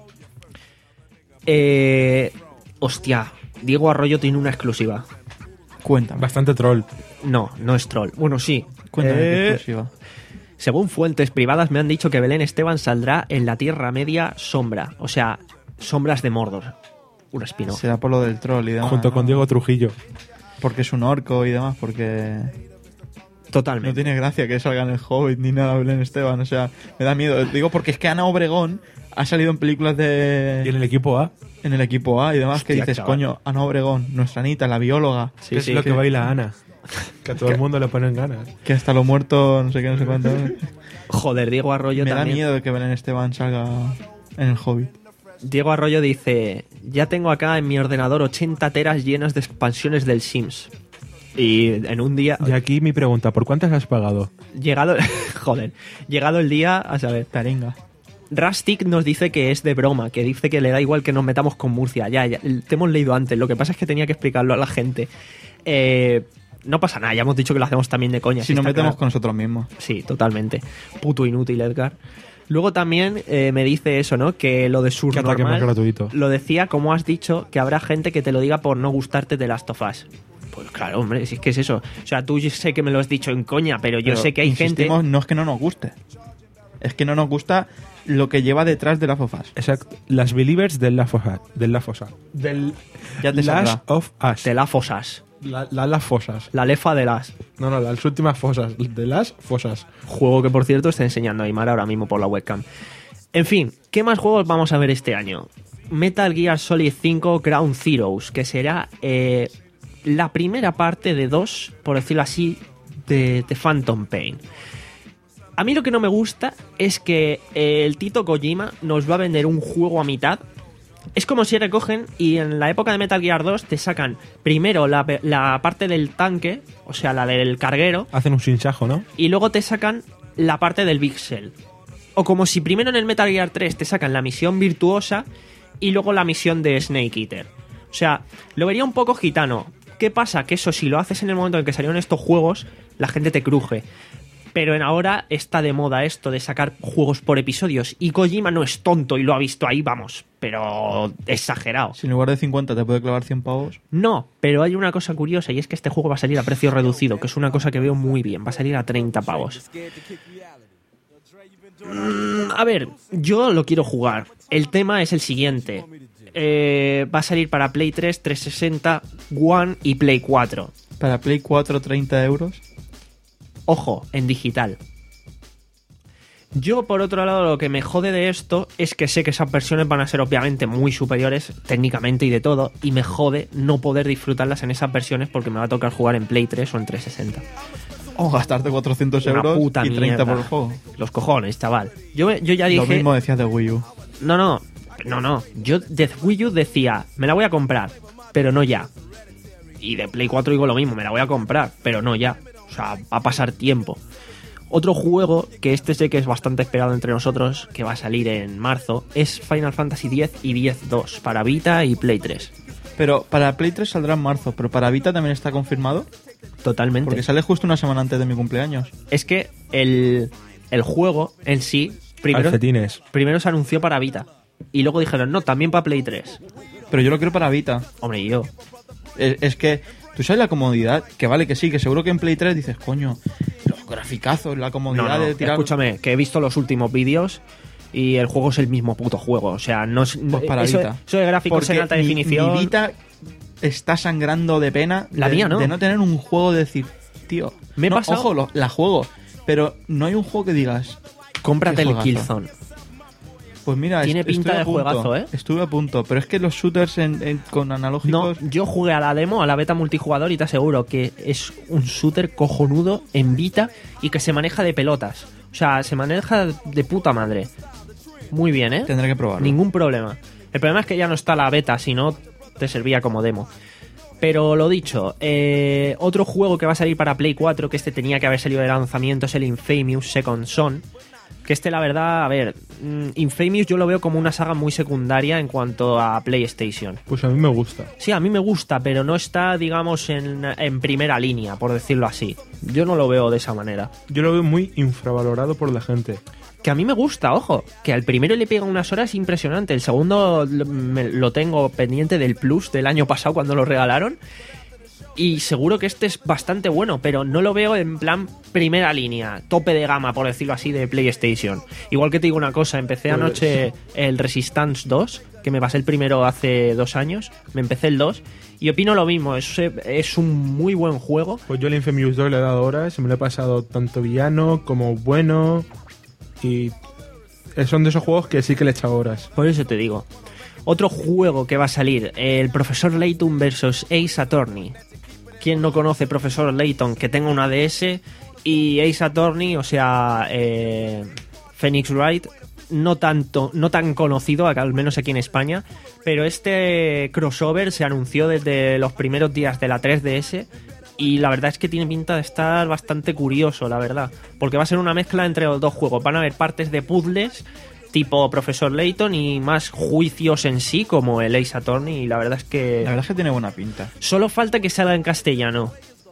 Eh, hostia, Diego Arroyo tiene una exclusiva. Cuéntame. Bastante troll. No, no es troll. Bueno, sí. Cuéntame qué Eh, exclusiva. Según fuentes privadas me han dicho que Belén Esteban saldrá en la Tierra Media Sombra. O sea, Sombras de Mordor. Un spin-off. Será por lo del troll y demás. junto ¿no? con Diego Trujillo. Porque es un orco y demás, porque no Totalmente. tiene gracia que salga en el Hobbit ni nada Belén Esteban. O sea, me da miedo. Digo, porque es que Ana Obregón ha salido en películas Y en de... el equipo A, en el equipo A y demás, que Hostia, dices, chaval. coño, Ana Obregón, nuestra Anita, la bióloga, Sí, que es sí, lo que- que baila Ana. Que a todo el mundo le ponen ganas. que hasta lo muerto, no sé qué, no sé cuánto. Joder, Diego Arroyo me da también. miedo de que Belén Esteban salga en el Hobbit. Diego Arroyo dice: ya tengo acá en mi ordenador ochenta teras llenas de expansiones del Sims. Y en un día, Y aquí mi pregunta, ¿por cuántas has pagado? llegado, joder, llegado el día, a saber. Taringa. Rastic nos dice que es de broma, que dice que le da igual que nos metamos con Murcia. Ya, ya, te hemos leído antes, lo que pasa es que tenía que explicarlo a la gente. Eh, no pasa nada, ya hemos dicho que lo hacemos también de coña. Si sí nos está metemos claro. con nosotros mismos. Sí, totalmente. Puto inútil, Edgar. Luego también eh, me dice eso, ¿no? Que lo de Que ataque más subnormal gratuito. lo decía, como has dicho, que habrá gente que te lo diga por no gustarte de Last of Us. Pues claro, hombre, si es que es eso. O sea, tú sé que me lo has dicho en coña, pero yo Pero sé que hay gente... insistimos, no es que no nos guste. Es que no nos gusta lo que lleva detrás de la Fofas. Exacto. Las believers del La Fosa. Del La Fosa. Del Ya te Last saldrá. of Us. de las fosas. La, la- las fosas. La lefa de las... No, no, las últimas fosas. De las fosas. Juego que, por cierto, está enseñando a Aymar ahora mismo por la webcam. En fin, ¿qué más juegos vamos a ver este año? Metal Gear Solid cinco Ground Zeroes, que será eh, la primera parte de dos, por decirlo así, de, de Phantom Pain. A mí lo que no me gusta es que eh, el Tito Kojima nos va a vender un juego a mitad. Es como si recogen y en la época de Metal Gear dos te sacan primero la, la parte del tanque, o sea, la del carguero, Hacen un sinsajo, ¿no? y luego te sacan la parte del Big Shell. O como si primero en el Metal Gear tres te sacan la misión virtuosa y luego la misión de Snake Eater. O sea, lo vería un poco gitano. ¿Qué pasa? Que eso, si lo haces en el momento en que salieron estos juegos, la gente te cruje. Pero en ahora está de moda esto de sacar juegos por episodios. Y Kojima no es tonto y lo ha visto ahí, vamos. Pero exagerado. Si en lugar de cincuenta te puede clavar cien pavos. No, pero hay una cosa curiosa y es que este juego va a salir a precio reducido, que es una cosa que veo muy bien. Va a salir a treinta pavos. Mm, a ver, yo lo quiero jugar. El tema es el siguiente. Eh, va a salir para Play tres, trescientos sesenta, One y Play cuatro. Para Play cuatro, treinta euros. Ojo, en digital. Yo, por otro lado, lo que me jode de esto es que sé que esas versiones van a ser obviamente muy superiores técnicamente y de todo, y me jode no poder disfrutarlas en esas versiones porque me va a tocar jugar en Play tres o en trescientos sesenta. O gastarte cuatrocientos Una euros puta y treinta mierda. por el juego. Los cojones, chaval. Yo, yo ya dije... Lo mismo decías de Wii U. No, no, no, no. Yo de Wii U decía, me la voy a comprar, pero no ya. Y de Play cuatro digo lo mismo, me la voy a comprar, pero no ya. O sea, va a pasar tiempo. Otro juego, que este sé que es bastante esperado entre nosotros, que va a salir en marzo, es Final Fantasy X y diez dos para Vita y Play tres. Pero para Play tres saldrá en marzo, pero para Vita también está confirmado. Totalmente. Porque sale justo una semana antes de mi cumpleaños. Es que el, el juego en sí, primero, Calcetines. primero se anunció para Vita. y luego dijeron, no, también para Play tres. Pero yo lo quiero para Vita. Hombre, y yo. Es, es que, tú sabes la comodidad, que vale que sí, que seguro que en Play tres dices, coño, los graficazos, la comodidad No, no, de tirar... escúchame, que he visto los últimos vídeos y el juego es el mismo puto juego. O sea, no es... Pues para eso, Vita. eso de gráficos Porque en alta mi- definición... Mi Vita está sangrando de pena La de, mía no. de no tener un juego de decir, tío, Me he no, pasado- ojo, lo- la juego, pero no hay un juego que digas, Cómprate qué el juegazo. Killzone. pues mira, Tiene est- pinta estuve de a punto, juegazo, ¿eh? Estuve a punto, pero es que los shooters en- en- con No, analógicos... yo jugué a la demo, a la beta multijugador y te aseguro que es un shooter cojonudo en Vita y que se maneja de pelotas. O sea, se maneja de puta madre. Muy bien, ¿eh? Tendré que probarlo. Ningún problema. El problema es que ya no está la beta, si no te servía como demo. Pero lo dicho, eh, otro juego que va a salir para Play cuatro, que este tenía que haber salido de lanzamiento, es el Infamous Second Son. Que este, la verdad, a ver, mm, Infamous yo lo veo como una saga muy secundaria en cuanto a PlayStation. Pues a mí me gusta. Sí, a mí me gusta, pero no está, digamos, en, en primera línea, por decirlo así. Yo no lo veo de esa manera. Yo lo veo muy infravalorado por la gente. Que a mí me gusta, ojo, que al primero le pega unas horas impresionante. El segundo lo, me- lo tengo pendiente del Plus del año pasado cuando lo regalaron. Y seguro que este es bastante bueno, pero no lo veo en plan primera línea, tope de gama, por decirlo así, de PlayStation. Igual que te digo una cosa, empecé Pues- anoche el Resistance dos, que me pasé el primero hace dos años, me empecé el dos, y opino lo mismo, es, es un muy buen juego. Pues yo al Infamous dos le he dado horas, me lo he pasado tanto villano como bueno. Y son de esos juegos que sí que le he echado horas. Por eso te digo. Otro juego que va a salir, el Profesor Layton versus Ace Attorney. ¿Quién no conoce Profesor Layton que tenga una D S? Y Ace Attorney, o sea, eh, Phoenix Wright, no tanto, no tan conocido, al menos aquí en España, pero este crossover se anunció desde los primeros días de la tres D S y la verdad es que tiene pinta de estar bastante curioso, la verdad, porque va a ser una mezcla entre los dos juegos. Van a haber partes de puzzles tipo Profesor Layton y más juicios en sí como el Ace Attorney, y la verdad es que La verdad es que tiene buena pinta. solo falta que salga en castellano.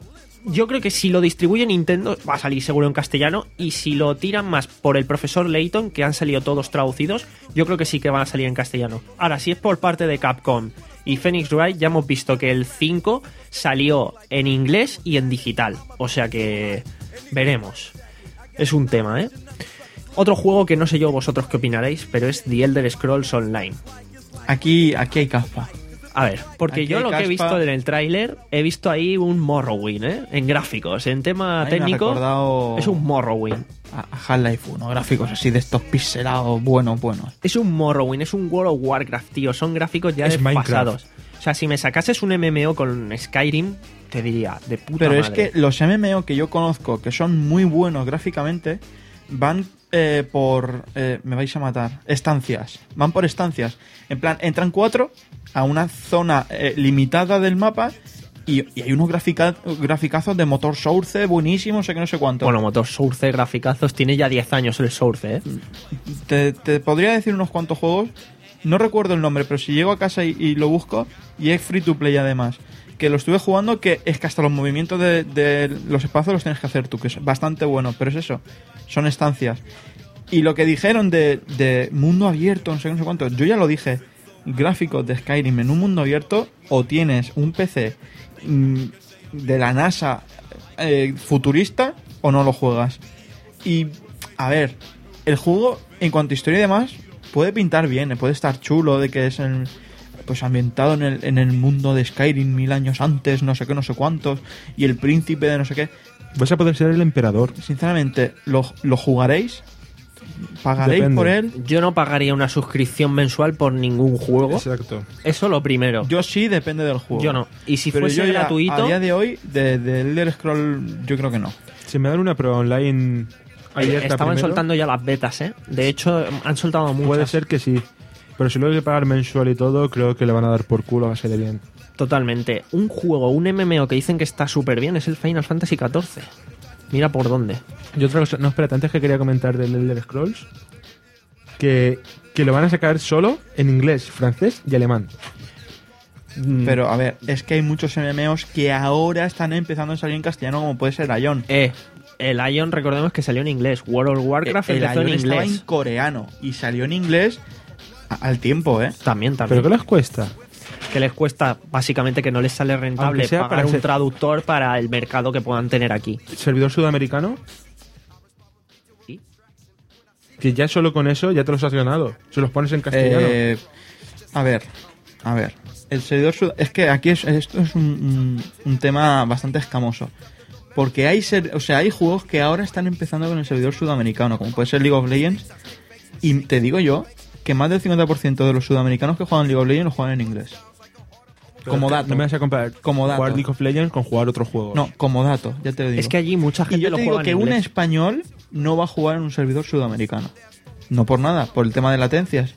Yo creo que si lo distribuye Nintendo va a salir seguro en castellano, y si lo tiran más por el Profesor Layton, que han salido todos traducidos, yo creo que sí que van a salir en castellano. Ahora, si es por parte de Capcom y Phoenix Wright, ya hemos visto que el cinco salió en inglés y en digital, o sea que veremos. Es un tema, ¿eh? Otro juego que no sé yo vosotros qué opinaréis, pero es The Elder Scrolls Online. Aquí, aquí hay caspa. A ver, porque Aquí yo hay lo que he caspa. visto en el tráiler, he visto ahí un Morrowind, ¿eh? En gráficos, en tema Ay, me ha técnico, recordado es un Morrowind. a a Half-Life uno, gráficos así de estos pixelados buenos, buenos. Es un Morrowind, es un World of Warcraft, tío. Son gráficos ya Es desfasados. O sea, si me sacases un M M O con Skyrim, te diría, de puta Pero es madre. que los M M O que yo conozco, que son muy buenos gráficamente, van eh, por... eh, me vais a matar. Estancias. Van por estancias. En plan, entran cuatro a una zona eh, limitada del mapa y, y hay unos grafica- graficazos de motor Source buenísimos, sé que no sé cuánto. Bueno, motor Source, graficazos, tiene ya diez años el Source, ¿eh? Te, te podría decir unos cuantos juegos. No recuerdo el nombre, pero si llego a casa y, y lo busco, y es free to play además, que lo estuve jugando, que es que hasta los movimientos de, de los espacios los tienes que hacer tú, que es bastante bueno, pero es eso, son estancias. Y lo que dijeron de, de mundo abierto, no sé qué, no sé cuánto, yo ya lo dije, gráficos de Skyrim en un mundo abierto, o tienes un P C mm, de la NASA eh, futurista, o no lo juegas. Y, a ver, el juego, en cuanto a historia y demás, puede pintar bien, puede estar chulo, de que es el, pues ambientado en el, en el mundo de Skyrim mil años antes, no sé qué, no sé cuántos, y el príncipe de no sé qué. Vas a poder ser el emperador. Sinceramente, ¿lo, lo jugaréis? ¿Pagaréis Depende. por él? Yo no pagaría una suscripción mensual por ningún juego. Exacto. Eso lo primero. Yo sí, depende del juego. Yo no. Y si Pero fuese yo ya, gratuito... a día de hoy, de, de Elder Scroll, yo creo que no. Si me dan una prueba online abierta Estaban primero, soltando ya las betas, ¿eh? De hecho, han soltado muchas. puede ser que sí. Pero si luego hay que pagar mensual y todo, creo que le van a dar por culo a base de bien. Totalmente. Un juego, un M M O que dicen que está súper bien es el Final Fantasy catorce. Mira por dónde. Y otra cosa, no, espérate, antes que quería comentar del Elder Scrolls, que, que lo van a sacar solo en inglés, francés y alemán. Mm, Pero, a ver, es que hay muchos M M Os que ahora están empezando a salir en castellano, como puede ser Ion. Eh, el Ion, recordemos que salió en inglés. World of Warcraft el empezó en Ion estaba en inglés. coreano y salió en inglés A- al tiempo, ¿eh? También, también. ¿Pero qué les cuesta? Que les cuesta básicamente que no les sale rentable Aunque sea pagar para un ser- traductor para el mercado que puedan tener aquí. ¿Servidor sudamericano? Sí. Que ya solo con eso ya te los has ganado. Se los pones en castellano. Eh, a ver, a ver. El servidor sud- es que aquí es, esto es un, un- un tema bastante escamoso. Porque hay ser, o sea, hay juegos que ahora están empezando con el servidor sudamericano, como puede ser League of Legends. Y te digo yo que más del cincuenta por ciento de los sudamericanos que juegan League of Legends lo juegan en inglés. Pero como es que dato. No me vas a comparar Como jugar dato. League of Legends con jugar otro juego. No, como dato, ya te lo digo. Es que allí mucha y gente yo lo te digo juega que en un inglés. español no va a jugar en un servidor sudamericano. No por nada, por el tema de latencias.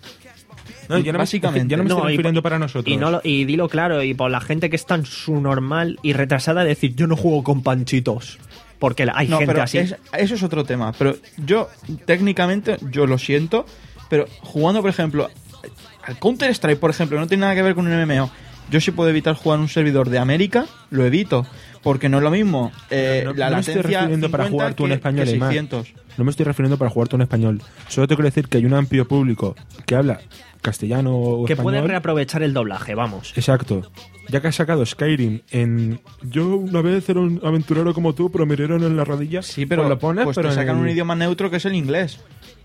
No, yo no me- Básicamente. ya no me estoy No, y refiriendo por- para nosotros. Y, no lo- y dilo claro, y por la gente que está en su normal y retrasada, decir yo no juego con panchitos. Porque la- hay No, gente pero así. es- eso es otro tema. Pero yo, técnicamente, yo lo siento, pero jugando, por ejemplo, al Counter-Strike, por ejemplo, que no tiene nada que ver con un M M O, yo si puedo evitar jugar en un servidor de América, lo evito. Porque no es lo mismo eh, No- la no me estoy latencia refiriendo para cincuenta jugar tú en que- español, que Aymar. seiscientos. No me estoy refiriendo para jugar tú en español. Solo te quiero decir que hay un amplio público que habla castellano o que español. pueden reaprovechar el doblaje, vamos. Exacto. Ya que has sacado Skyrim en... Yo una vez era un aventurero como tú, pero me hirieron en la rodilla. Sí, pero Pues lo pones, pues pero te en sacan el- un idioma neutro que es el inglés.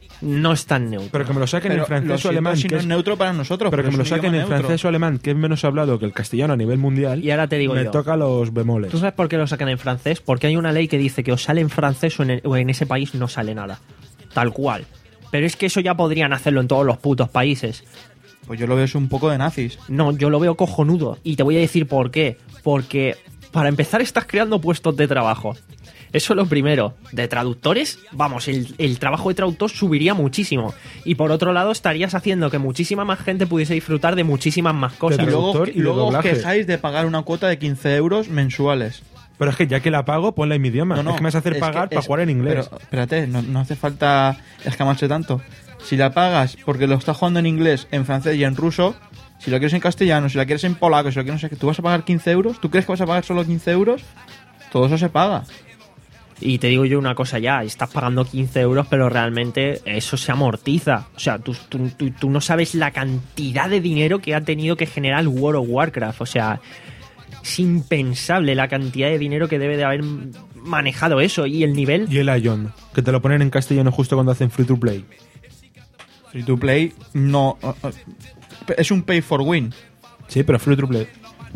No es tan neutro. Pero que me lo saquen Pero en francés lo o siento alemán. si que no es- es neutro para nosotros. pero que me es lo un saquen en idioma neutro. francés o alemán, que es menos hablado que el castellano a nivel mundial. Y ahora te digo me yo. toca los bemoles. ¿Tú sabes por qué lo sacan en francés? Porque hay una ley que dice que o sale en francés o en, el- o en ese país no sale nada. Tal cual. Pero es que eso ya podrían hacerlo en todos los putos países. Pues yo lo veo es un poco de nazis. No, yo lo veo cojonudo. Y te voy a decir por qué. Porque, para empezar, estás creando puestos de trabajo. Eso es lo primero. De traductores, vamos, el, el trabajo de traductor subiría muchísimo. Y por otro lado, estarías haciendo que muchísima más gente pudiese disfrutar de muchísimas más Y cosas. Pero- luego, traductor y de luego os doblaje. quejáis de pagar una cuota de quince euros mensuales. Pero es que ya que la pago, ponla en mi idioma. No, no, es que me vas a hacer es pagar que para es- jugar en inglés. Pero espérate, no, no hace falta escamarse tanto. Si la pagas porque lo estás jugando en inglés, en francés y en ruso, si lo quieres en castellano, si la quieres en polaco, si lo quieres no sé qué, ¿tú vas a pagar quince euros? ¿Tú crees que vas a pagar solo quince euros? Todo eso se paga. Y te digo yo una cosa ya, estás pagando quince euros, pero realmente eso se amortiza. O sea, tú, tú, tú- tú no sabes la cantidad de dinero que ha tenido que generar el World of Warcraft. O sea, es impensable la cantidad de dinero que debe de haber manejado eso y el nivel. Y el Ion, que te lo ponen en castellano justo cuando hacen free to play. Free to play, no. uh, uh, es un pay for win. Sí, pero free to play.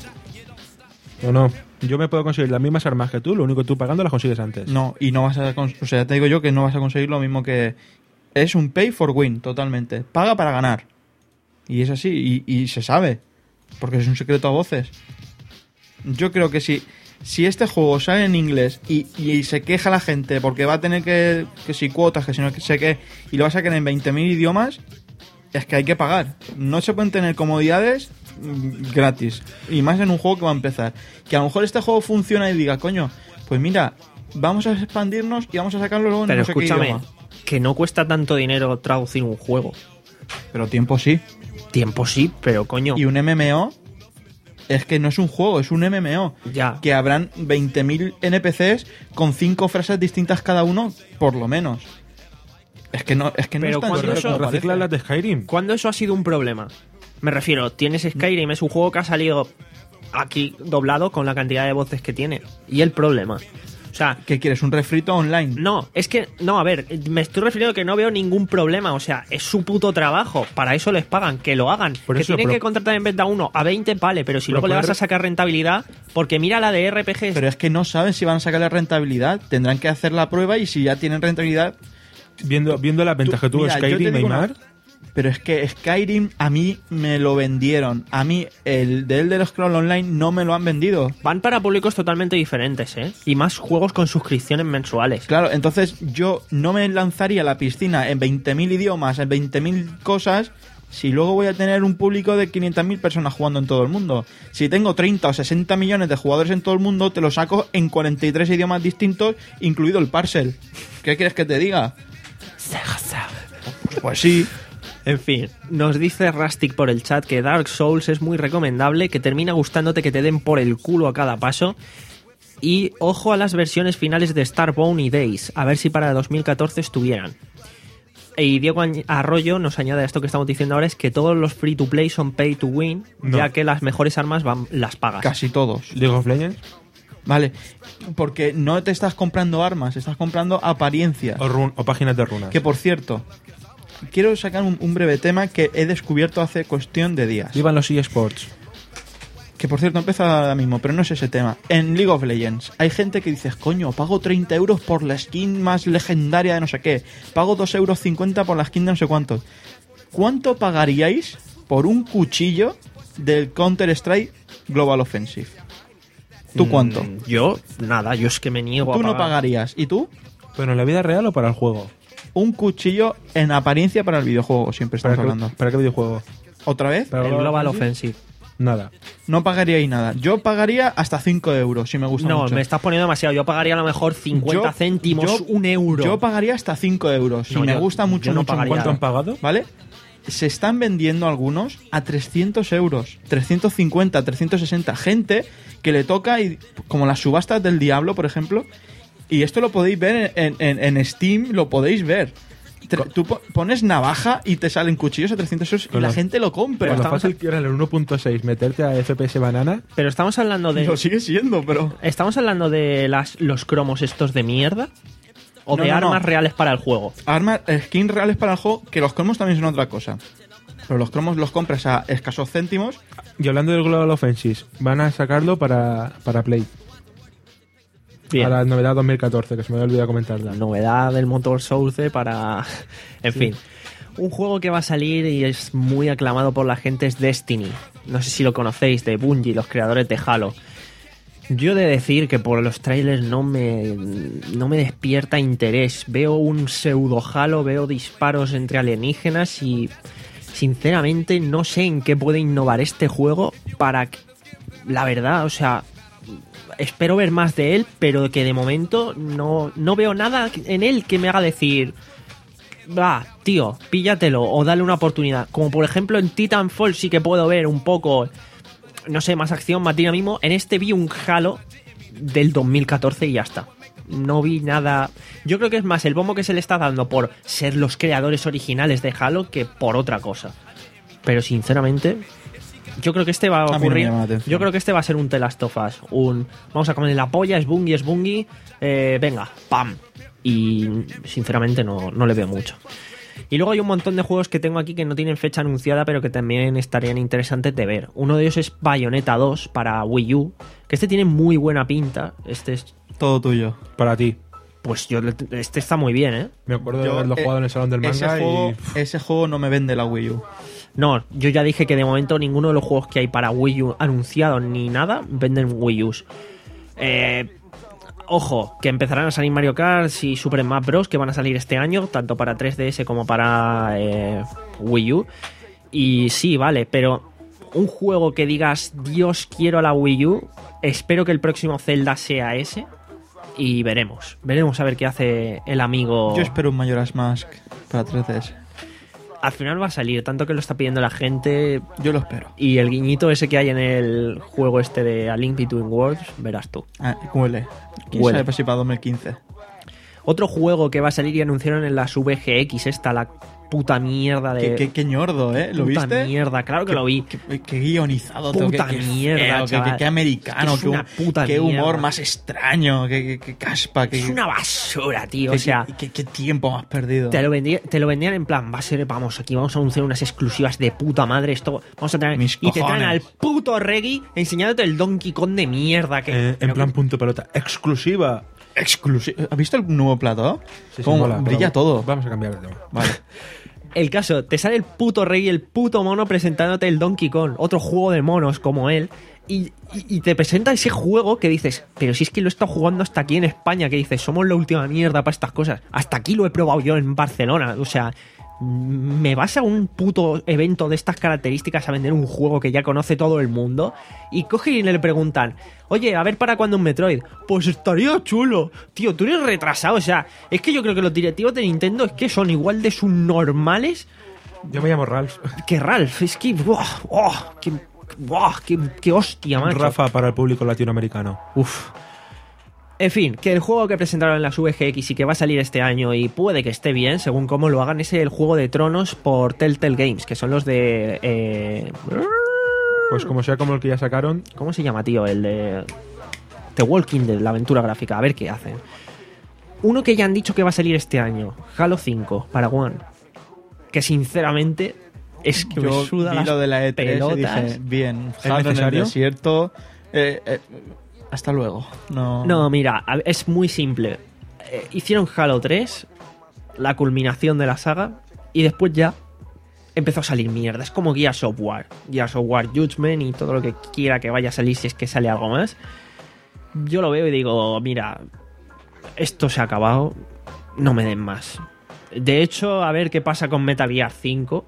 No, no. Yo me puedo conseguir las mismas armas que tú, lo único que tú pagando las consigues antes. No, y no vas a. cons- O sea, te digo yo que no vas a conseguir lo mismo que. Es un pay for win, totalmente. Paga para ganar. Y es así, y, y se sabe. Porque es un secreto a voces. Yo creo que si, si este juego sale en inglés y, y se queja la gente porque va a tener que. Que si cuotas, que si no que sé qué. Y lo va a sacar en veinte mil idiomas. Es que hay que pagar. No se pueden tener comodidades mm, gratis. Y más en un juego que va a empezar. Que a lo mejor este juego funciona y diga, coño, pues mira, vamos a expandirnos y vamos a sacarlo luego en Pero no sé qué escúchame, idioma. que no cuesta tanto dinero traducir un juego. Pero tiempo sí. Tiempo sí, pero coño. Y un M M O es que no es un juego, es un M M O. Ya. Que habrán veinte mil N P Cs con cinco frases distintas cada uno, por lo menos. Es que no es, que no Pero es tan cuando simple eso- como parece. Recicla las de Skyrim. ¿Cuándo eso ha sido un problema? Me refiero, tienes Skyrim, es un juego que ha salido aquí doblado con la cantidad de voces que tiene. Y el problema. O sea, ¿Qué quieres? ¿Un refrito online? no, es que, no, a ver, me estoy refiriendo a que no veo ningún problema. O sea, es su puto trabajo. Para eso les pagan, que lo hagan. Por que eso, tienen pero- que contratar en vez de a uno a veinte, vale, pero si Pero luego le vas poder- a sacar rentabilidad, porque mira la de R P Gs. Pero es que no saben si van a sacar la rentabilidad. Tendrán que hacer la prueba y si ya tienen rentabilidad. Viendo, viendo las ventajas que tuvo Mira, yo te Skyrim, digo una- Neymar. Pero es que Skyrim a mí me lo vendieron. A mí el de Elder Scrolls Online no me lo han vendido. Van para públicos totalmente diferentes, ¿eh? Y más juegos con suscripciones mensuales. Claro, entonces yo no me lanzaría a la piscina en veinte mil idiomas, en veinte mil cosas, si luego voy a tener un público de quinientas mil personas jugando en todo el mundo. Si tengo treinta o sesenta millones de jugadores en todo el mundo, te lo saco en cuarenta y tres idiomas distintos, incluido el parcel. ¿Qué quieres que te diga? Pues, pues sí. En fin, nos dice Rustic por el chat que Dark Souls es muy recomendable, que termina gustándote que te den por el culo a cada paso. Y ojo a las versiones finales de Starbound y Days, a ver si para dos mil catorce estuvieran. Y Diego Añ- Arroyo nos añade a esto que estamos diciendo ahora, es que todos los free to play son pay to win, No. ya que las mejores armas van, las pagas. Casi todos. League of Legends Vale. Porque no te estás comprando armas, estás comprando apariencias. o, run- o páginas de runas. Que por cierto, quiero sacar un, un breve tema que he descubierto hace cuestión de días. Vivan los eSports. Que por cierto empieza ahora mismo, pero no es ese tema. En League of Legends hay gente que dice, coño, pago treinta euros por la skin más legendaria de no sé qué. Pago dos euros cincuenta por la skin de no sé cuánto. ¿Cuánto pagaríais por un cuchillo del Counter-Strike Global Offensive? ¿Tú cuánto? Mm, Yo, nada, yo es que me niego Tú a no pagar. pagarías. ¿Y tú? ¿Pero en la vida real o para el juego? Un cuchillo en apariencia para el videojuego, siempre ¿Para estamos qué, hablando. ¿Para qué videojuego? ¿Otra vez? ¿Para El Global Offensive. Nada. No pagaríais nada. Yo pagaría hasta cinco euros, si me gusta No, mucho. me estás poniendo demasiado. Yo pagaría a lo mejor cincuenta Yo- céntimos, yo- un euro. Yo pagaría hasta cinco euros, si No, me yo- gusta mucho, yo no mucho, pagaría. ¿Cuánto han mucho. pagado? ¿Vale? Se están vendiendo algunos a trescientos euros, trescientos cincuenta, trescientos sesenta. Gente que le toca, y, como las subastas del diablo, por ejemplo, y esto lo podéis ver en, en- en Steam, lo podéis ver. Tre- Tú po- pones navaja y te salen cuchillos a trescientos euros y Con la lo- gente lo compra. Con lo estamos fácil que era en el uno punto seis meterte a F P S banana. Pero estamos hablando de. Lo sigue siendo, pero... ¿Estamos hablando de las, los cromos estos de mierda? ¿O No, de no, no. armas reales para el juego? Armas, skins reales para el juego, que los cromos también son otra cosa. Pero los cromos los compras a escasos céntimos. Y hablando del Global Offensive, van a sacarlo para, para Play. Bien. A la novedad dos mil catorce, que se me había olvidado comentarla. La novedad del motor Source para... En fin. Un juego que va a salir y es muy aclamado por la gente es Destiny. No sé si lo conocéis, de Bungie, los creadores de Halo. Yo he de decir que por los trailers no me, no me despierta interés. Veo un pseudo Halo, veo disparos entre alienígenas y sinceramente no sé en qué puede innovar este juego para... que- La verdad, o sea, espero ver más de él, pero que de momento no, no veo nada en él que me haga decir, va, tío, píllatelo o dale una oportunidad. Como por ejemplo en Titanfall sí que puedo ver un poco, no sé, más acción, más dinamismo. En este vi un Halo del dos mil catorce y ya está. No vi nada. Yo creo que es más el bombo que se le está dando por ser los creadores originales de Halo que por otra cosa. Pero sinceramente, yo creo que este va a A mí no me ocurrir. llama la atención. Yo creo que este va a ser un The Last of Us. Un vamos a comer la polla, es Bungie, es Bungie. Eh, venga, pam. Y sinceramente no, no le veo mucho. Y luego hay un montón de juegos que tengo aquí que no tienen fecha anunciada, pero que también estarían interesantes de ver. Uno de ellos es Bayonetta dos para Wii U, que este tiene muy buena pinta. Este es, Todo tuyo. Para ti. pues yo, le- este está muy bien, ¿eh? Me acuerdo de Yo, haberlo eh, jugado en el salón del Ese manga juego, y... ese juego no me vende la Wii U. No, yo ya dije que de momento ninguno de los juegos que hay para Wii U anunciados ni nada venden Wii U. Eh, ojo, que empezarán a salir Mario Kart y Super Smash Bros. Que van a salir este año, tanto para tres D S como para eh, Wii U. Y sí, vale, pero un juego que digas, Dios, quiero la Wii U, espero que el próximo Zelda sea ese. Y veremos, veremos a ver qué hace el amigo. Yo espero un Majora's Mask para tres D S. Al final va a salir, tanto que lo está pidiendo la gente. Yo lo espero. Y el guiñito ese que hay en el juego este de A Link Between Worlds, verás tú. Ah, huele. ¿Quién Huele. sabe si para dos mil quince? Otro juego que va a salir y anunciaron en las V G X, esta, la puta mierda de... Qué, qué, qué ñordo, ¿eh? ¿Lo puta viste? mierda, claro que Qué- lo vi. Qué, qué guionizado. Puta qué, qué mierda, feo, qué- chaval. qué, qué americano. Es que es una qué, puta qué humor mierda. más extraño. Qué, qué- qué caspa. Qué, Es una basura, tío. qué- O sea, qué, qué- qué tiempo más perdido. te lo, vendí- te lo vendían en plan, va a ser, vamos, aquí vamos a anunciar unas exclusivas de puta madre, esto, vamos a tener... Mis y te traen cojones. al puto Reggie enseñándote el Donkey Kong de mierda. Que, Eh, en pero plan que- punto pelota. Exclusiva. Exclusivo. ¿Has visto el nuevo plato? Sí, sí, Cómo mola, brilla pero todo. Vamos a cambiar de tema. Vale. El caso, te sale el puto rey, el puto mono presentándote el Donkey Kong, otro juego de monos como él, y, y- y te presenta ese juego que dices, pero si es que lo he estado jugando hasta aquí en España, que dices, somos la última mierda para estas cosas. Hasta aquí lo he probado yo en Barcelona, o sea, me vas a un puto evento de estas características a vender un juego que ya conoce todo el mundo y cogen y le preguntan, oye, a ver para cuándo un Metroid. Pues estaría chulo. Tío, tú eres retrasado, o sea, es que yo creo que los directivos de Nintendo es que son igual de subnormales Yo me llamo Ralph. que Ralph. Es que, ¡buah! ¡Oh! ¡Qué, buah, qué, qué hostia, macho! Rafa para el público latinoamericano. Uf. En fin, que el juego que presentaron en las V G X y que va a salir este año y puede que esté bien, según cómo lo hagan, es el Juego de Tronos por Telltale Games, que son los de... Eh... Pues como sea como el que ya sacaron, ¿Cómo se llama, tío? El de... The Walking Dead, la aventura gráfica. A ver qué hacen. Uno que ya han dicho que va a salir este año, Halo cinco para One. Que sinceramente es que Yo me suda vi las lo de la E tres pelotas. y dije, bien, Halo en el necesario? desierto, eh, eh, hasta luego. No, No, mira, a- es muy simple. Eh, hicieron Halo tres, la culminación de la saga, y después ya empezó a salir mierda. Es como Gears of War. Gears of War Judgment y todo lo que quiera que vaya a salir si es que sale algo más. Yo lo veo y digo, mira, esto se ha acabado, no me den más. De hecho, a ver qué pasa con Metal Gear cinco.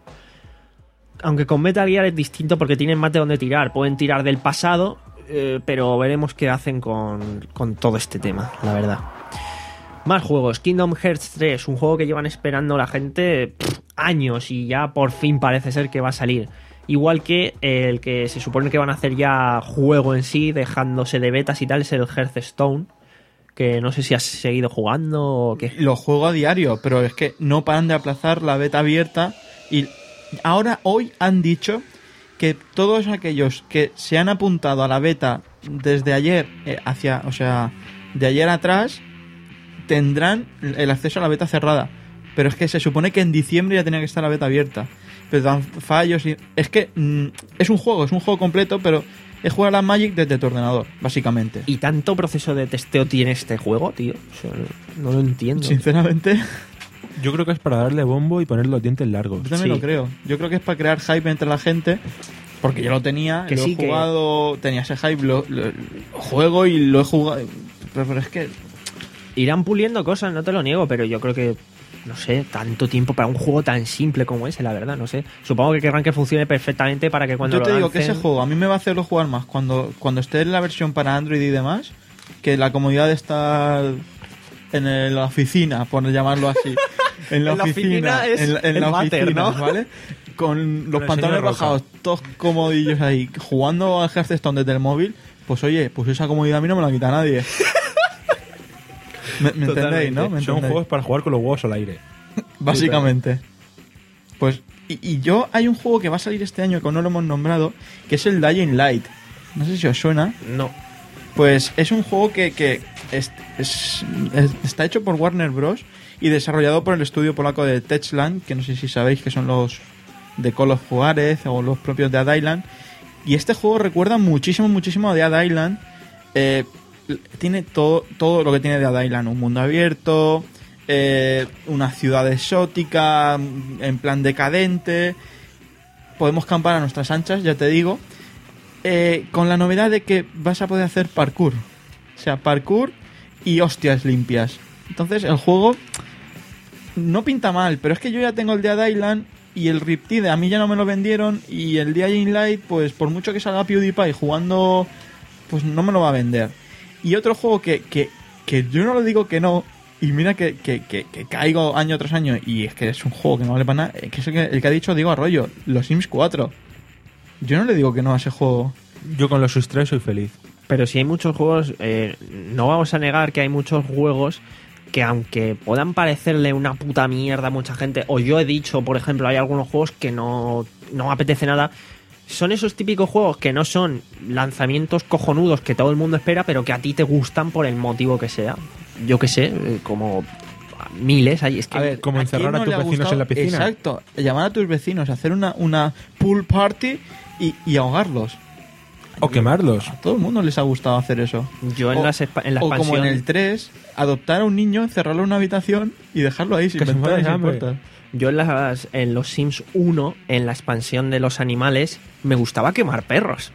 Aunque con Metal Gear es distinto porque tienen más de dónde tirar. Pueden tirar del pasado, eh, pero veremos qué hacen con, con todo este tema, la verdad. Más juegos. Kingdom Hearts tres, un juego que llevan esperando la gente pff, años y ya por fin parece ser que va a salir. Igual que el que se supone que van a hacer ya juego en sí, dejándose de betas y tal, es el Hearthstone, que no sé si has seguido jugando o qué. Lo juego a diario, pero es que no paran de aplazar la beta abierta y ahora, hoy han dicho que todos aquellos que se han apuntado a la beta desde ayer eh, hacia, o sea, de ayer atrás, tendrán el acceso a la beta cerrada. Pero es que se supone que en diciembre ya tenía que estar la beta abierta. Pero dan fallos y... Es que mm, es un juego, es un juego completo, pero es jugar a la Magic desde tu ordenador, básicamente. ¿Y tanto proceso de testeo tiene este juego, tío? O sea, no lo entiendo. Sinceramente, yo creo que es para darle bombo y poner los dientes largos. yo también Sí. lo creo. Yo creo que es para crear hype entre la gente, porque yo lo tenía, Que lo sí, he que- jugado, tenía ese hype, lo, lo- lo juego y lo he jugado... Pero, pero es que... Irán puliendo cosas, no te lo niego, pero yo creo que, no sé, tanto tiempo para un juego tan simple como ese, la verdad, no sé. Supongo que querrán que funcione perfectamente para que cuando yo te lo digo que lancen- ese juego a mí me va a hacerlo jugar más cuando, cuando esté en la versión para Android y demás, que la comodidad de estar en el- la oficina, por llamarlo así. En la En la oficina, oficina es en, la- en el la váter, oficina, ¿no? ¿vale? Con los el pantalones señor Roca. rojados, todos comodillos ahí, jugando al Hearthstone desde el móvil, pues oye, pues esa comodidad a mí no me la quita nadie. ¿Me, me entendéis, no? ¿Me Son entendéis? juegos para jugar con los huevos al aire. Básicamente. Pues, y, y yo, hay un juego que va a salir este año que no lo hemos nombrado, que es el Dying Light. No sé si os suena. No. Pues es un juego que, que es- es- es- está hecho por Warner Bros. Y desarrollado por el estudio polaco de Techland, que no sé si sabéis que son los de Call of Juarez o los propios de Dead Island. Y este juego recuerda muchísimo, muchísimo a Dead Island. Eh, tiene todo, todo lo que tiene Dead Island, un mundo abierto, eh, una ciudad exótica, en plan decadente. Podemos campar a nuestras anchas, ya te digo. Eh, con la novedad de que vas a poder hacer parkour. O sea, parkour y hostias limpias. Entonces el juego no pinta mal, pero es que yo ya tengo el Dead Island y el Riptide a mí ya no me lo vendieron, y el Dying Light, pues por mucho que salga PewDiePie jugando, pues no me lo va a vender. Y otro juego que, que, que yo no lo digo que no, y mira que, que, que, que caigo año tras año, y es que es un juego que no vale para nada, que es el que, el que ha dicho Diego Arroyo, los Sims cuatro. Yo no le digo que no a ese juego. Yo con los sus tres soy feliz. Pero si hay muchos juegos, eh, no vamos a negar que hay muchos juegos que aunque puedan parecerle una puta mierda a mucha gente, o yo he dicho, por ejemplo, hay algunos juegos que no, no me apetece nada, son esos típicos juegos que no son lanzamientos cojonudos que todo el mundo espera, pero que a ti te gustan por el motivo que sea. Yo que sé, eh, como miles hay. Es que A ver, como ¿a encerrar quién a no tus le ha vecinos gustado? en la piscina. Exacto, llamar a tus vecinos, hacer una, una pool party y, y ahogarlos. O quemarlos. A todo el mundo les ha gustado hacer eso. yo en, o, las expa- en la o como expansión... en el tres, adoptar a un niño, encerrarlo en una habitación y dejarlo ahí sin Que se ventanas muera de sin hambre. puertas. Yo en, las, en los Sims uno, en la expansión de los animales, me gustaba quemar perros.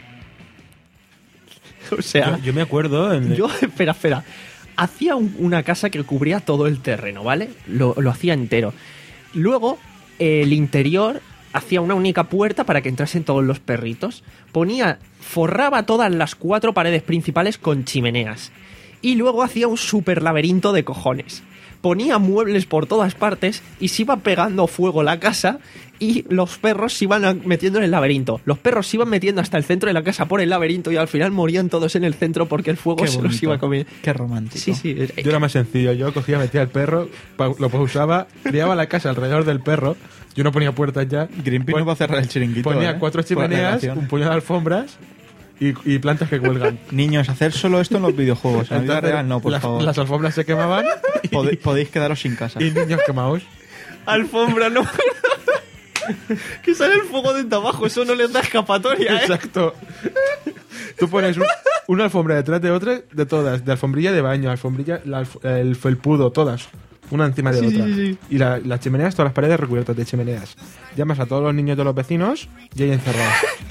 O sea, Yo, yo me acuerdo en yo, espera, espera. Hacía un- una casa que cubría todo el terreno, ¿vale? Lo, lo hacía entero. Luego, el interior hacía una única puerta para que entrasen todos los perritos. Ponía, forraba todas las cuatro paredes principales con chimeneas. y luego hacía un super laberinto de cojones. Ponía muebles por todas partes y se iba pegando fuego la casa y los perros se iban a- metiendo en el laberinto. Los perros se iban metiendo hasta el centro de la casa por el laberinto y al final morían todos en el centro porque el fuego Qué se los bonito. iba a comer. Qué romántico. Sí, sí. Yo era más sencillo. Yo cogía, metía al perro, pa- lo pausaba, criaba la casa alrededor del perro. Yo no ponía puertas ya. Greenpeace Pon- no va a cerrar el chiringuito. Ponía ¿eh? cuatro Por chimeneas, relación. un puñado de alfombras y, y plantas que cuelgan. Niños, hacer solo esto en los videojuegos. En la vida Entonces, real no, por las, favor. las alfombras se quemaban y, Pode- podéis quedaros sin casa. y niños quemados. Alfombra, no. Que sale el fuego desde abajo, eso no les da escapatoria, ¿eh? Exacto. Tú pones un- una alfombra detrás de otra, de todas, de alfombrilla de baño, alfombrilla, la alf- el felpudo, todas, una encima de Sí, otra. sí, sí. Y la- las chimeneas, todas las paredes recubiertas de chimeneas. Llamas a todos los niños de los vecinos y ahí encerrados.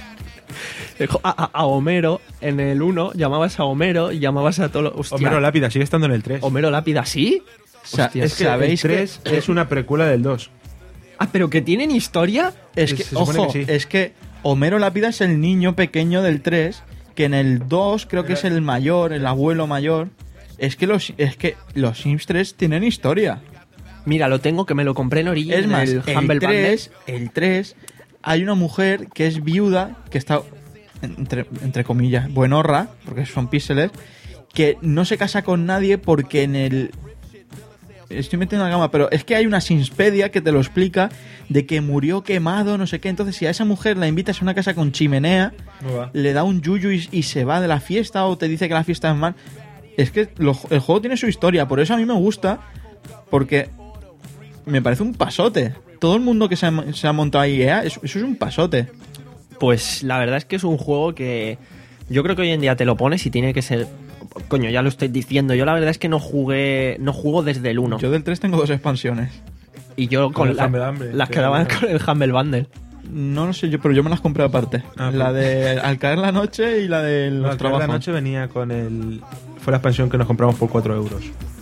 A, a- a Homero, en el uno, llamabas a Homero y llamabas a todos los... Hostia, Homero Lápida sigue estando en el tres. Homero Lápida, ¿sí? Sa- Hostia, Es que el ¿sabéis que- tres es una precuela del dos. Ah, pero que tienen historia. Es Se- que, se supone ojo, que sí. es que Homero Lápida es el niño pequeño del tres, que en el dos creo que es el mayor, el abuelo mayor. Es que los, es que los Sims tres tienen historia. Mira, lo tengo que me lo compré en orilla. Es en más, el el, Humble tres, el tres, hay una mujer que es viuda, que está, entre, entre comillas, buenorra, porque son píxeles, que no se casa con nadie porque en el... Estoy metiendo la gama, pero es que hay una Simspedia que te lo explica de que murió quemado, no sé qué. Entonces, si a esa mujer la invitas a una casa con chimenea, le da un yuyu y, y se va de la fiesta o te dice que la fiesta es mal. Es que lo- el juego tiene su historia, por eso a mí me gusta, porque me parece un pasote. Todo el mundo que se ha, se ha montado ahí, ¿eh? eso, eso es un pasote. Pues la verdad es que es un juego que yo creo que hoy en día te lo pones y tiene que ser... Coño, ya lo estoy diciendo. Yo la verdad es que no jugué, no juego desde el uno. Yo del tres tengo dos expansiones. Y yo Con con, el la- Humble Bundle, las que que daban bueno. con el Humble Bundle. No lo sé yo, pero yo me las compré aparte. Ah, la pues. de Al caer la noche y la de los La trabajos. noche venía con el... Fue la expansión que nos compramos por cuatro euros.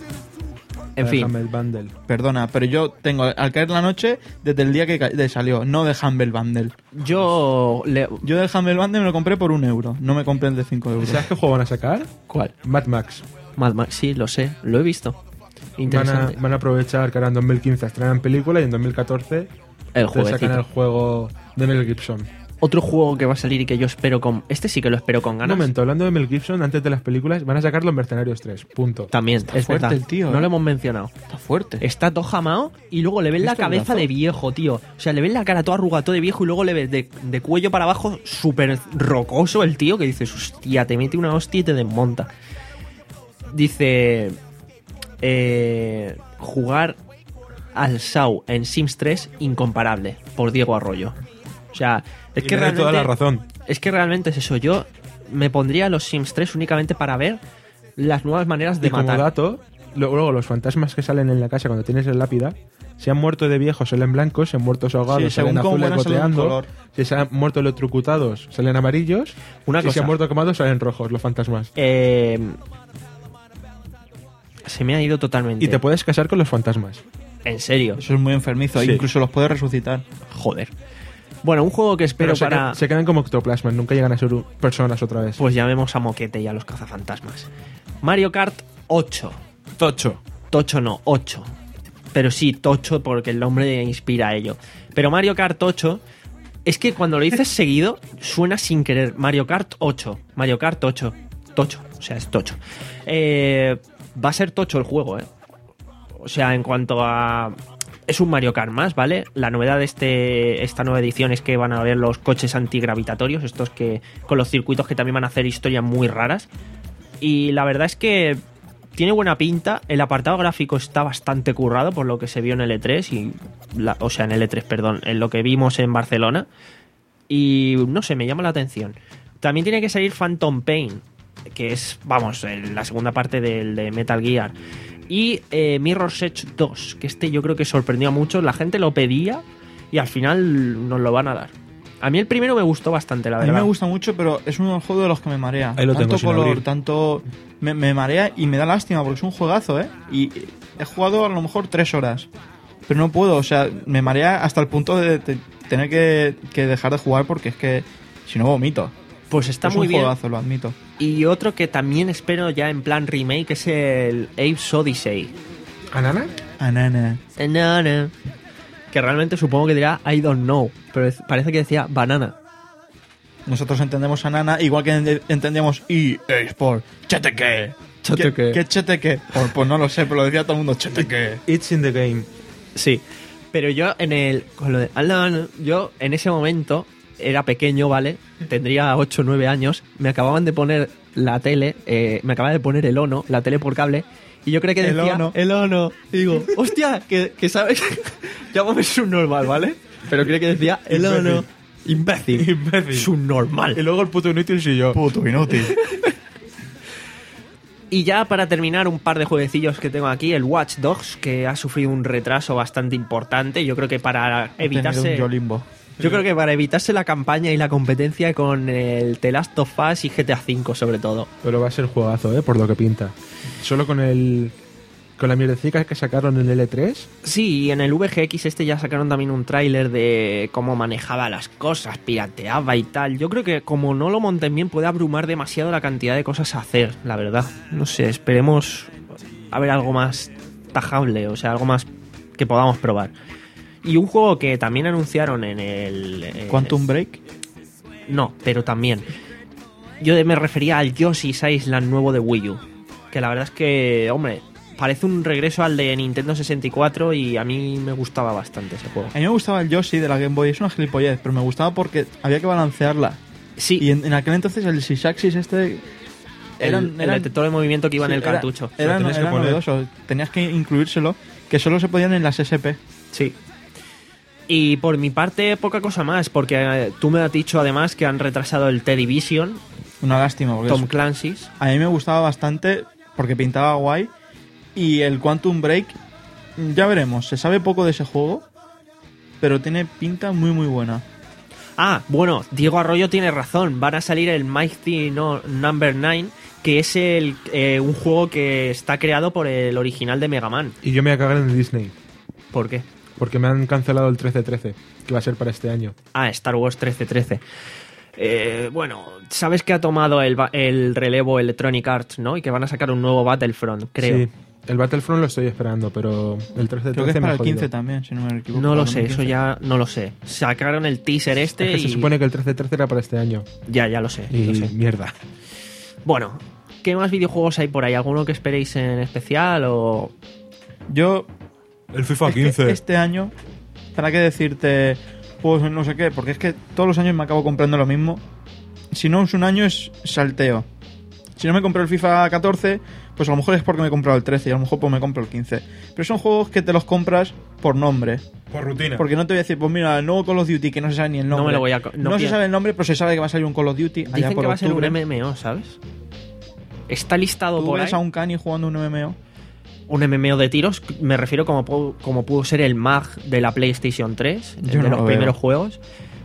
En La fin. Humble Bundle. Perdona, pero yo tengo Al caer la noche desde el día que ca- de salió, no de Humble Bundle. Yo... Le... Yo del Humble Bundle me lo compré por un euro, no me compré el de cinco euros. ¿Sabes qué juego van a sacar? ¿Cuál? Mad Max. Mad Max, sí, lo sé. Lo he visto. Van a, Interesante. van a aprovechar que ahora en dos mil quince estrenan película y en dos mil catorce El te jueguecito. sacan el juego de Mel Gibson. Otro juego que va a salir y que yo espero con... Este sí que lo espero con Un ganas. momento, hablando de Mel Gibson, antes de las películas, van a sacar Los Mercenarios tres. Punto. También, es fuerte verdad. el tío, No ¿eh? lo hemos mencionado. Está fuerte. Está todo jamao y luego le ves la ¿Visto el cabeza brazo? de viejo, tío. O sea, le ves la cara toda arrugada, todo de viejo y luego le ves de, de cuello para abajo súper rocoso el tío que dices, hostia, te mete una hostia y te desmonta. Dice... Eh, jugar al S A U en Sims tres incomparable, por Diego Arroyo. O sea, es Y que le doy realmente... toda la razón. Es que realmente es eso. Yo me pondría los Sims tres únicamente para ver las nuevas maneras de Y como matar. dato, lo- luego los fantasmas que salen en la casa cuando tienes el lápida, si han muerto de viejos salen blancos, si han muerto ahogados Sí, según salen cómo azules mueran, salen de un goteando, color. si se han muerto electrocutados salen amarillos, Una y si cosa. han muerto quemados salen rojos los fantasmas. Eh, se me ha ido totalmente. Y te puedes casar con los fantasmas. En serio. Eso es muy enfermizo, Sí. incluso los puedes resucitar. Joder. Bueno, un juego que espero Pero se, para... que- se quedan como ectoplasmas, nunca llegan a ser u- personas otra vez. Pues llamemos a Moquete y a los cazafantasmas. Mario Kart ocho. Tocho. Tocho no, ocho. Pero sí, Tocho porque el nombre inspira a ello. Pero Mario Kart ocho... Es que cuando lo dices seguido, suena sin querer. Mario Kart ocho. Mario Kart ocho. Tocho. O sea, es Tocho. Eh, va a ser Tocho el juego, ¿eh? O sea, en cuanto a... Es un Mario Kart más, ¿vale? La novedad de este, esta nueva edición es que van a haber los coches antigravitatorios, estos que con los circuitos que también van a hacer historias muy raras. Y la verdad es que tiene buena pinta. El apartado gráfico está bastante currado por lo que se vio en el E tres. Y la- o sea, en el E tres, perdón. En lo que vimos en Barcelona. Y no sé, me llama la atención. También tiene que salir Phantom Pain, que es, vamos, el- la segunda parte del de Metal Gear. Y eh, Mirror's Edge dos, que este yo creo que sorprendió a muchos. La gente lo pedía y al final nos lo van a dar. A mí el primero me gustó bastante, la A mí verdad. me gusta mucho, pero es uno de los juegos de los que me marea. Ahí lo tanto tengo sin color, abrir. tanto... Me, me marea y me da lástima porque es un juegazo, ¿eh? Y he jugado a lo mejor tres horas. Pero no puedo, o sea, me marea hasta el punto de te- tener que, que dejar de jugar porque es que si no vomito. Pues está es muy un bien. juegazo, lo admito. Y otro que también espero ya en plan remake es el Apes Odyssey. ¿Anana? Anana. Banana. Que realmente supongo que dirá I don't know, pero es- parece que decía banana. Nosotros entendemos Anana igual que en- entendemos E A Sport. Cheteque. Cheteque. ¿Qué, qué cheteque? Pues, pues no lo sé, pero lo decía todo el mundo. Cheteque. It's in the game. Sí. Pero yo en el. Con lo de Alan, yo en ese momento era pequeño, ¿vale? Tendría ocho o nueve años. Me acababan de poner la tele, eh, me acababa de poner el Ono, la tele por cable. Y yo creo que El decía Ono. el Ono. Y digo, hostia, que, que sabes. Llámame subnormal, ¿vale? Pero creo que decía el Imbécil. Ono. Imbécil. Imbécil. Subnormal. Y luego el puto inútil soy yo. Puto inútil. Y ya para terminar, un par de jueguecillos que tengo aquí. El Watch Dogs, que ha sufrido un retraso bastante importante. Yo creo que para evitarse. Tenido un Yolimbo. Yo creo que para evitarse la campaña y la competencia con el The Last of Us y G T A cinco sobre todo. Pero va a ser juegazo, ¿eh? Por lo que pinta. Solo con el... Con la mierdecica que sacaron en el E tres. Sí, y en el V G X este ya sacaron también un tráiler de cómo manejaba las cosas, pirateaba y tal. Yo creo que como no lo monten bien puede abrumar demasiado la cantidad de cosas a hacer, la verdad. No sé, esperemos a ver algo más tajable, o sea, algo más que podamos probar. Y un juego que también anunciaron en el... eh, Quantum Break. No, pero también. Yo me refería al Yoshi's Island nuevo de Wii U. Que la verdad es que, hombre, parece un regreso al de Nintendo sesenta y cuatro y a mí me gustaba bastante ese juego. A mí me gustaba el Yoshi de la Game Boy. Es una gilipollez, pero me gustaba porque había que balancearla. Sí, Y en, en aquel entonces el Sixaxis este... el, el detector de movimiento que iba en sí, el era- cartucho. Era, Lo tenías que era poner. novedoso. Tenías que incluírselo, que solo se podían en las S P. Sí. Y por mi parte, poca cosa más, porque eh, tú me has dicho además que han retrasado el The Division, Una lástima, porque Tom es- Clancy's. a mí me gustaba bastante porque pintaba guay. Y el Quantum Break, ya veremos. Se sabe poco de ese juego, pero tiene pinta muy muy buena. Ah, bueno, Diego Arroyo tiene razón. Van a salir el Mighty no, Number nueve, que es el, eh, un juego que está creado por el original de Mega Man. Y yo me voy a cagar en Disney. ¿Por qué? Porque me han cancelado el trece trece, que va a ser para este año. Ah, Star Wars trece trece. Eh, bueno, sabes que ha tomado el, ba- el relevo Electronic Arts, ¿no? Y que van a sacar un nuevo Battlefront, creo. Sí, el Battlefront lo estoy esperando, pero el trece trece Creo que es me para ha el jodido. quince también, si no me equivoco. No lo para sé, el eso quince. ya no lo sé. Sacaron el teaser este Es que y... se supone que el trece trece era para este año. Ya, ya lo sé, Y lo sé. mierda. Bueno, ¿qué más videojuegos hay por ahí? ¿Alguno que esperéis en especial o...? Yo, El FIFA es que quince. este año, ¿para qué decirte juegos no sé qué? Porque es que todos los años me acabo comprando lo mismo. Si no es un año, es salteo. Si no me compro el FIFA catorce, pues a lo mejor es porque me he comprado el trece y a lo mejor pues me compro el quince. Pero son juegos que te los compras por nombre. Por rutina. Porque no te voy a decir, pues mira, el nuevo Call of Duty, que no se sabe ni el nombre. No me lo voy a co- No, no se pienso. sabe el nombre, pero se sabe que va a salir un Call of Duty allá Dicen por que va a ser un octubre. M M O, ¿sabes? Está listado ¿Tú por ves ahí. a un Cani jugando un M M O? Un M M O de tiros, me refiero como, pu- como pudo ser el M A G de la PlayStation tres, Yo de no los lo primeros veo. juegos.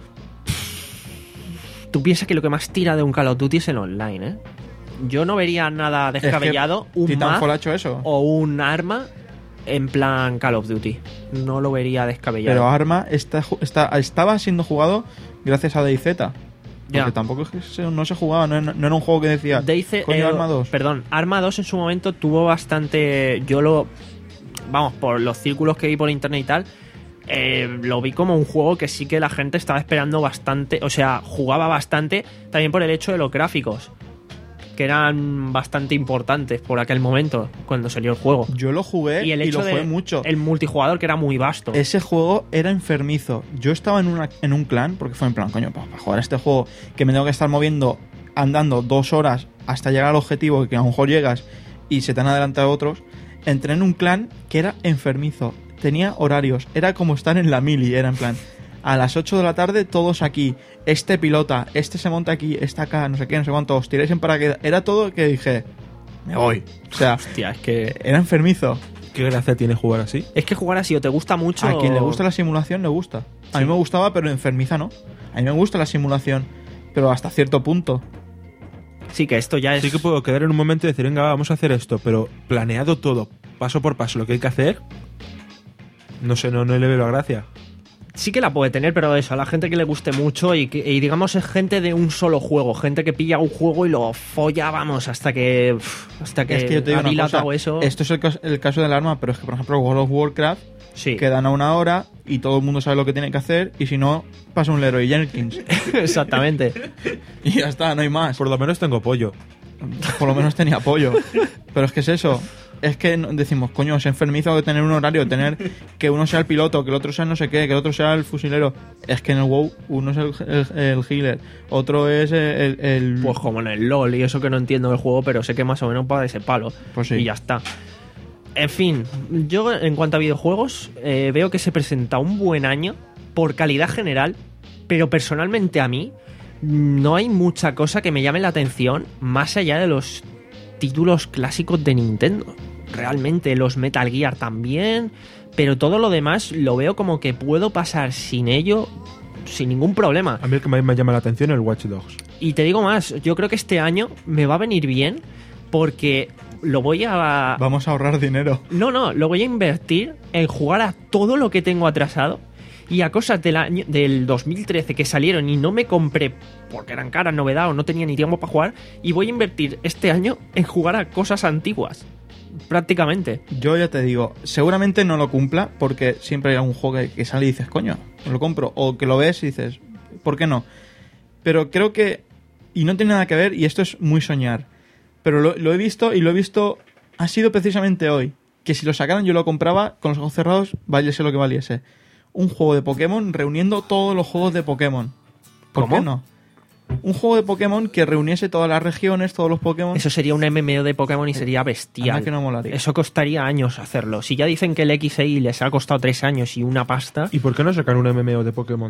Tú piensas que lo que más tira de un Call of Duty es el online, ¿eh? Yo no vería nada descabellado Es que un M A Titanfall ha G hecho eso. o un arma en plan Call of Duty. No lo vería descabellado. Pero Arma está, ju- está, estaba siendo jugado gracias a DayZ. Porque Ya. tampoco es que se- no se jugaba, no, era- no era un juego que decía, Dice, coño, eh, Arma dos. Perdón, Arma dos en su momento tuvo bastante. Yo lo. Vamos, por los círculos que vi por internet y tal. eh, lo vi como un juego que sí que la gente estaba esperando bastante. O sea, jugaba bastante. También por el hecho de los gráficos. Que eran bastante importantes por aquel momento. Cuando salió el juego. Yo lo jugué Y y, el hecho lo de jugué mucho. el multijugador que era muy vasto. Ese juego era enfermizo. Yo estaba en, una, en un clan, porque fue en plan, coño, para, para jugar a este juego que me tengo que estar moviendo, andando dos horas hasta llegar al objetivo, que a lo mejor llegas y se te han adelantado otros. Entré en un clan que era enfermizo. Tenía horarios. Era como estar en la mili. Era en plan, a las ocho de la tarde todos aquí. Este pilota, este se monta aquí, este acá, no sé qué, no sé cuánto. Os tiráis en paracaídas. Era todo que dije, me voy. O sea, Hostia, es que. era enfermizo. ¿Qué gracia tiene jugar así? Es que jugar así o te gusta mucho. A quien le gusta la simulación, le gusta. A mí me gustaba, pero enfermiza no. A mí me gusta la simulación, pero hasta cierto punto. Sí, que esto ya es. Sí que puedo quedar en un momento y decir, venga, vamos a hacer esto, pero planeado todo, paso por paso, lo que hay que hacer, no sé, no, no le veo la gracia. sí que la puede tener, pero eso, a la gente que le guste mucho y, que, y digamos es gente de un solo juego, gente que pilla un juego y lo folla, vamos, hasta que uf, hasta que, Es que yo te digo ha una dilatado cosa, eso. esto es el, cas- el caso del arma, pero es que, por ejemplo, World of Warcraft Sí, quedan a una hora y todo el mundo sabe lo que tiene que hacer y si no, pasa un Leroy Jenkins. exactamente. Y ya está, no hay más. Por lo menos tengo pollo. Por lo menos tenía apoyo. Pero es que es eso. Es que no- decimos, coño, es enfermizo de tener un horario, tener que uno sea el piloto, que el otro sea no sé qué, que el otro sea el fusilero. Es que en el WoW uno es el, el- el healer, otro es el... el- Pues como en el LoL y eso que no entiendo del juego, pero sé que más o menos va de ese palo. Pues sí. Y ya está. En fin, yo en cuanto a videojuegos eh, veo que se presenta un buen año por calidad general, pero personalmente a mí no hay mucha cosa que me llame la atención más allá de los títulos clásicos de Nintendo. Realmente los Metal Gear también, pero todo lo demás lo veo como que puedo pasar sin ello sin ningún problema. A mí el que más me llama la atención es el Watch Dogs. Y te digo más, yo creo que este año me va a venir bien porque lo voy a... Vamos a ahorrar dinero. No, no, lo voy a invertir en jugar a todo lo que tengo atrasado y a cosas del año del dos mil trece que salieron y no me compré porque eran caras, novedad o no tenía ni tiempo para jugar, y voy a invertir este año en jugar a cosas antiguas. Prácticamente. Yo ya te digo, seguramente no lo cumpla porque siempre hay algún juego que, que sale y dices, coño, lo compro. O que lo ves y dices, ¿por qué no? Pero creo que, y no tiene nada que ver, y esto es muy soñar, pero lo, lo he visto y lo he visto, ha sido precisamente hoy, que si lo sacaran yo lo compraba con los ojos cerrados, valiese lo que valiese. Un juego de Pokémon reuniendo todos los juegos de Pokémon. ¿Por ¿Cómo? qué no? Un juego de Pokémon que reuniese todas las regiones, todos los Pokémon. Eso sería un M M O de Pokémon y sería bestial. Anda que no molaría. Eso costaría años hacerlo. Si ya dicen que el X I les ha costado tres años y una pasta, ¿Y por qué no sacan un M M O de Pokémon?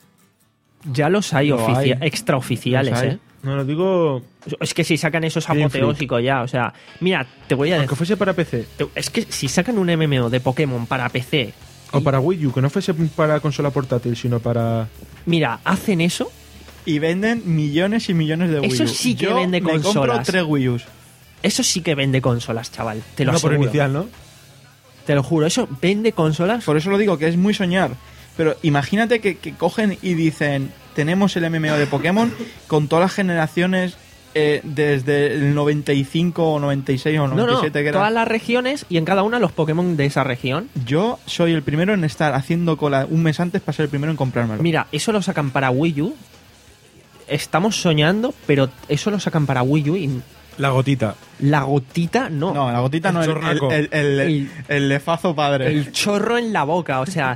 ya los hay, Lo ofici- hay. extraoficiales, Los hay. ¿eh? No, lo digo... Es que si sacan eso es Game apoteósico ya. O sea, mira, te voy a Aunque decir. fuese para P C te- Es que si sacan un M M O de Pokémon para P C, o para Wii U, que no fuese para consola portátil, sino para... mira, hacen eso. Y venden millones y millones de Wii U. Eso sí que Yo vende me compro consolas. tres Wii Us. Eso sí que vende consolas, chaval. Te lo no por aseguro. inicial, ¿no? Te lo juro. Eso vende consolas. Por eso lo digo, que es muy soñar. Pero imagínate que, que cogen y dicen, tenemos el M M O de Pokémon con todas las generaciones eh, desde el noventa y cinco o noventa y seis o No, noventa y no, siete que era. todas las regiones y en cada una los Pokémon de esa región. Yo soy el primero en estar haciendo cola un mes antes para ser el primero en comprármelo. Mira, eso lo sacan para Wii U. Estamos soñando, pero eso lo sacan para Wii U y La gotita. la gotita no. No, la gotita El no, el, chorraco. el, el, el, El- el lefazo padre. El chorro en la boca, o sea.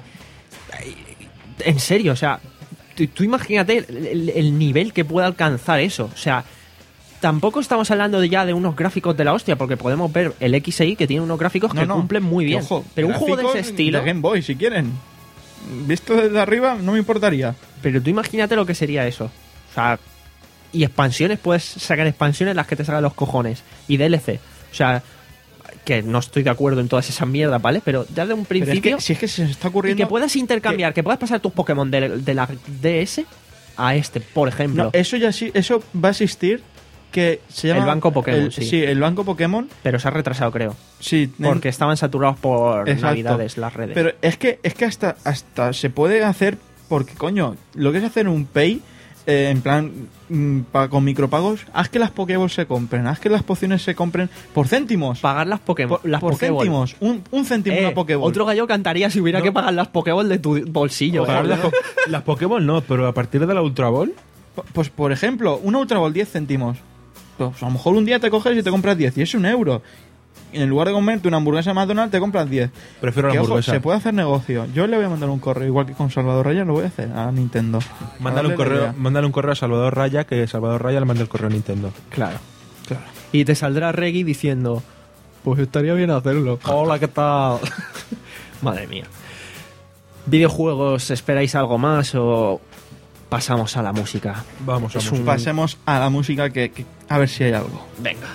En serio, o sea. Tú, tú imagínate el, el- el nivel que puede alcanzar eso. O sea, tampoco estamos hablando de ya de unos gráficos de la hostia, porque podemos ver el X I que tiene unos gráficos No, que no, cumplen muy que bien. ojo, pero un juego de ese gráficos estilo. De Game Boy, si quieren. Visto desde arriba, no me importaría. Pero tú imagínate lo que sería eso. O sea, y expansiones, puedes sacar expansiones las que te sacan los cojones. Y D L C. O sea, que no estoy de acuerdo en todas esas mierdas, ¿vale? Pero ya de un Pero es principio. que, si es que se está y ocurriendo. que puedas intercambiar, que, puedas pasar tus Pokémon de, de la D S a este, por ejemplo. No, eso ya sí, eso va a existir. Que se llama. El banco Pokémon, el- sí. el banco Pokémon. Pero se ha retrasado, creo. Sí, Porque estaban saturados por Exacto. navidades las redes. Pero es que, es que hasta, hasta se puede hacer. Porque, coño, lo que es hacer un pay. eh, en plan, mm, pa- con micropagos, haz que las Pokéballs se compren, haz que las pociones se compren por céntimos. Pagar las Pokémon. por las por Pokéball. céntimos. Un, un céntimo Eh, una Pokéball. otro gallo cantaría si hubiera No. que pagar las Pokéball de tu bolsillo. Pagar eh. las, po- las Pokémon no, pero a partir de la Ultra Ball, P- Pues, por ejemplo, una Ultra Ball diez céntimos. Pues a lo mejor un día te coges y te compras diez y es un euro. Y en lugar de comerte una hamburguesa de McDonald's, te compras diez. prefiero la Que, ojo, hamburguesa. se puede hacer negocio. Yo le voy a mandar un correo, igual que con Salvador Raya, lo voy a hacer a Nintendo. Mándale un, A darle la correo, idea. mándale un correo a Salvador Raya, que Salvador Raya le mande el correo a Nintendo. Claro, claro. Y te saldrá Reggie diciendo, pues estaría bien hacerlo. Hola, ¿qué tal? Madre mía. ¿Videojuegos esperáis algo más o pasamos a la música? Vamos, Es vamos. un- Pasemos a la música, que, que- a ver si hay algo. Venga.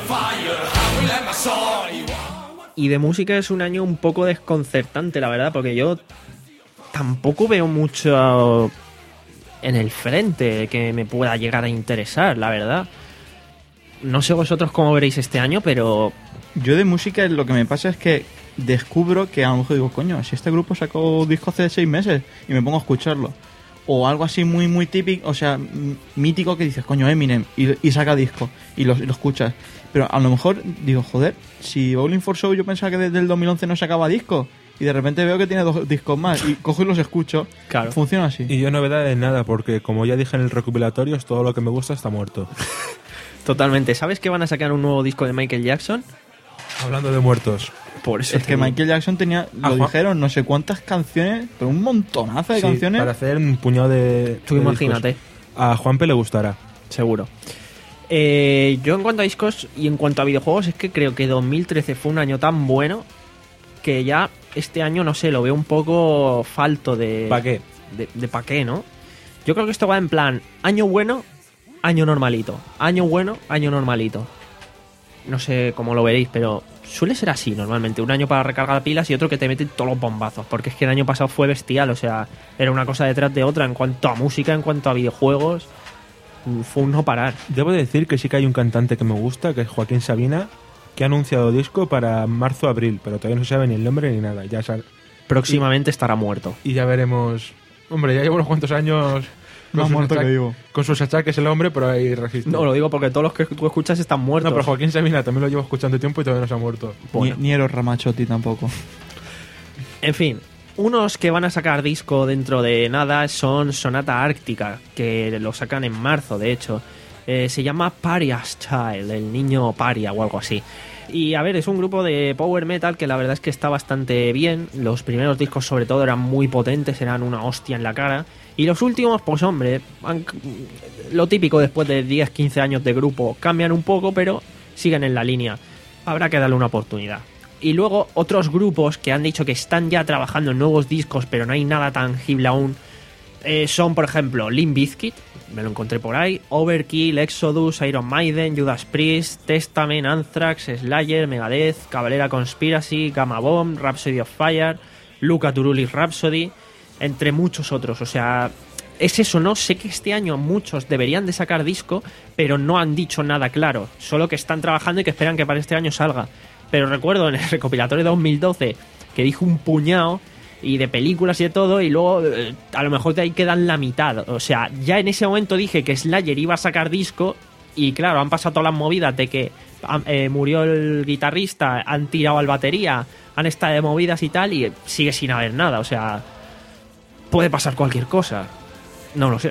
Y de música es un año un poco desconcertante, la verdad, porque yo tampoco veo mucho en el frente que me pueda llegar a interesar, la verdad. No sé vosotros cómo veréis este año, pero Yo de música lo que me pasa es que descubro que a lo mejor digo, coño, si este grupo sacó disco hace seis meses y me pongo a escucharlo. O algo así muy, muy típico, o sea, m- mítico que dices, coño, Eminem, y, y saca disco, y lo, y lo escuchas. Pero a lo mejor digo, joder, si Bowling for Show yo pensaba que desde el dos mil once no sacaba disco, y de repente veo que tiene dos discos más, y cojo y los escucho. Claro. Funciona así. Y yo novedad de nada, porque como ya dije en el recopilatorio, es todo lo que me gusta está muerto. totalmente. ¿Sabes que van a sacar un nuevo disco de Michael Jackson? Hablando de muertos. Por eso Es te que digo. Michael Jackson tenía, lo Ajá. dijeron, no sé cuántas canciones, pero un montonazo de Sí, canciones. para hacer un puñado de... Tú de imagínate. discos. A Juanpe le gustará. Seguro. Eh, yo en cuanto a discos y en cuanto a videojuegos es que creo que dos mil trece fue un año tan bueno que ya este año, no sé, lo veo un poco falto de... ¿Pa' qué? De, de pa' qué, ¿no? Yo creo que esto va en plan año bueno, año normalito. Año bueno, año normalito. No sé cómo lo veréis, pero suele ser así normalmente. Un año para recargar pilas y otro que te mete todos los bombazos. Porque es que el año pasado fue bestial, o sea, era una cosa detrás de otra en cuanto a música, en cuanto a videojuegos. Fue un no parar. Debo decir que sí que hay un cantante que me gusta, que es Joaquín Sabina, que ha anunciado disco para marzo-abril, pero todavía no se sabe ni el nombre ni nada. Ya sal- Próximamente estará muerto. Y ya veremos... Hombre, ya llevo unos cuantos años... Más sus muerto que achac- vivo. Con sus achaques el hombre, pero ahí resiste. No, lo digo porque todos los que tú escuchas están muertos. No, pero Joaquín Sabina también lo llevo escuchando tiempo y todavía no se ha muerto. Bueno. Ni, ni Eros Ramazzotti tampoco. En fin, unos que van a sacar disco dentro de nada son Sonata Ártica, que lo sacan en marzo, de hecho. Eh, se llama Pariah's Child, el niño paria o algo así. Y a ver, es un grupo de power metal que la verdad es que está bastante bien. Los primeros discos sobre todo eran muy potentes, eran una hostia en la cara. Y los últimos, pues hombre, han- lo típico después de diez quince años de grupo, cambian un poco, pero siguen en la línea. Habrá que darle una oportunidad. Y luego otros grupos que han dicho que están ya trabajando en nuevos discos, pero no hay nada tangible aún, eh, son por ejemplo Limp Bizkit, me lo encontré por ahí, Overkill, Exodus, Iron Maiden, Judas Priest, Testament, Anthrax, Slayer, Megadeth, Cavalera Conspiracy, Gamma Bomb, Rhapsody of Fire, Luca Turulis Rhapsody, entre muchos otros. O sea, es eso, ¿no? Sé que este año muchos deberían de sacar disco, pero no han dicho nada claro, solo que están trabajando y que esperan que para este año salga. Pero recuerdo en el recopilatorio de dos mil doce que dijo un puñado y de películas y de todo, y luego eh, a lo mejor de ahí quedan la mitad. O sea, ya en ese momento dije que Slayer iba a sacar disco y claro, han pasado todas las movidas de que ah, eh, murió el guitarrista, han tirado al batería, han estado de movidas y tal, y sigue sin haber nada. O sea, puede pasar cualquier cosa. No lo sé.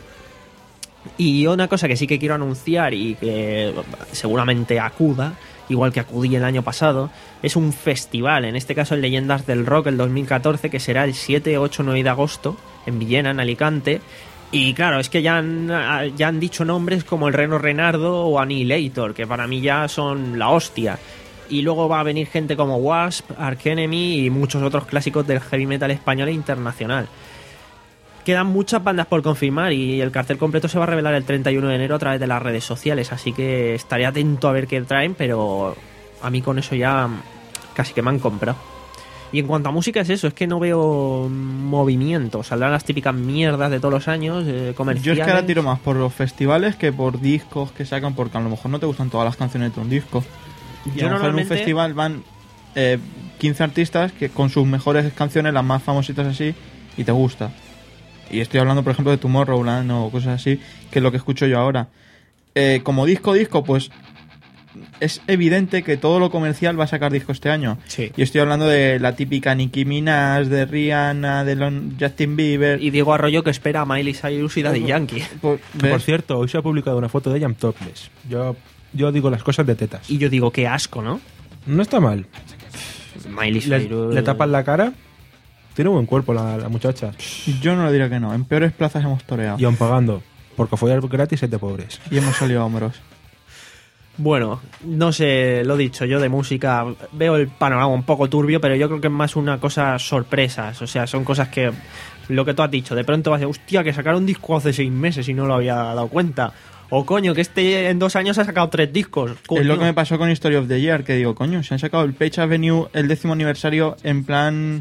Y una cosa que sí que quiero anunciar y que seguramente acuda, igual que acudí el año pasado, es un festival, en este caso en Leyendas del Rock el dos mil catorce, que será el siete, ocho, nueve de agosto en Villena, en Alicante. Y claro, es que ya han, ya han dicho nombres como el Reno Renardo o Annihilator, que para mí ya son la hostia. Y luego va a venir gente como Wasp, Arch Enemy y muchos otros clásicos del heavy metal español e internacional. Quedan muchas bandas por confirmar y el cartel completo se va a revelar el treinta y uno de enero a través de las redes sociales, así que estaré atento a ver qué traen, pero a mí con eso ya casi que me han comprado. Y en cuanto a música es eso, es que no veo movimiento, saldrán las típicas mierdas de todos los años, eh, Yo comerciales. es que ahora tiro más por los festivales que por discos que sacan, porque a lo mejor no te gustan todas las canciones de un disco. Y Yo a lo mejor en un normalmente- festival van eh, quince artistas que con sus mejores canciones, las más famositas así, y te gusta. Y estoy hablando, por ejemplo, de Tomorrowland o cosas así, que es lo que escucho yo ahora. Eh, como disco, disco, pues es evidente que todo lo comercial va a sacar disco este año. Sí. Y estoy hablando de la típica Nicki Minaj, de Rihanna, de Lon- Justin Bieber. Y Diego Arroyo que espera a Miley Cyrus y Daddy Yankee. Pues, Que, ¿ves? por cierto, hoy se ha publicado una foto de ella en topless. Yo, yo digo las cosas de tetas. Y yo digo, qué asco, ¿no? No está mal. Miley Le, Cyrus... le tapan la cara. Tiene buen cuerpo la, la muchacha. Yo no lo diría que no. En peores plazas hemos toreado. Y aun pagando. Porque follar gratis es de pobres. Y hemos salido a hombros. Bueno, no sé, lo dicho, yo de música veo el panorama un poco turbio, pero yo creo que es más una cosa sorpresas, o sea, son cosas que, lo que tú has dicho, de pronto vas a decir, hostia, que sacaron un disco hace seis meses y no lo había dado cuenta, O coño, que este en dos años ha sacado tres discos. Coño. Es lo que me pasó con History of the Year, que digo, coño, se han sacado el Page Avenue, el décimo aniversario, en plan...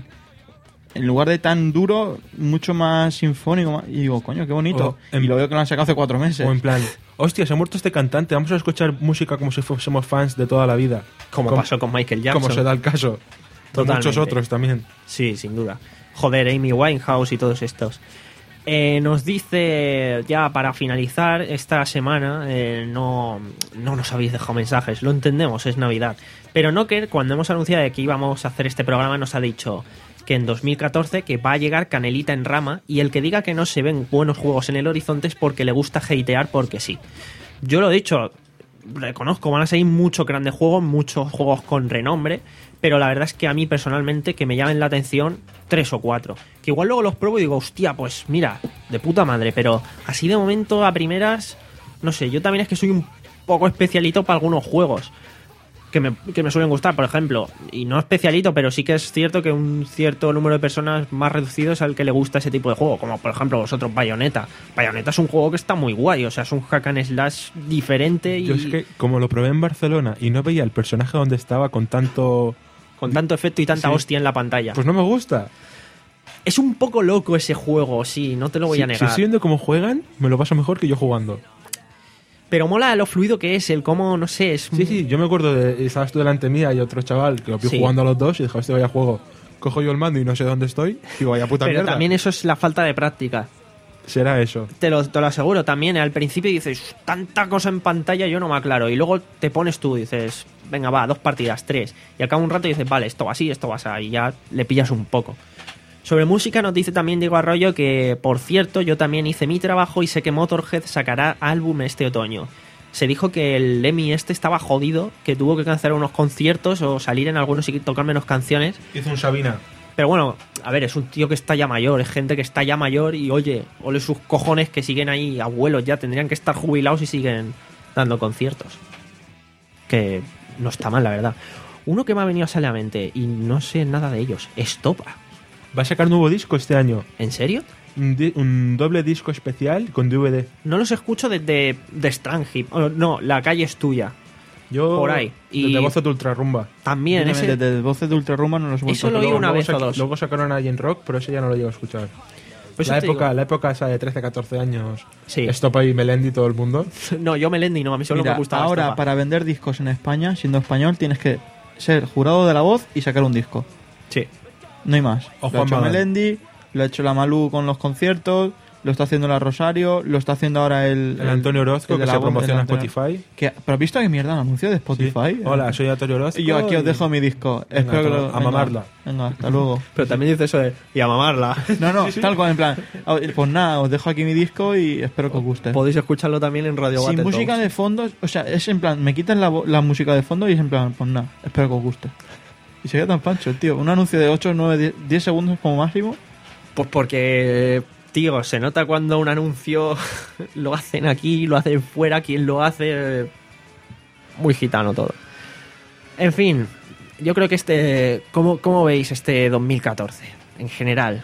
En lugar de tan duro, mucho más sinfónico. más- Y digo, coño, qué bonito. O en- Y lo veo que lo han sacado hace cuatro meses. O en plan, hostia, se ha muerto este cantante, vamos a escuchar música como si fuésemos fans de toda la vida. Como pasó con Michael Jackson. Como se da el caso. Con Totalmente. muchos otros también. Sí, sin duda. Joder, Amy Winehouse y todos estos. Eh, nos dice, ya para finalizar, esta semana eh, no, no nos habéis dejado mensajes, lo entendemos, es Navidad. Pero Knocker, cuando hemos anunciado de que íbamos a hacer este programa, nos ha dicho que en dos mil catorce que va a llegar canelita en rama y el que diga que no se ven buenos juegos en el horizonte es porque le gusta hatear porque sí. Yo lo he dicho, reconozco, van a salir muchos grandes juegos, muchos juegos con renombre, pero la verdad es que a mí personalmente que me llamen la atención tres o cuatro. Que igual luego los pruebo y digo, hostia, pues mira, de puta madre, pero así de momento a primeras, no sé, yo también es que soy un poco especialito para algunos juegos que me, que me suelen gustar, por ejemplo, y no especialito, pero sí que es cierto que un cierto número de personas más reducido es al que le gusta ese tipo de juego, como por ejemplo vosotros Bayonetta. Bayonetta es un juego que está muy guay, o sea, es un hack and slash diferente y Yo es que, como lo probé en Barcelona y no veía el personaje donde estaba con tanto... con tanto efecto y tanta Sí. hostia en la pantalla. Pues no me gusta. Es un poco loco ese juego, sí, no te lo voy Si, a si negar. estoy viendo cómo juegan, me lo paso mejor que yo jugando. Pero mola lo fluido que es, el cómo, no sé, es... Sí, sí, yo me acuerdo de... Estabas tú delante mía y otro chaval que lo vi Sí. jugando a los dos y dije, este vaya juego. Cojo yo el mando y no sé dónde estoy. Digo, vaya puta Pero mierda. también eso es la falta de práctica. Será eso. Te lo, te lo aseguro, también al principio dices, tanta cosa en pantalla yo no me aclaro. Y luego te pones tú y dices, venga, va, dos partidas, tres. Y al cabo de un rato dices, vale, esto va así, esto va así. Y ya le pillas un poco. Sobre música nos dice también Diego Arroyo que, por cierto, yo también hice mi trabajo y sé que Motorhead sacará álbum este otoño. Se dijo que el Lemmy este estaba jodido, que tuvo que cancelar unos conciertos o salir en algunos y tocar menos canciones. Hizo un Sabina. Pero bueno, a ver, es un tío que está ya mayor, es gente que está ya mayor y oye, ole sus cojones que siguen ahí, abuelos ya, tendrían que estar jubilados y siguen dando conciertos. Que no está mal, la verdad. Uno que me ha venido a la mente y no sé nada de ellos, Estopa. Va a sacar nuevo disco este año. ¿En serio? Un, di- un doble disco especial con D V D. No los escucho desde de Strange. No, La calle es tuya. Yo, Por ahí. Y- Desde Voces de Ultrarrumba. También, Desde, ese... desde Voces de Ultrarumba no los he Eso vuelto a lo oí escuchar. una luego vez o sac- dos. Luego sacaron a en Rock, pero ese ya no lo llego a escuchar. Pues la, eso te época, digo. la época esa de trece, catorce años. Sí. Estopa y Melendi, todo el mundo. No, yo Melendi no, a mí solo Mira, me gustaba ahora Estopa. para vender discos en España, siendo español, tienes que ser jurado de La Voz y sacar un disco. Sí. No hay más. O lo Juan ha hecho Magán. Melendi, lo ha hecho la Malú con los conciertos, lo está haciendo la Rosario, lo está haciendo ahora el... El Antonio Orozco, el de que la se Voz, promociona el en Antonio- Spotify. Que, ¿Pero has visto qué mierda el anuncio de Sí. Spotify? Hola, soy Antonio Orozco. Y yo aquí os y- dejo mi disco. Venga, Espero que lo... a venga, mamarla. Venga, hasta luego. Pero también dice eso de... Y a mamarla. No, no, tal cual, en plan... ah, Pues nada, os dejo aquí mi disco y espero que os guste. Podéis escucharlo también en Radio Sin Battletoads. música de fondo, o sea, es en plan, me quitan la, vo- la música de fondo y es en plan, pues nada, espero que os guste. Y se queda tan pancho, tío. Un anuncio de ocho, nueve, diez segundos como máximo. Pues porque, tío, se nota cuando un anuncio lo hacen aquí, lo hacen fuera, quien lo hace... Muy gitano todo. En fin, yo creo que este... ¿Cómo, cómo veis este dos mil catorce en general?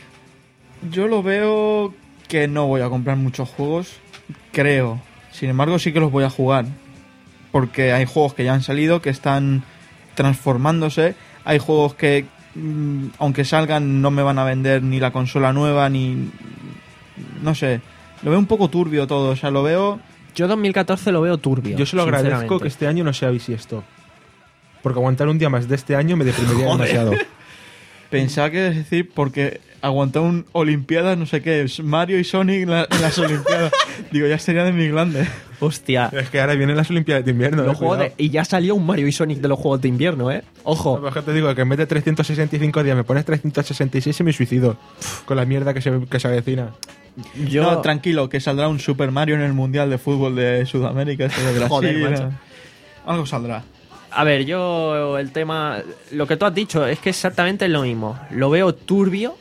Yo lo veo que no voy a comprar muchos juegos, creo. Sin embargo, sí que los voy a jugar. Porque hay juegos que ya han salido, que están transformándose. Hay juegos que, mm, aunque salgan, no me van a vender ni la consola nueva, ni... No sé. Lo veo un poco turbio todo. O sea, lo veo... Yo dos mil catorce lo veo turbio. Yo se lo agradezco sinceramente. que este año no sea bisiesto. Porque aguantar un día más de este año me deprimiría demasiado. Pensaba que es decir, porque aguantó un Olimpiadas, no sé qué, Mario y Sonic en, la- en las Olimpiadas. Digo, ya sería de mi grande. Hostia. Es que ahora vienen las Olimpiadas de invierno. Los eh, juegos de- cuidado. y ya salió un Mario y Sonic de los juegos de invierno, ¿eh? Ojo. No, pero es que te digo que en vez de trescientos sesenta y cinco días me pones trescientos sesenta y seis y me suicido. Con la mierda que se, que se avecina. Yo... No, tranquilo, que saldrá un Super Mario en el Mundial de Fútbol de Sudamérica, este de Brasil. Joder, macho. Algo saldrá. A ver, yo el tema... Lo que tú has dicho es que exactamente es lo mismo. Lo veo turbio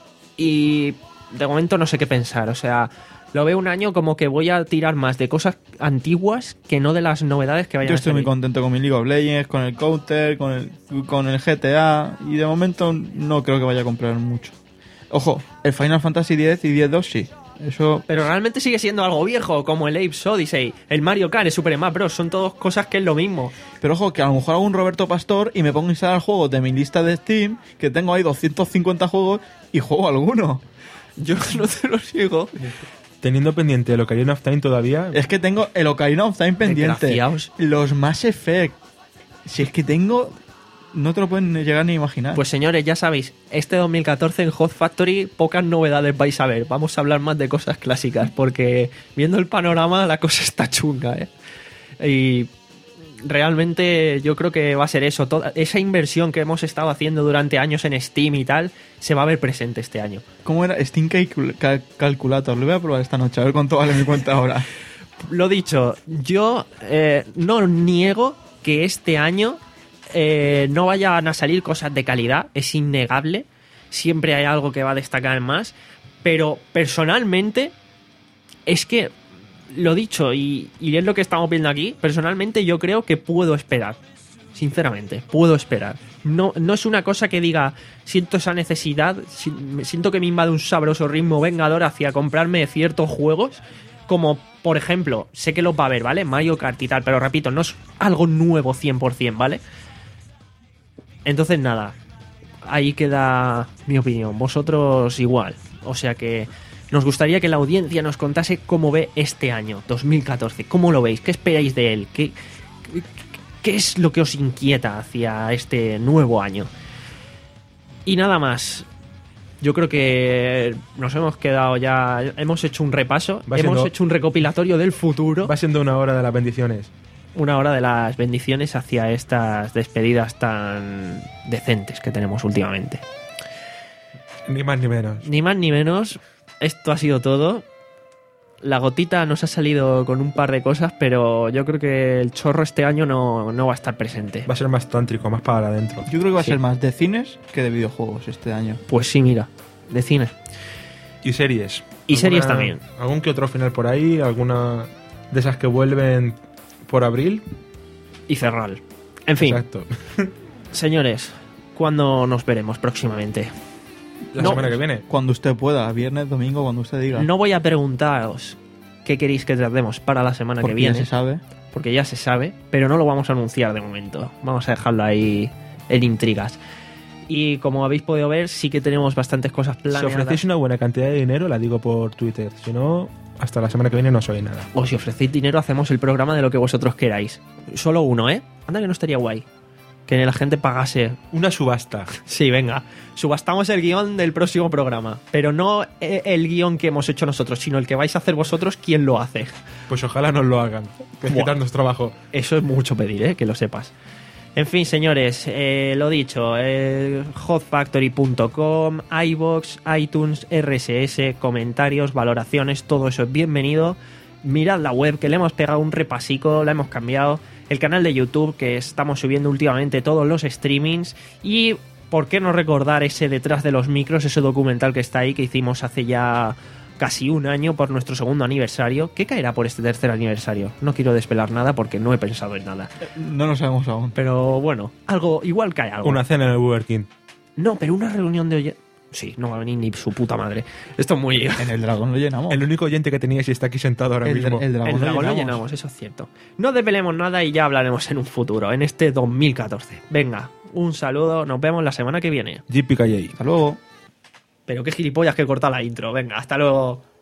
y de momento no sé qué pensar. O sea, lo veo un año como que voy a tirar más de cosas antiguas que no de las novedades que vayan Yo a estoy muy salir. contento con mi League of Legends, con el Counter, con el, con el G T A y de momento no creo que vaya a comprar mucho. Ojo, el Final Fantasy X y diez dos sí, Eso... Pero realmente sigue siendo algo viejo, como el Apes Odyssey, el Mario Kart, el Super Smash Bros. Son todas cosas que es lo mismo. Pero ojo, que a lo mejor hago un Roberto Pastor y me pongo a instalar juegos de mi lista de Steam, que tengo ahí doscientos cincuenta juegos, y juego alguno. Yo no te lo sigo. Teniendo pendiente el Ocarina of Time todavía, Es que tengo el Ocarina of Time pendiente. Desgraciaos. Los Mass Effect. Si es que tengo... No te lo pueden llegar ni a imaginar. Pues señores, ya sabéis, este dos mil catorce en Hot Factory pocas novedades vais a ver. Vamos a hablar más de cosas clásicas, porque viendo el panorama la cosa está chunga, ¿eh? Y realmente yo creo que va a ser eso. Toda esa inversión que hemos estado haciendo durante años en Steam y tal, se va a ver presente este año. ¿Cómo era? Steam Calcul- Cal- Calculator. Lo voy a probar esta noche, a ver cuánto vale mi cuenta ahora. Lo dicho, yo eh, no niego que este año eh, no vayan a salir cosas de calidad, es innegable. Siempre hay algo que va a destacar más, pero personalmente es que, lo dicho, y, y es lo que estamos viendo aquí, personalmente yo creo que puedo esperar. Sinceramente, puedo esperar. No, no es una cosa que diga, siento esa necesidad, si- me siento que me invade un sabroso ritmo vengador hacia comprarme ciertos juegos, como por ejemplo, sé que los va a haber, ¿vale? Mario Kart y tal, pero repito, no es algo nuevo cien por ciento, ¿vale? Entonces nada, ahí queda mi opinión. Vosotros igual. O sea que nos gustaría que la audiencia nos contase cómo ve este año, dos mil catorce. ¿Cómo lo veis? ¿Qué esperáis de él? ¿Qué, qué, qué es lo que os inquieta hacia este nuevo año? Y nada más. Yo creo que nos hemos quedado ya... Hemos hecho un repaso, Va hemos siendo- hecho un recopilatorio del futuro. va siendo una hora de las bendiciones. Una hora de las bendiciones hacia estas despedidas tan decentes que tenemos últimamente. Ni más ni menos. Ni más ni menos, esto ha sido todo. La gotita nos ha salido con un par de cosas, pero yo creo que el chorro este año no, no va a estar presente. Va a ser más tántrico, más para adentro. Yo creo que va a Sí. ser más de cines que de videojuegos este año. Pues sí, mira, de cine. Y series. Y series ¿Alguna- también. ¿Algún que otro final por ahí? ¿Alguna de esas que vuelven por abril? Y Ferral. En fin, Exacto. señores, ¿cuándo nos veremos próximamente? La No. semana que viene. Cuando usted pueda, viernes, domingo, cuando usted diga. No voy a preguntaros qué queréis que tratemos para la semana porque que viene. ya se sabe. Porque ya se sabe, pero no lo vamos a anunciar de momento. Vamos a dejarlo ahí en intrigas. Y como habéis podido ver, sí que tenemos bastantes cosas Si planeadas. ofrecéis una buena cantidad de dinero, la digo por Twitter. Si no, hasta la semana que viene no soy nada. O si ofrecéis dinero, hacemos el programa de lo que vosotros queráis. Solo uno, ¿eh? Anda que no estaría guay. Que la gente pagase. Una subasta. Sí, venga. Subastamos el guión del próximo programa. Pero no eh, el guión que hemos hecho nosotros, sino el que vais a hacer vosotros, ¿quién lo hace? Pues ojalá nos lo hagan. Que es Buah. quitarnos trabajo. Eso es mucho pedir, ¿eh? Que lo sepas. En fin, señores, eh, lo dicho, eh, hot factory punto com, iVoox, iTunes, R S S, comentarios, valoraciones, todo eso es bienvenido. Mirad la web, que le hemos pegado un repasico, la hemos cambiado. El canal de YouTube, que estamos subiendo últimamente todos los streamings. Y, ¿por qué no recordar ese detrás de los micros, ese documental que está ahí, que hicimos hace ya casi un año por nuestro segundo aniversario? ¿Qué caerá por este tercer aniversario? No quiero desvelar nada porque no he pensado en nada. No lo sabemos aún. Pero bueno, algo, igual cae algo. Una cena en el Burger King. No, pero una reunión de oyentes. Sí, no va a venir ni su puta madre. Esto es muy. En el dragón lo llenamos. El único oyente que teníais y está aquí sentado ahora El- mismo. el dragón El lo dragón lo llenamos. llenamos, eso es cierto. No desvelemos nada y ya hablaremos en un futuro, en este dos mil catorce. Venga, un saludo, nos vemos la semana que viene. J P K J. Hasta luego. Pero qué gilipollas que corta la intro. Venga, hasta luego.